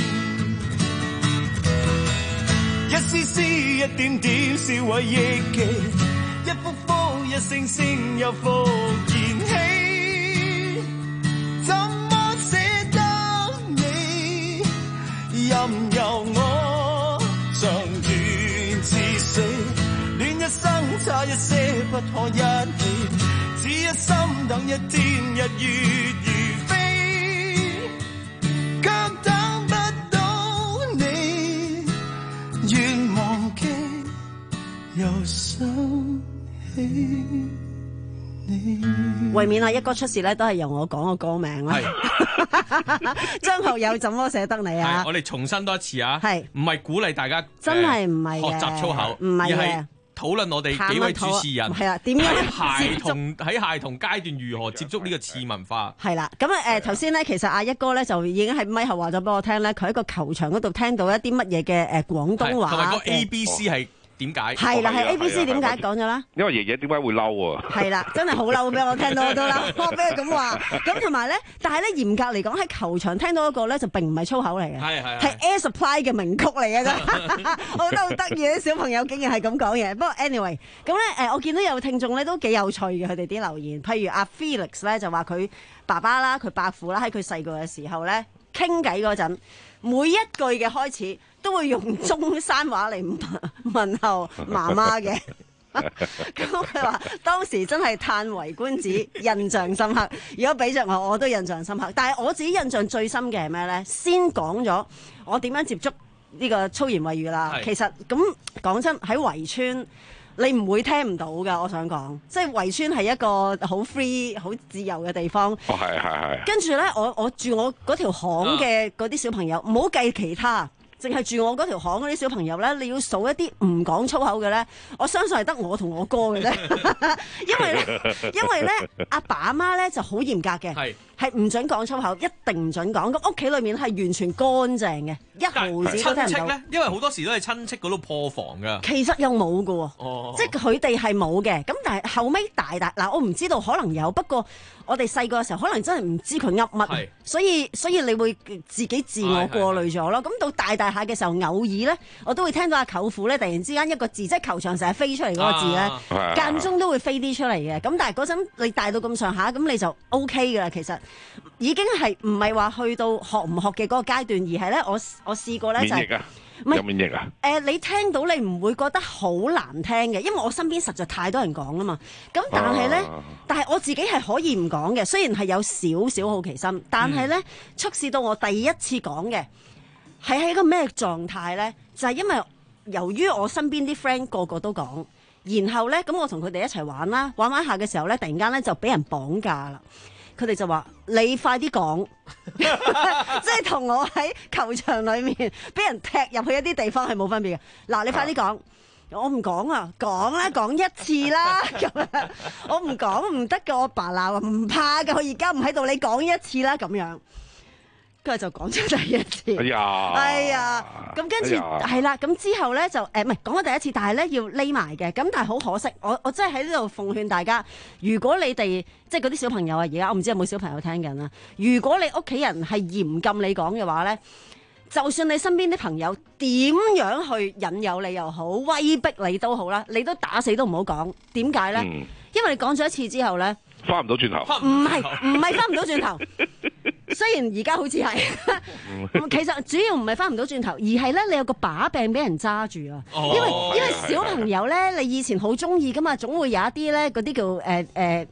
S15: 一絲絲一點點燒毀憶記，一幅幅一聲聲又復燃起，怎麼捨得你，任由我長斷至死，戀一生差一些不可一起，只一心等一天日月如飛，卻等不到你，願忘記又想起你。
S11: 為免啊一哥出事咧，都係由我講個歌名啦。張學友怎麼捨得你啊？
S14: 我哋重申多一次啊，
S11: 係
S14: 唔係鼓勵大家
S11: 真係唔係
S14: 學習粗口，
S11: 唔係
S14: 而係討論我哋幾位主持人
S11: 係啊，點樣
S14: 喺孩童喺孩童階段如何接觸呢個次文化？
S11: 係啦，咁啊誒頭先咧，其實阿一哥咧就已經喺咪後話咗俾我聽咧，佢喺個球場嗰度聽到一啲乜嘢嘅誒廣東話，
S14: 同埋個 A B C 係點解？
S11: 係啦，係 A B C 點解講咗啦？
S2: 因為爺爺點解會嬲啊？
S11: 係啦，真係好嬲，俾我聽到我都嬲，我俾佢咁話。咁同埋咧，但係咧嚴格嚟講喺球場聽到一個咧就並唔係粗口嚟嘅，
S14: 係係
S11: 係 Air Supply 嘅名曲嚟嘅啫。我覺得好得意啲小朋友竟然係咁講嘢。不過 anyway，咁咧誒，我見到有聽眾咧都幾有趣嘅，佢哋啲留言，譬如阿 Felix 咧就話佢爸爸啦、佢伯父啦喺佢細個嘅時候咧傾偈嗰陣，每一句嘅開始都會用中山話嚟問候媽媽嘅。咁佢話當時真係歎為觀止，印象深刻。如果俾着我，我都印象深刻。但係我自己印象最深嘅係咩呢？先講咗我點樣接觸呢個粗言穢語啦。其實咁講真喺圍村，你唔會聽唔到㗎。我想講，即係圍村係一個好 free、好自由嘅地方。
S2: 哦，係係係。跟
S11: 住呢，我我住我嗰條巷嘅嗰啲小朋友，唔好計其他。淨係住我嗰條巷嗰啲小朋友咧，你要數一啲唔講粗口嘅咧，我相信係得我同我哥嘅啫。因為咧，因為咧，阿爸阿媽咧就好嚴格嘅，係係唔準講粗口，一定唔準講。咁屋企裏面係完全乾淨嘅，一毫子都聽唔到。
S14: 咧，因為好多時都係親戚嗰度破防㗎。
S11: 其實又冇㗎喎，
S14: 哦、
S11: 即係佢哋係冇嘅。咁但係後尾大大嗱，我唔知道，可能有。不過我哋細個嘅時候，可能真係唔知佢噏乜，所以所以你會自己自我過濾咗咯。咁到大大下嘅時候，偶爾咧，我都會聽到阿舅父咧，突然之間一個字，即係球場成日飛出嚟嗰個字咧，啊、間中都會飛啲出嚟嘅。咁但係嗰陣你大到咁上下，咁你就 O K 㗎啦。其實已經係唔係話去到學唔學嘅嗰個階段，而係咧我我試過咧就係、是。
S2: 有免疫啊？
S11: 誒、呃，你聽到你唔會覺得好難聽嘅，因為我身邊實在太多人講啦嘛。咁但係咧，啊、但係我自己係可以唔講嘅，雖然係有少少好奇心，但係咧，嗯、促使到我第一次講嘅係喺一個咩狀態咧？就係、是、因為由於我身邊啲 friend 個個都講，然後咧咁我同佢哋一齊玩啦，玩玩下嘅時候咧，突然間咧就俾人綁架啦。佢哋就話：你快啲講，即係同我喺球場裏面俾人踢入去一啲地方係冇分別嘅。嗱，你快啲講，我唔講啊，講啦，講一次啦。咁樣我唔講唔得㗎，我爸鬧啊，唔怕㗎，佢而家唔喺度，你講一次啦。咁樣，跟住就講咗第一次。哎呀，哎呀，咁跟住係啦，咁之後咧就誒唔係講咗第一次，但係咧要匿埋嘅。咁但係好可惜，我我真係喺呢度奉勸大家，如果你哋即係嗰啲小朋友啊，而家我唔知有冇小朋友聽緊啦。如果你屋企人係嚴禁你講嘅話咧，就算你身邊啲朋友點樣去引誘你又好，威逼你都好啦，你都打死都唔好講。點解咧？嗯、因為你講咗一次之後咧，
S2: 翻唔到轉頭。
S11: 唔係唔係翻唔到轉頭。雖然而家好似係，其實主要唔係翻唔到轉頭，而係咧你有個把柄俾人揸住啊！
S14: 哦、
S11: 因為因為小朋友咧，你以前好中意噶嘛，總會有一啲咧嗰啲叫誒誒、呃呃，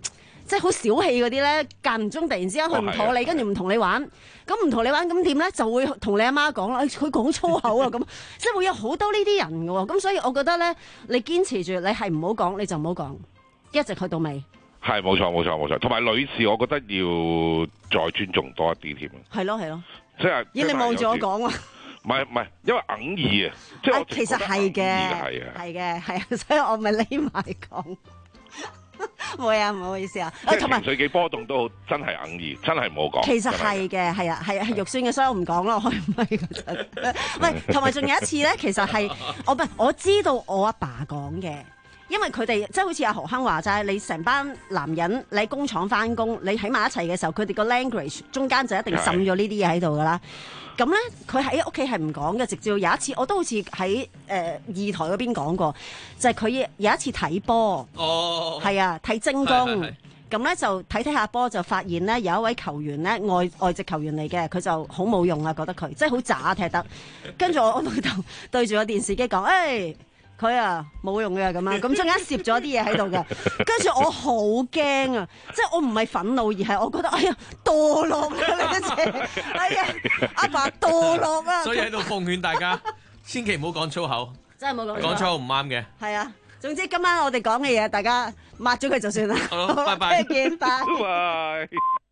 S11: 即係好小氣嗰啲咧，間唔中突然之間佢唔妥你，跟住唔同你玩，咁唔同你玩咁點咧？就會同你阿媽講啦，佢講粗口啊咁，即係會有好多呢啲人嘅喎。咁所以我覺得咧，你堅持住，你係唔好講，你就唔好講，一直去到尾。
S2: 係冇錯冇錯冇錯，同埋女士，我覺得要再尊重多一啲添。
S11: 係咯係咯，
S2: 即係
S11: 咦？你望住我講喎。
S2: 唔係唔係，因為硬意啊，即係
S11: 其實係嘅，係啊，係嘅，係啊，所以我咪匿埋講。冇啊，唔好意思啊。
S2: 同埋情緒幾波動都好，真係硬意，真係唔好講。
S11: 其實係嘅，係啊，係係肉酸嘅，所以我唔講啦，我開唔係嗰陣。喂，同埋仲有一次咧，其實係我唔係我知道我阿爸講嘅。因為佢哋即係好似阿何亨話齋，你成班男人你喺工廠翻工，你喺埋一齊嘅時候，佢哋個 language 中間就一定滲咗呢啲嘢喺度噶啦。咁咧，佢喺屋企係唔講嘅，直至有一次，我都好似喺誒二台嗰邊講過，就係、是、佢有一次睇波，哦，係啊，睇精工，咁咧就睇睇下波就發現咧有一位球員咧外外籍球員嚟嘅，佢就好冇用啊，覺得佢即係好渣踢得，跟住我我老豆對住個電視機講，誒、欸。佢啊冇用嘅咁樣，咁中間攝咗啲嘢喺度嘅，跟住我好驚啊！即係我唔係憤怒，而係我覺得哎呀墮落啊！你一隻，哎呀阿爸墮落啊！
S14: 所以喺度奉勸大家，千祈唔好講粗口，
S11: 真係冇講。
S14: 講粗口唔啱嘅。
S11: 係啊，總之今晚我哋講嘅嘢，大家抹咗佢就算啦。
S14: 好，拜拜。
S11: 見，拜。
S2: 拜。